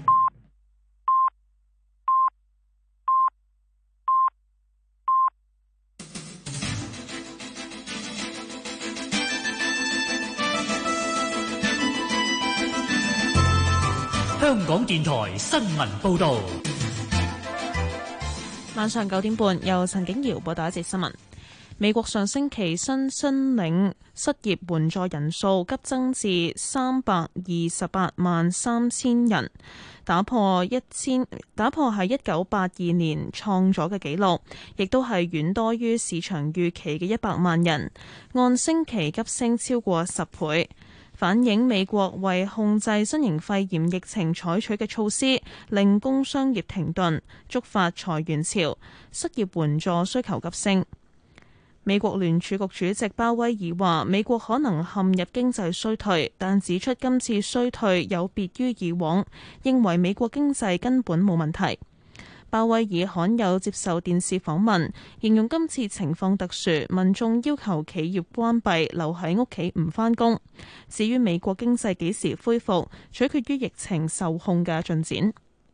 香港電台新聞報導， 晚上九點半由陳景瑤報道一節新聞。美國上星期新申領失業援助人數急增至三百二十八萬三千人，打破一千打破係一九八二年創咗嘅紀錄，亦都係遠多於市場預期嘅一百萬人，按星期急升超過十倍。反映美國為控制新型肺炎疫情採取嘅措施，令工商業停頓，觸發裁員潮，失業援助需求急升。美國聯儲局主席鮑威爾話：美國可能陷入經濟衰退，但指出今次衰退有別於以往，認為美國經濟根本冇問題。鮑威爾罕有接受電視訪問，形容今次情況特殊，民眾要求企業關閉，留喺屋企唔返工。至於美國經濟幾時恢復，取決於疫情受控嘅進展。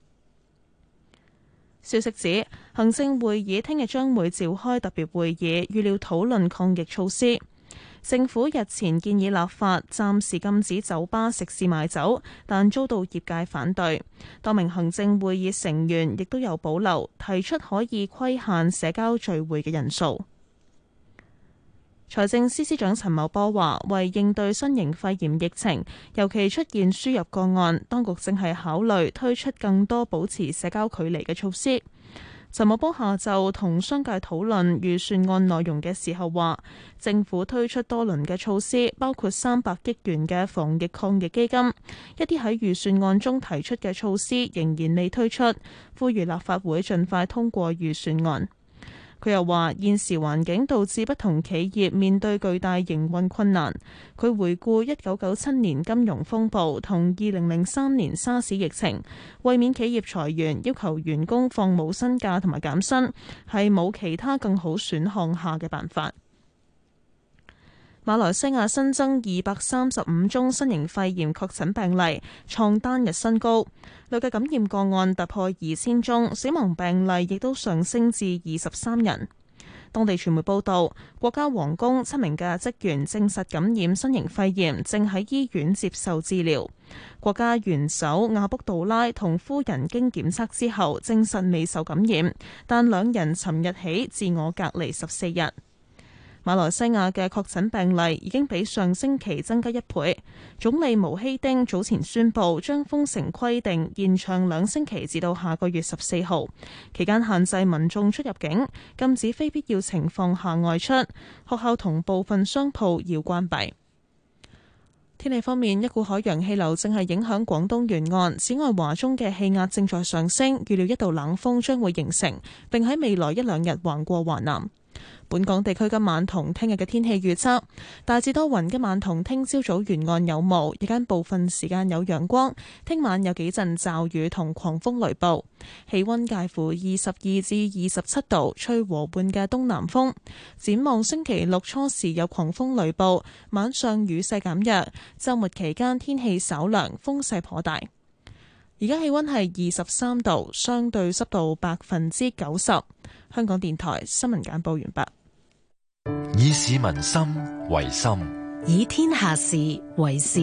消息指，行政會議聽日將會召開特別會議，預料討論抗疫措施。政府日前建議立法暫時禁止酒吧食肆賣酒，但遭到業界反對。多名行政會議成員亦都有保留，提出可以規限社交聚會嘅人數。財政司司長陳茂波話，為應對新型肺炎疫情，尤其出現輸入個案，當局正係考慮推出更多保持社交距離嘅措施。陳茂波下晝同商界討論預算案內容嘅時候話，政府推出多輪嘅措施，包括三百億元嘅防疫抗疫基金，一啲喺預算案中提出嘅措施仍然未推出，呼籲立法會盡快通過預算案。佢又話，現時環境導致不同企業面對巨大營運困難。佢回顧一九九七年金融風暴同二零零三年沙士疫情，為免企業裁員，要求員工放冇薪假同埋減薪，係冇其他更好選項下嘅辦法。馬來西亞新增二百三十五宗新型肺炎確診病例，創單日新高，累計感染個案突破二千宗，死亡病例亦都上升至二十三人。當地傳媒報道，國家皇宮七名嘅職員證實感染新型肺炎，正喺醫院接受治療。國家元首阿卜杜拉同夫人經檢測之後，證實未受感染，但兩人尋日起自我隔離十四日。馬來西亞嘅確診病例已經比上星期增加一倍。總理毛希丁早前宣布將封城規定延長兩星期至到下個月十四號，期間限制民眾出入境，禁止非必要情況下外出，學校同部分商鋪要關閉。天氣方面，一股海洋氣流正係影響廣東沿岸，此外華中嘅氣壓正在上升，預料一道冷鋒將會形成，並喺未來一兩日橫過華南。本港地區今晚同聽日嘅天氣預測，大致多雲，今晚同聽朝早沿岸有霧，日間部分時間有陽光，聽晚有幾陣驟雨同狂風雷暴，氣溫介乎二十二至二十七度，吹和緩嘅東南風。展望星期六初時有狂風雷暴，晚上雨勢減弱，週末期間天氣稍涼，風勢頗大。而家氣溫係二十三度，相對濕度百分之九十。香港電台新聞簡報完畢。 以市民心為心， 以天下事為事。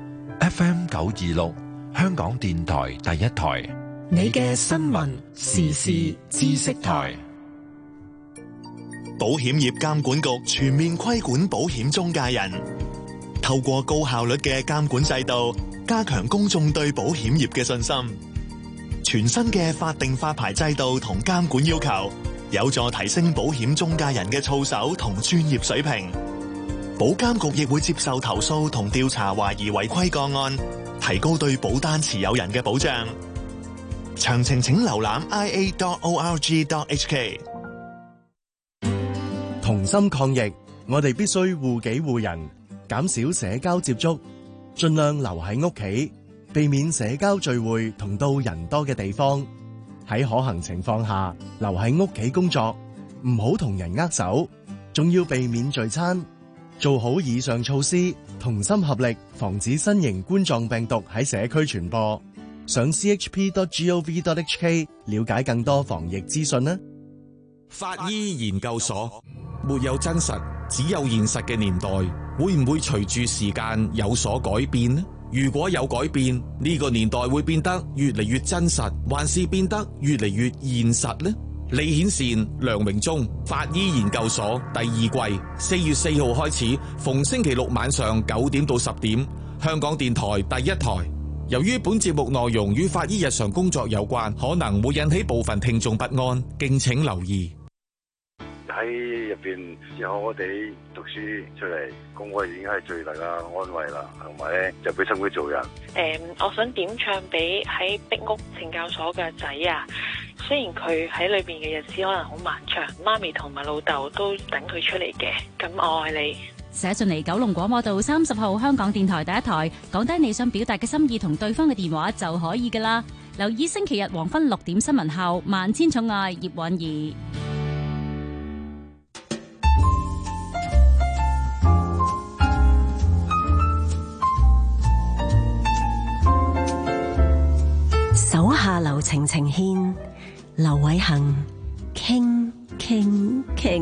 F M 九二六，香港電台第一台， 你嘅新聞時事知識台。 保險業監管局全面規管保險中介人，透過高效率嘅監管制度，加強公眾對保險業嘅信心。全新嘅法定發牌制度同監管要求，有助提升保險中介人嘅操守同專業水平。保監局亦會接受投訴同調查懷疑違規個案，提高對保單持有人嘅保障。詳情請瀏覽 i a dot org dot h k。 同心抗疫，我哋必須護己護人，減少社交接觸，盡量留喺屋企，避免社交聚會同到人多嘅地方。喺可行情況下，留喺屋企工作，唔好同人握手，仲要避免聚餐。做好以上措施，同心合力，防止新型冠狀病毒喺社區傳播。上 c h p dot gov dot h k 了解更多防疫資訊啦。 法醫研究所，沒有真實，只有現實嘅年代，會唔會隨住時間有所改變呢？如果有改變，呢個年代會變得越嚟越真實，還是變得越嚟越現實呢？李顯善、梁榮忠，法醫研究所第二季，四月四號開始，逢星期六晚上九點到十點，香港電台第一台。由於本節目內容與法醫日常工作有關，可能會引起部分聽眾不安，敬請留意。 喺入邊有我哋讀書出嚟，咁我已經係最大嘅安慰啦，同埋咧就俾心機做人。 誒、嗯，我想點唱俾喺壁屋懲教所嘅仔啊！雖然佢喺裏邊嘅日子可能好漫長，媽咪同埋老豆都等佢出嚟嘅，咁我愛你。 寫信嚟九龍廣播道三十號香港電台第一台，講低你想表達嘅心意同對方嘅電話就可以噶啦。留意星期日黃昏六點新聞後，萬千寵愛葉韻儀。 手下留情情牽，劉偉恒傾傾傾。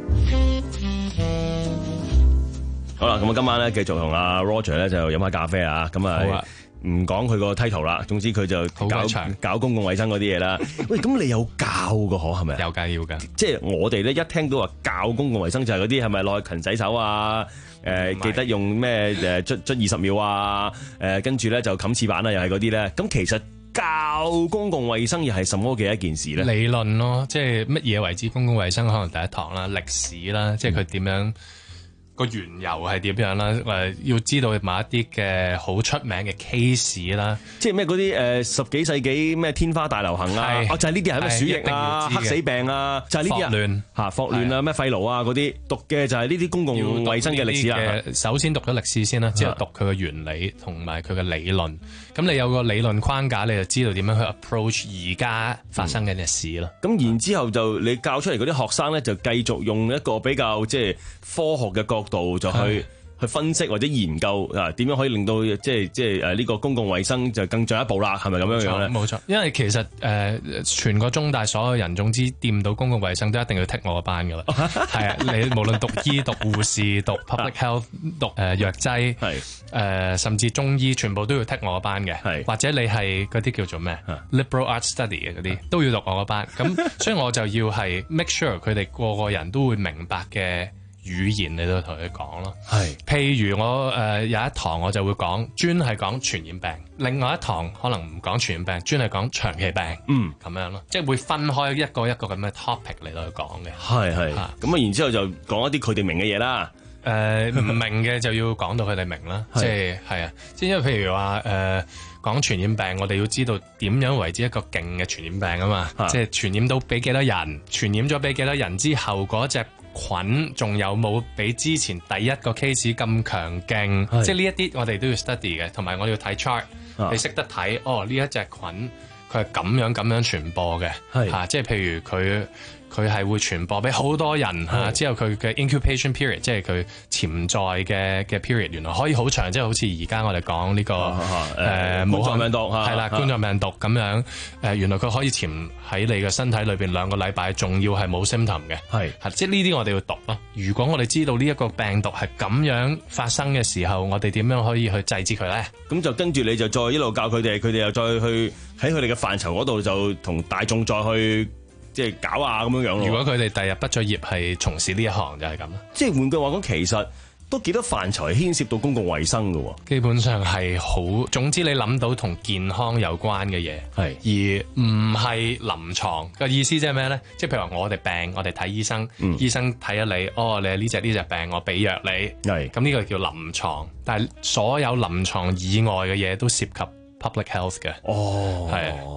好啦，咁啊，今晚咧繼續同阿 Roger 咧就飲下咖啡啊，咁啊唔講佢個 title 啦，總之佢就搞搞公共衛生嗰啲嘢啦。喂，咁你有教㗎可係咪？ 有㗎要㗎， 即係我哋咧一聽到話教公共衛生就係嗰啲係咪落去勤洗手啊？誒、呃、記得用咩誒捽捽二十秒啊？誒跟住咧就冚廁板啊，又係嗰啲咧。咁其實教公共衛生又係什麼嘅一件事咧？ 理論咯，即係乜嘢為之公共衛生？可能第一堂啦，歷史啦，即係佢點樣。個緣由係點樣啦？誒，要知道某一啲嘅好出名嘅 case 啦， 即係咩嗰啲誒十幾世紀咩天花大流行啊，哦就係呢啲係咩鼠疫啊、黑死病啊，就係呢啲啊，霍亂嚇、霍亂啊、咩肺癆啊嗰啲，讀嘅就係呢啲公共衛生嘅歷史啦。 首先讀咗歷史先啦，之後讀佢嘅原理同埋佢嘅理論。咁你有個理論框架，你就知道點樣去 approach 而家發生緊嘅事啦。 咁、嗯、然之後就你教出嚟嗰啲學生咧，就繼續用一個比較即係科學嘅角度就去去分析或者研究啊，點樣可以令到即係即係誒呢個公共衛生就更進一步啦？係咪咁樣樣咧？ 冇錯，因為其實誒、呃、全個中大所有人，總之掂到公共衛生都一定要剔我個班噶啦。係啊，你無論讀醫、讀護士、讀 public health、讀誒藥劑，係誒、呃、甚至中醫，全部都要剔我個班嘅。係或者你係嗰啲叫做咩 liberal arts study 嘅嗰啲，都要讀我個班。咁所以我就要係 make sure 佢哋個個人都會明白嘅語言，你都同佢講咯。係，譬如我誒、呃、有一堂我就會講專係講傳染病，另外一堂可能唔講傳染病，專係講長期病。嗯，咁樣咯，即係會分開一個一個咁嘅 topic 嚟到去講嘅。係係，咁啊然之後就講一啲佢哋明嘅嘢啦。誒、呃、唔明嘅就要講到佢哋明啦。即係係啊，即係因為譬如話誒、呃、講傳染病，我哋要知道點樣為之一個勁嘅傳染病啊嘛。即係傳染到俾幾多人，傳染咗俾幾多人之後嗰隻菌仲有冇比之前第一個 case 咁強勁？即係呢一啲我哋都要 study 嘅，同埋我哋要睇 chart，啊、你識得睇哦呢一隻菌佢係咁樣咁樣傳播嘅，嚇、啊，即係譬如佢。佢係會傳播俾好多人嚇，之後佢嘅 incubation period，即係佢潛在嘅嘅 period，原來可以好長，即係好似而家我哋講呢個誒武漢病毒係啦，冠狀病毒咁樣誒，原來佢可以潛喺你嘅身體裏邊兩個禮拜，仲要係冇 symptom 嘅，係係即係呢啲我哋要讀咯。如果我哋知道呢一個病毒係咁樣發生嘅時候，我哋點樣可以去制止佢咧？咁就跟住你就再一路教佢哋，佢哋又再去喺佢哋嘅範疇嗰度就同大眾再去。即係搞啊咁樣樣咯。如果佢哋第日畢咗業係從事呢一行就係咁啦。即係換句話講，其實都幾多範疇係牽涉到公共衛生嘅喎。基本上係好，總之你諗到同健康有關嘅嘢，係而唔係臨床嘅意思即係咩咧？即係譬如話我哋病，我哋睇醫生，嗯、醫生睇咗你，哦，你係呢隻呢隻病，我俾藥你，係咁呢個叫臨床。但係所有臨床以外嘅嘢都涉及 public health 嘅。哦，係。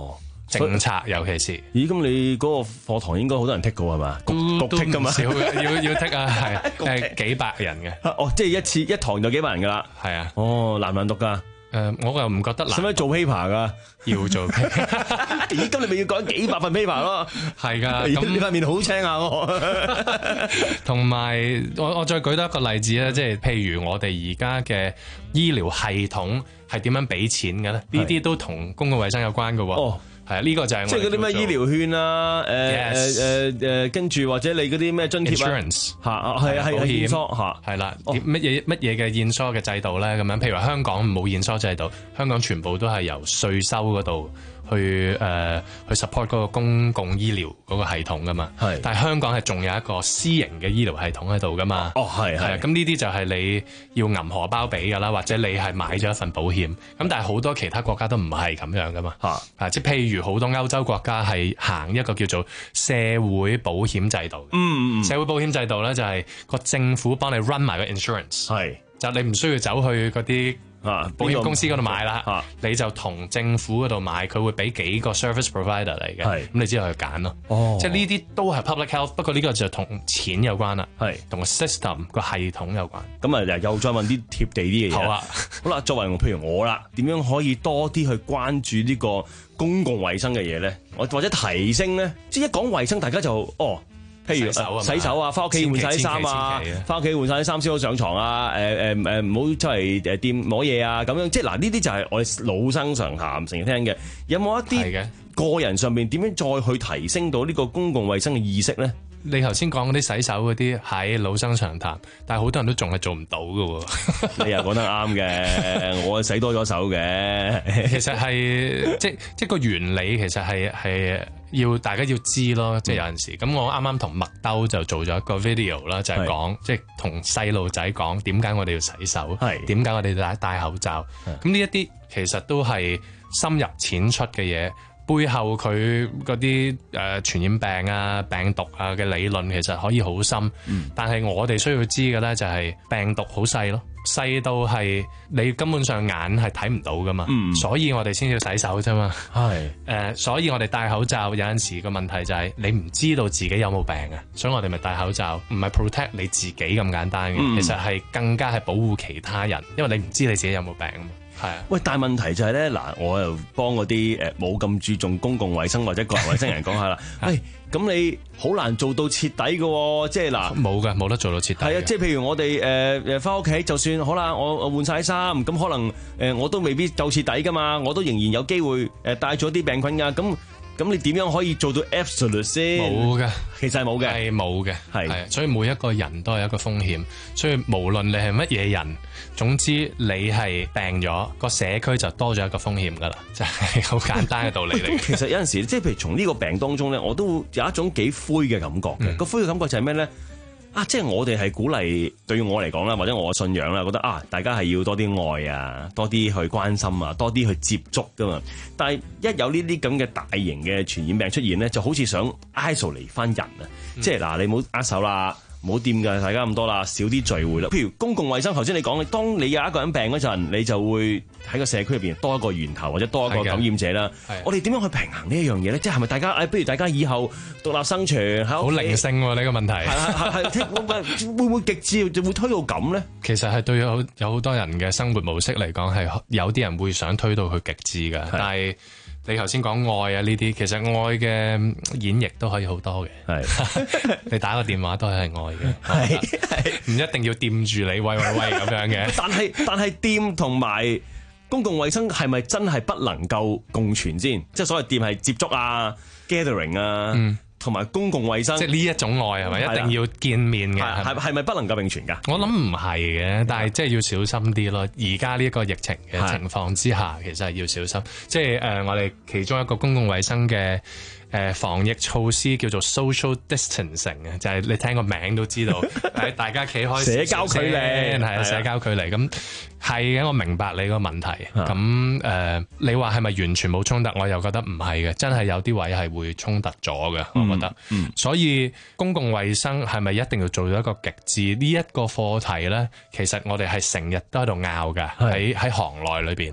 政策，尤其是。 咦？咁你嗰個課堂應該好多人剔㗎係嘛？ 都焗剔㗎嘛？ 少嘅，要要剔啊，係係幾百人嘅。 哦，即係一次一堂就幾百人㗎啦。 係啊。 哦，難唔難讀㗎？ 誒，我又唔覺得難。 使唔使做 paper 㗎？ 要做 paper。 咦？咁你咪要講幾百份 paper 咯？ 係㗎。 咁你塊面好青啊！我同埋我我再舉多一個例子咧，即係譬如我哋而家嘅醫療系統係點樣俾錢嘅咧？呢啲都同公共衛生有關㗎喎。哦。係啊，呢個就係我即係嗰啲咩醫療券啊，誒誒誒誒，跟住或者你嗰啲咩津貼啊，嚇係啊係驗疏嚇係啦， 乜嘢乜嘢嘅驗疏嘅制度咧？咁樣譬如話香港冇驗疏制度，香港全部都係由稅收嗰度去誒、呃、去 support 嗰個公共醫療嗰個系統噶嘛。係，但係香港係仲有一個私營嘅醫療系統喺度噶嘛。哦，係係。咁呢啲就係你要揞荷包俾㗎啦，或者你係買咗一份保險。咁但係好多其他國家都唔係咁樣噶嘛。嚇啊，即係譬如好多歐洲國家係行一個叫做社會保險制度。嗯嗯。社會保險制度咧就係個政府幫你 run 埋個 insurance。係。就你唔需要走去嗰啲啊保險公司嗰度買啦，啊、你就同政府嗰度買，佢會俾幾個 service provider 嚟嘅，咁你之後去揀咯。哦，即係呢啲都係 public health，不過呢個就同錢有關啦，係同個 system 個系統有關。咁啊，又再問啲貼地啲嘅嘢。好啊，好啦，作為譬如我啦，點樣可以多啲去關注呢個公共衛生嘅嘢咧？我或者提升咧，即係一講衛生，大家就哦。譬如洗手啊，洗手啊，翻屋企換晒啲衫啊，翻屋企換晒啲衫先好上床啊，誒誒誒，唔好出嚟誒掂摸嘢啊，咁樣即係嗱，呢啲就係我哋老生常談成日聽嘅。有冇一啲個人上面點樣再去提升到呢個公共衛生嘅意識咧？你頭先講嗰啲洗手嗰啲係老生常談，但係好多人都仲係做唔到㗎喎。你又講得啱嘅，我洗多咗手嘅。其實係即即個原理其實係係要大家要知咯，即係有陣時。咁、嗯、我啱啱同麥兜就做咗一個 video 啦，就係講即係同細路仔講點解我哋要洗手，點解我哋戴戴口罩。咁呢一啲其實都係深入淺出嘅嘢。背後佢嗰啲誒傳染病啊、病毒啊嘅理論其實可以好深，嗯、但係我哋需要知嘅咧就係病毒好細咯，細到係你根本上眼係睇唔到噶嘛，嗯、所以我哋先要洗手啫嘛。係誒、呃，所以我哋戴口罩有陣時個問題就係你唔知道自己有冇病啊，所以我哋咪戴口罩，唔係 protect 你自己咁簡單嘅，嗯、其實係更加係保護其他人，因為你唔知你自己有冇病啊嘛。係啊，喂！但係問題就係咧，嗱，我又幫嗰啲誒冇咁注重公共衛生或者個人衛生人講下啦。喂，咁你好難做到徹底嘅喎，即係嗱，冇嘅，冇得做到徹底。係啊，即係譬如我哋誒誒翻屋企，就算好啦，我我換晒衫，咁可能誒我都未必就徹底噶嘛，我都仍然有機會誒帶咗啲病菌㗎，咁。咁你點樣可以做到 absolute 先？冇嘅，其實係冇嘅，係冇嘅，係。所以每一個人都係一個風險，所以無論你係乜嘢人，總之你係病咗，個社區就多咗一個風險㗎啦，就係好簡單嘅道理嚟。其實有陣時，即係譬如從呢個病當中咧，我都有一種幾灰嘅感覺嘅。個、嗯、灰嘅感覺就係咩咧？啊，即係我哋係鼓勵，對於我嚟講啦，或者我嘅信仰啦，覺得啊，大家係要多啲愛啊，多啲去關心啊，多啲去接觸噶嘛。但係一有呢啲咁嘅大型嘅傳染病出現咧，就好似想 isolate 翻人啊，嗯、即係嗱，你唔好握手啦。唔好掂㗎，大家咁多啦，少啲聚會啦。譬如公共衛生，頭先你講，當你有一個人病嗰陣，你就會喺個社區入邊多一個源頭或者多一個感染者啦。我哋點樣去平衡呢一樣嘢咧？即係係咪大家誒、哎，不如大家以後獨立生存？好靈性喎呢個問題。係係係，會唔會極致就會推到咁咧？其實係對有有好多人嘅生活模式嚟講，係有啲人會想推到佢極致㗎，但係。你頭先講愛啊呢啲，其實愛嘅演繹都可以好多嘅。係你打個電話都係愛嘅，係係唔一定要掂住你喂喂喂咁樣嘅。但係但係掂同埋公共衛生係咪真係不能夠共存先？即係所謂掂係接觸啊、gathering 啊。嗯同埋公共衛生，即係呢一種愛係咪一定要見面嘅？係係咪不能夠並存㗎？我諗唔係嘅，但係即係要小心啲咯。而家呢一個疫情嘅情況之下，其實係要小心。即係誒、呃，我哋其中一個公共衛生嘅。誒防疫措施叫做 social distancing 啊，就係你聽個名都知道，誒大家企開社交距離，係啊社交距離咁係嘅，我明白你個問題。咁誒、呃，你話係咪完全冇衝突？我又覺得唔係嘅，真係有啲位係會衝突咗嘅，我覺得。嗯嗯、所以公共衛生係咪一定要做到一個極致？呢、這、一個課題咧，其實我哋係成日都喺度拗㗎，喺喺行內裏邊。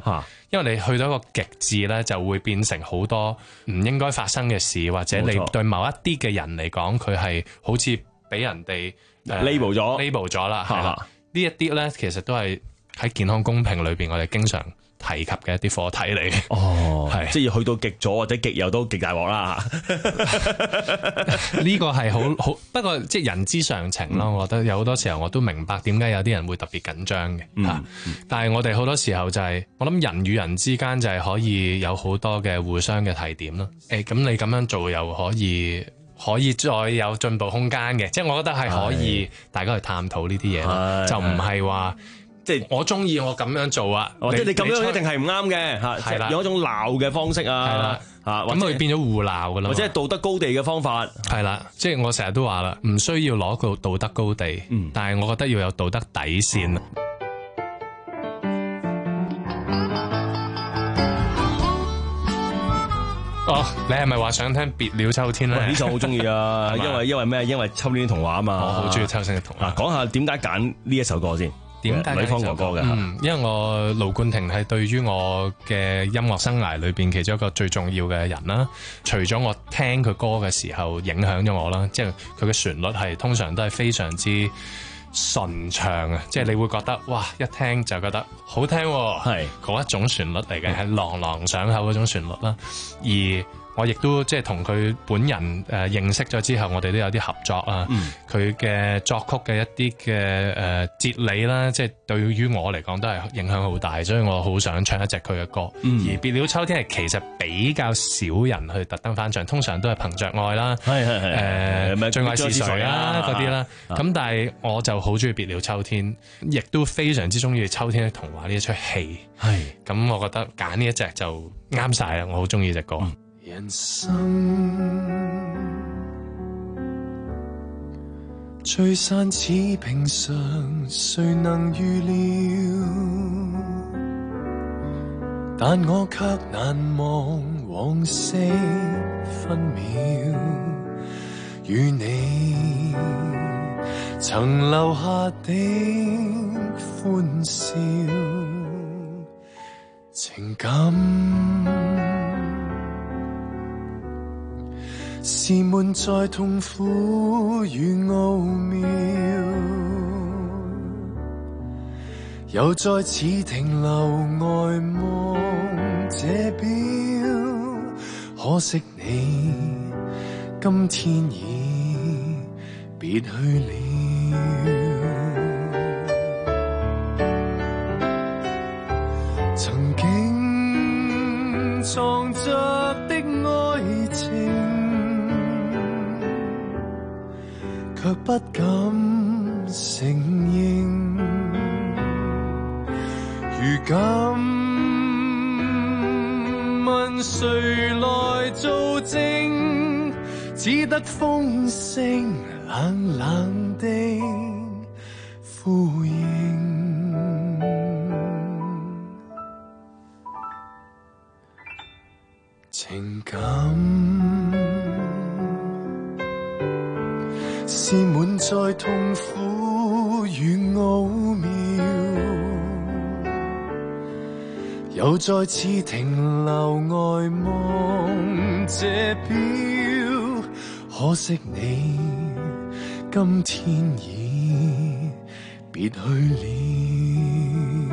因為你去到一個極致咧，就會變成好多唔應該發生嘅事，或者你對某一啲嘅人嚟講，佢係好似俾人哋 label 咗 label 咗啦，係啦，呢一啲咧其實都係喺健康公平裏邊，我哋經常提及嘅一啲課題嚟嘅。 哦， 係即係要去到極左或者極右都極大鑊啦。 呢個係好好，不過即係人之常情咯。我覺得有好多時候我都明白點解有啲人會特別緊張嘅嚇。 嗯、 但係我哋好多時候就係、是、我諗人與人之間就係可以有好多嘅互相嘅提點咯。誒、欸，咁你咁樣做又可以可以再有進步空間嘅，即係我覺得係可以大家去探討呢啲嘢咯，就唔係話。即係我中意我咁樣做啊， 或者你咁樣一定係唔啱嘅嚇，係啦，有一種鬧嘅方式啊，嚇， 咁佢變咗互鬧噶啦， 或者係道德高地嘅方法， 係啦，即係我成日都話啦，唔需要攞個道德高地，嗯、但係我覺得要有道德底線。哦，你係咪話想聽別了秋天咧？ 呢首好中意啊，因為因為咩？因為秋天童話啊嘛， 我好中意秋天嘅童話。 講下點解揀呢一首歌先？ 點解呂方哥哥嘅？ 嗯，因為我盧冠廷係對於我嘅音樂生涯裏邊其中一個最重要嘅人啦。除咗我聽佢歌嘅時候影響咗我啦，即係佢嘅旋律係通常都係非常之順暢啊！即係你會覺得哇，一聽就覺得好聽，係嗰一種旋律嚟嘅，係朗朗上口嗰種旋律啦。而我亦都即係同佢本人誒認識咗之後，我哋都有啲合作啊。佢嘅、嗯、作曲嘅一啲嘅誒哲理啦，即係對於我嚟講都係影響好大，所以我好想唱一隻佢嘅歌。嗯、而別了秋天係其實比較少人去特登翻唱，通常都係憑着愛啦，係係係誒最愛是誰啦嗰啲啦。咁但係我就好中意別了秋天，亦都非常之中意秋天的童話呢一出戲。係咁，我覺得揀呢一隻就啱晒啦，我好中意隻歌。嗯人生聚散似平常，誰能預料？但我卻難忘往昔分秒，與你曾留下的歡笑，情感是滿載痛苦與奧妙，又再次停留呆望這表，可惜你今天已別去了。曾經藏着的愛情，卻不敢承認，如今問誰來做證，只得風聲冷冷的呼應，情感是滿載痛苦與奧妙，又再次停留呆望這表，可惜你今天已別去了。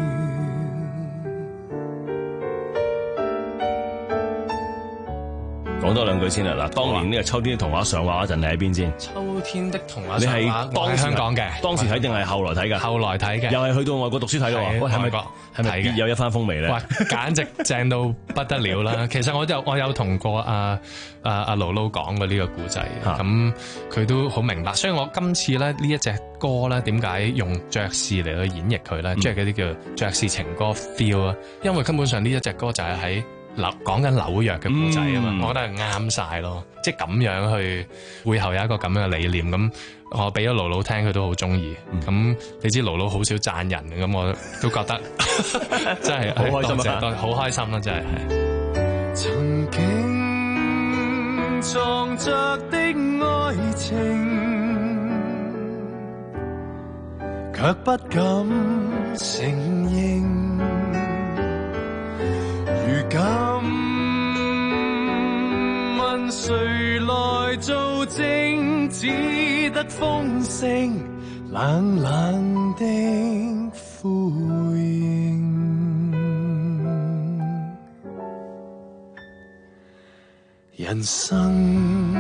講多兩句先啦！嗱，當年呢個秋天的童話上畫嗰陣，你喺邊先？ 秋天的童話你係當香港嘅， 當時睇定係後來睇㗎？ 後來睇嘅， 又係去到外國讀書睇嘅喎。係咪係咪別有一番風味咧？哇！ 簡直正到不得了啦！其實我有我有同過阿阿阿盧盧講過呢個故仔，咁佢都好明白。所以我今次咧呢一隻歌咧，點解用爵士嚟去演繹佢咧？即係嗰啲叫爵士情歌 feel 啊！因為根本上呢一隻歌就係喺紐講緊紐約嘅故仔啊嘛，嗯、我覺得係啱晒咯，即係咁樣去背後有一個咁樣嘅理念，咁我俾咗盧盧聽，佢都好中意。咁、嗯、你知盧盧好少讚人嘅，咁我都覺得真係好開心啊，好開心啦，真係係。 曾經藏着的愛情，卻不敢承認。 敢問誰來做證，只得風聲冷冷的呼應。人生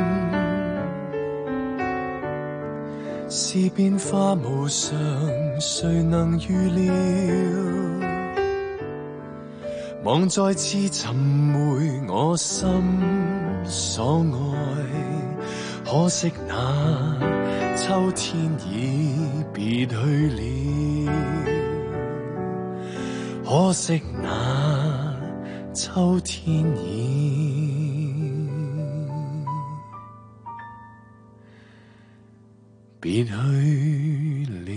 是變化無常，誰能預料？望再次尋回我心所愛，可惜那秋天已別去了，可惜那秋天已別去了。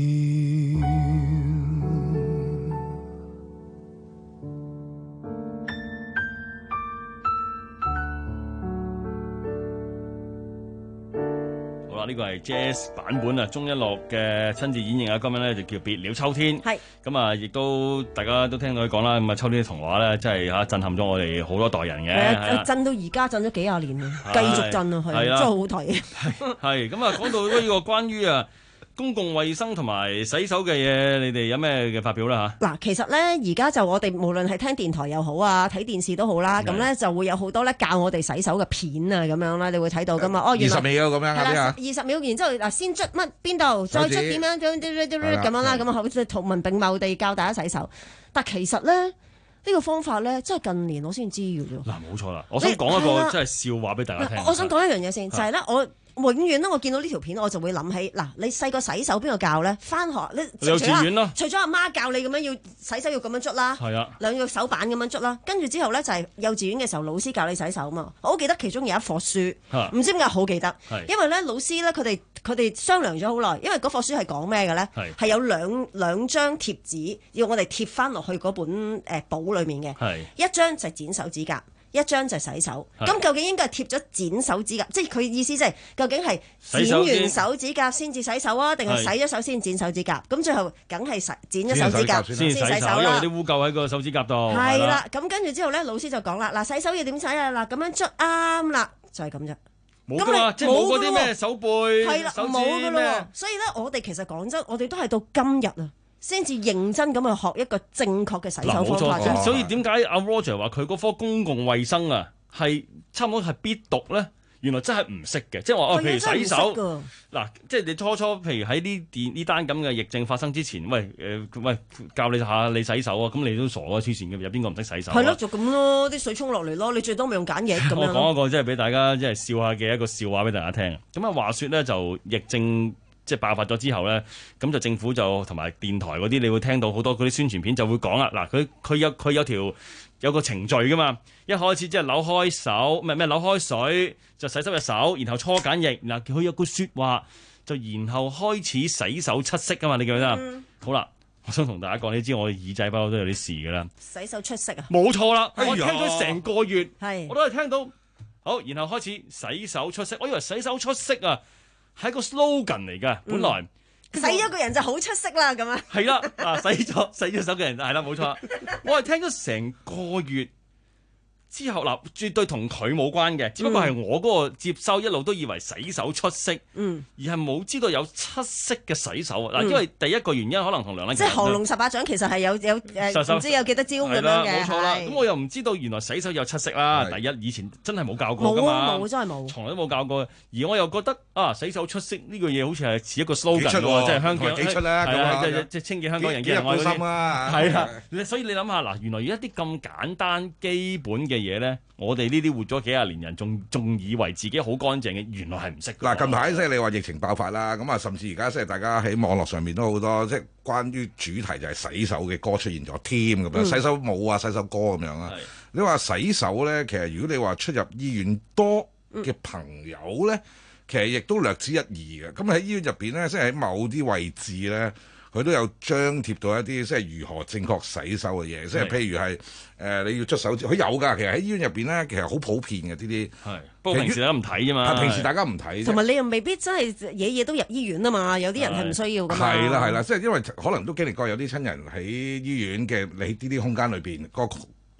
呢個係 Jazz 版本啊，鍾一樂嘅親自演繹啊，今日咧就叫別了秋天。係咁啊，亦都大家都聽到佢講啦。咁啊，秋天嘅童話咧，真係嚇震撼咗我哋好多代人嘅。 係啊，震到而家震咗幾廿年啊，繼續震啊，係真係好睇。 係咁啊，講到呢個關於啊公共衛生同埋洗手嘅嘢，你哋有咩嘅發表啦嚇？ 嗱，其實咧而家就我哋無論係聽電台又好啊，睇電視都好啦，咁咧就會有好多咧教我哋洗手嘅片啊，咁樣啦，你會睇到噶嘛？哦， 二十秒咁樣係啦，二十秒，然之後嗱先捽乜邊度，再捽點樣，咁樣啦，咁啊好似圖文並茂地教大家洗手。但其實咧呢個方法咧，真係近年我先知嘅啫。 嗱，冇錯啦，我想講一個真係笑話俾大家聽。 我想講一樣嘢先，就係咧我。永遠咧，我見到呢條片我就會諗起嗱，你細個洗手邊個教咧？翻學你幼稚園咯， 除咗阿媽教你咁樣要洗手要咁樣捽啦，係啊，兩個手板咁樣捽啦，跟住之後咧就係幼稚園嘅時候老師教你洗手嘛。我好記得其中有一課書，唔知點解好記得，因為咧老師咧佢哋佢哋商量咗好耐，因為嗰課書係講咩嘅咧？係有兩兩張貼紙要我哋貼翻落去嗰本誒簿裡面嘅，一張就係剪手指甲。一張就洗手，咁究竟應該係貼咗剪手指甲，即係佢意思即係究竟係剪完手指甲先至洗手啊，定係洗咗手先剪手指甲？咁最後梗係洗剪咗手指甲先洗手啦， 因為啲污垢喺個手指甲度。 係啦，咁跟住之後咧，老師就講啦，嗱洗手要點洗啊？嗱咁樣捽啱啦，就係咁啫。 冇㗎啦，即係冇嗰啲咩手背、 係啦，冇㗎咯。所以咧，我哋其實講真，我哋都係到今日啊。先至認真咁去學一個正確嘅洗手方法啫。 所以點解阿 Roger 話佢嗰科公共衛生啊係差唔多係必讀咧？原來真係唔識嘅，即係話哦，譬如洗手嗱，即係你初初譬如喺呢電呢單咁嘅疫症發生之前，喂誒、呃、喂教你下你洗手啊，咁你都傻啊黐線嘅，有邊個唔識洗手？ 係咯，就咁咯，啲水沖落嚟咯，你最多咪用梘液咁樣。 我講一個即係俾大家即係笑下嘅一個笑話俾大家聽。咁啊話説咧就疫症。即係爆發咗之後咧，咁就政府就同埋電台嗰啲，你會聽到好多嗰啲宣傳片就會講啦。嗱，佢佢有佢有條有個程序噶嘛。一開始即係扭開手，唔係咩扭開水就洗手隻手，然後搓梘液。嗱，佢有句説話就然後開始洗手出色噶嘛。你記唔記得？嗯、好啦，我想同大家講，你知我耳仔不嬲都有啲事㗎啦。 洗手出色啊！ 冇錯啦，我聽咗成個月， 係我都係聽到好，然後開始洗手出色。我以為洗手出色啊！係個 slogan 嚟㗎，本來、 嗯、洗咗個人就好出色啦，咁啊， 係啦，啊洗咗洗咗手嘅人係啦，冇錯。我係聽咗成個月之後，嗱，絕對同佢冇關嘅，只不過係我嗰個接收一路都以為洗手出色，嗯，而係冇知道有七色嘅洗手啊！嗱、嗯，因為第一個原因可能同梁禮勤即係降龍十八掌，其實係有有誒，唔知有幾多招咁樣嘅， 冇錯啦。咁我又唔知道原來洗手有七色啦。第一，以前真係冇教過㗎嘛， 冇真係冇， 從來都冇教過。而我又覺得啊，洗手出色呢個嘢好似係似一個 slogan 喎，即係香港幾出啦， 係啊，即係即係清潔香港人嘅人愛心啊，係啊。所以你諗下嗱，原來有一啲咁簡單基本嘅嘢咧，我哋呢啲活咗幾廿年人，仲仲以為自己好乾淨嘅，原來係唔識。 嗱，近排即係你話疫情爆發啦，咁啊，甚至而家即係大家喺網絡上面都好多即係關於主題就係洗手嘅歌出現咗添咁樣，嗯、洗手舞啊、洗手歌咁樣啊。是你話洗手咧，其實如果你話出入醫院多嘅朋友咧，嗯、其實亦都略知一二嘅。咁喺醫院入邊咧，即係喺某啲位置咧，佢都有張貼到一啲即係如何正確洗手嘅嘢，即係譬如係誒、呃、你要捽手指，佢有㗎。其實喺醫院入邊咧，其實好普遍嘅呢啲。係，不過平時大家唔睇啫嘛。 平時大家唔睇。 同埋你又未必真係嘢嘢都入醫院啊嘛，有啲人係唔需要㗎嘛。 係啦係啦，即係因為可能都經歷過有啲親人喺醫院嘅你呢啲空間裏邊個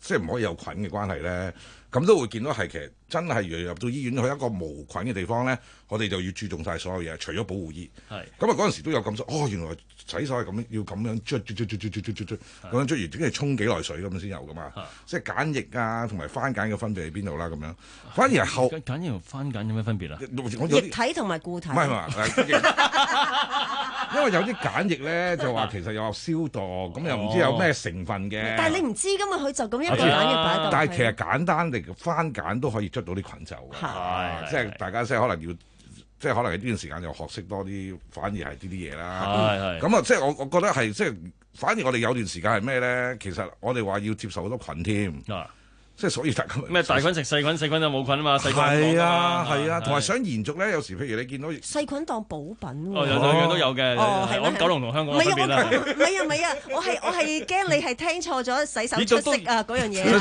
即係唔可以有菌嘅關係咧，咁都會見到係其實真係入入到醫院去一個無菌嘅地方咧，我哋就要注重晒所有嘢，除咗保護衣。 係咁啊嗰陣時都有感受，哦原來洗手係咁樣，要咁樣捽捽捽捽捽捽捽捽咁樣捽完，跟住沖幾耐水咁先有噶嘛。即係梘液啊同埋番梘嘅分別喺邊度啦咁樣。反而係後梘液同番梘有咩分別啊？ 液體同埋固體。 唔係唔係。因為有啲梘液咧就話其實有消毒，咁又唔知有咩成分嘅。 但係你唔知噶嘛，佢就咁一個梘液擺喺度。 但係其實簡單嚟番梘都可以捽到啲菌走嘅， 係即係大家即係可能要，即係可能喺呢段時間又學識多啲，反而係呢啲嘢啦。 係係。 咁啊，即係我我覺得係即係，反而我哋有段時間係咩咧？其實我哋話要接受好多菌添。啊即係所以大家咩大菌食細菌，細菌就冇菌啊嘛，細菌係啊係啊，同埋想延續咧，有時譬如你見到細菌當補品喎， 哦有兩樣都有嘅， 哦係我九龍同香港分別啦。 唔係啊唔係啊，我係我係驚你係聽錯咗洗手出色啊嗰樣嘢。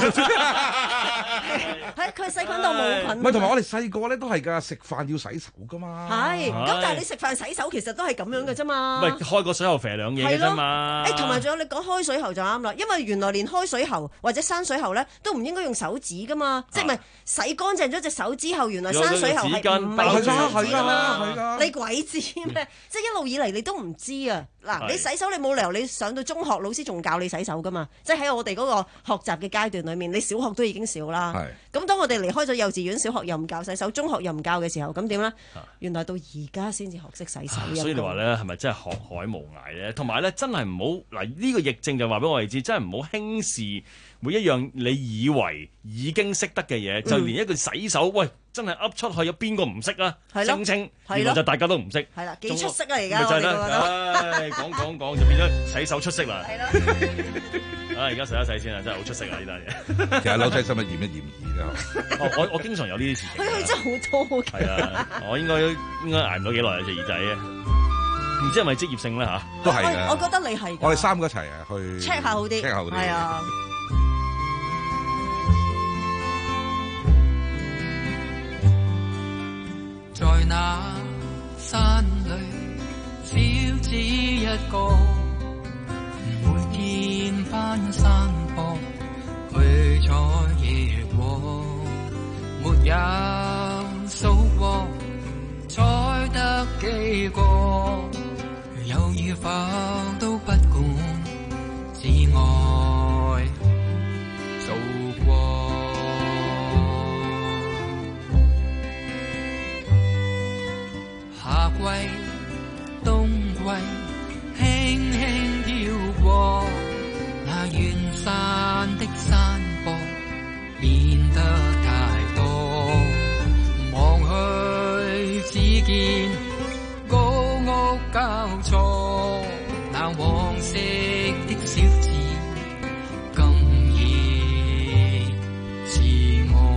係佢細菌當冇菌。 唔係同埋我哋細個咧都係㗎，食飯要洗手㗎嘛。 係，咁但係你食飯洗手其實都係咁樣嘅啫嘛。 唔係開個水喉肥兩嘢嘅啫嘛。 誒同埋仲有你講開水喉就啱啦，因為原來連開水喉或者閂水喉咧都唔應該用手指噶嘛，即係咪洗乾淨咗隻手之後，原來閂水喉係唔係用手指噶嘛？你鬼知咩？即係一路以嚟你都唔知啊！嗱，你洗手你冇理由你上到中學老師仲教你洗手噶嘛？即係喺我哋嗰個學習嘅階段裏面，你小學都已經少啦。咁當我哋離開咗幼稚園、小學又唔教洗手，中學又唔教嘅時候，咁點咧？原來到而家先至學識洗手。 所以你話咧，係咪真係學海無涯咧？同埋咧，真係唔好嗱，呢個疫症就話俾我哋知，真係唔好輕視每一樣你以為已經識得嘅嘢，就連一個洗手，喂，真係噏出去有邊個唔識啊？聲稱原來就大家都唔識。 係啦，幾出色啊！而家咪就係啦，唉，講講講就變咗洗手出色啦。係咯。啊，而家洗一洗先啊，真係好出色啊！呢單嘢。 其實樓梯使唔使驗一驗耳啊？ 我我經常有呢啲事情。 佢佢真係好多㗎。 係啊，我應該應該捱唔到幾耐啊隻耳仔啊！唔知係咪職業性咧嚇？ 都係嘅。 我覺得你係。 我哋三個一齊啊，去 check 下好啲。 check 下好啲。 係啊。 在那山裏，小子一個，沒見攀山坡，去採野果，沒有數過，採得幾個，有與否都不管，只愛做過。夏季、冬季，輕輕飄過那遠山的山坡，變得太多。望去只見高屋交錯，那黃色的小子今已是我。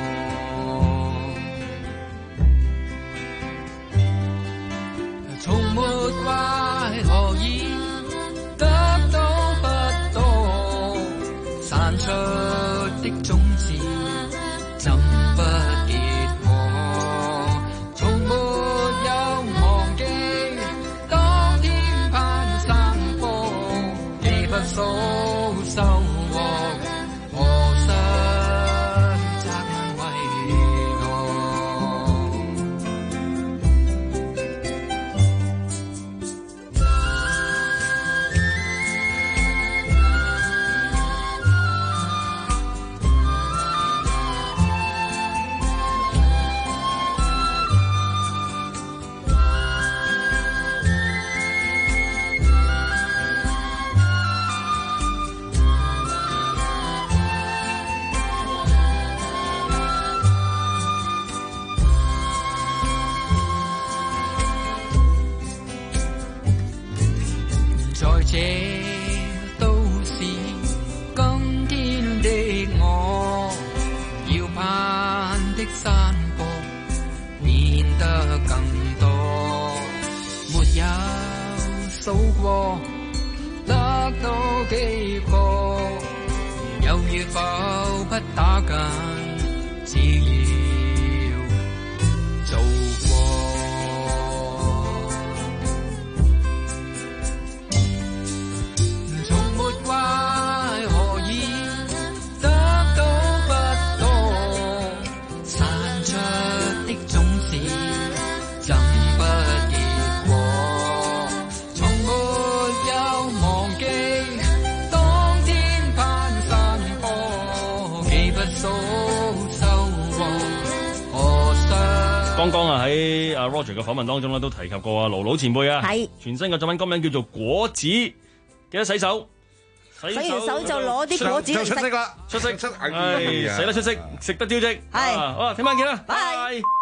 從沒怪何以得到不多，散出的種子怎不結果？從沒有忘記當天攀山坡，記不數收穫，何須責問為何？在這都市，今天的我，要攀的山坡變得更多，沒有數過，得到幾個，有與否不打緊，只要做過。從沒怪何以得剛剛啊喺阿 Roger 嘅訪問當中咧，都提及過啊盧盧前輩啊， 係全新嘅作品歌名叫做果子，記得洗手， 洗完手就攞啲果子嚟食啦， 出色， 出唉，洗得出色，食得招積， 係， 好啦，聽晚見啦， 拜。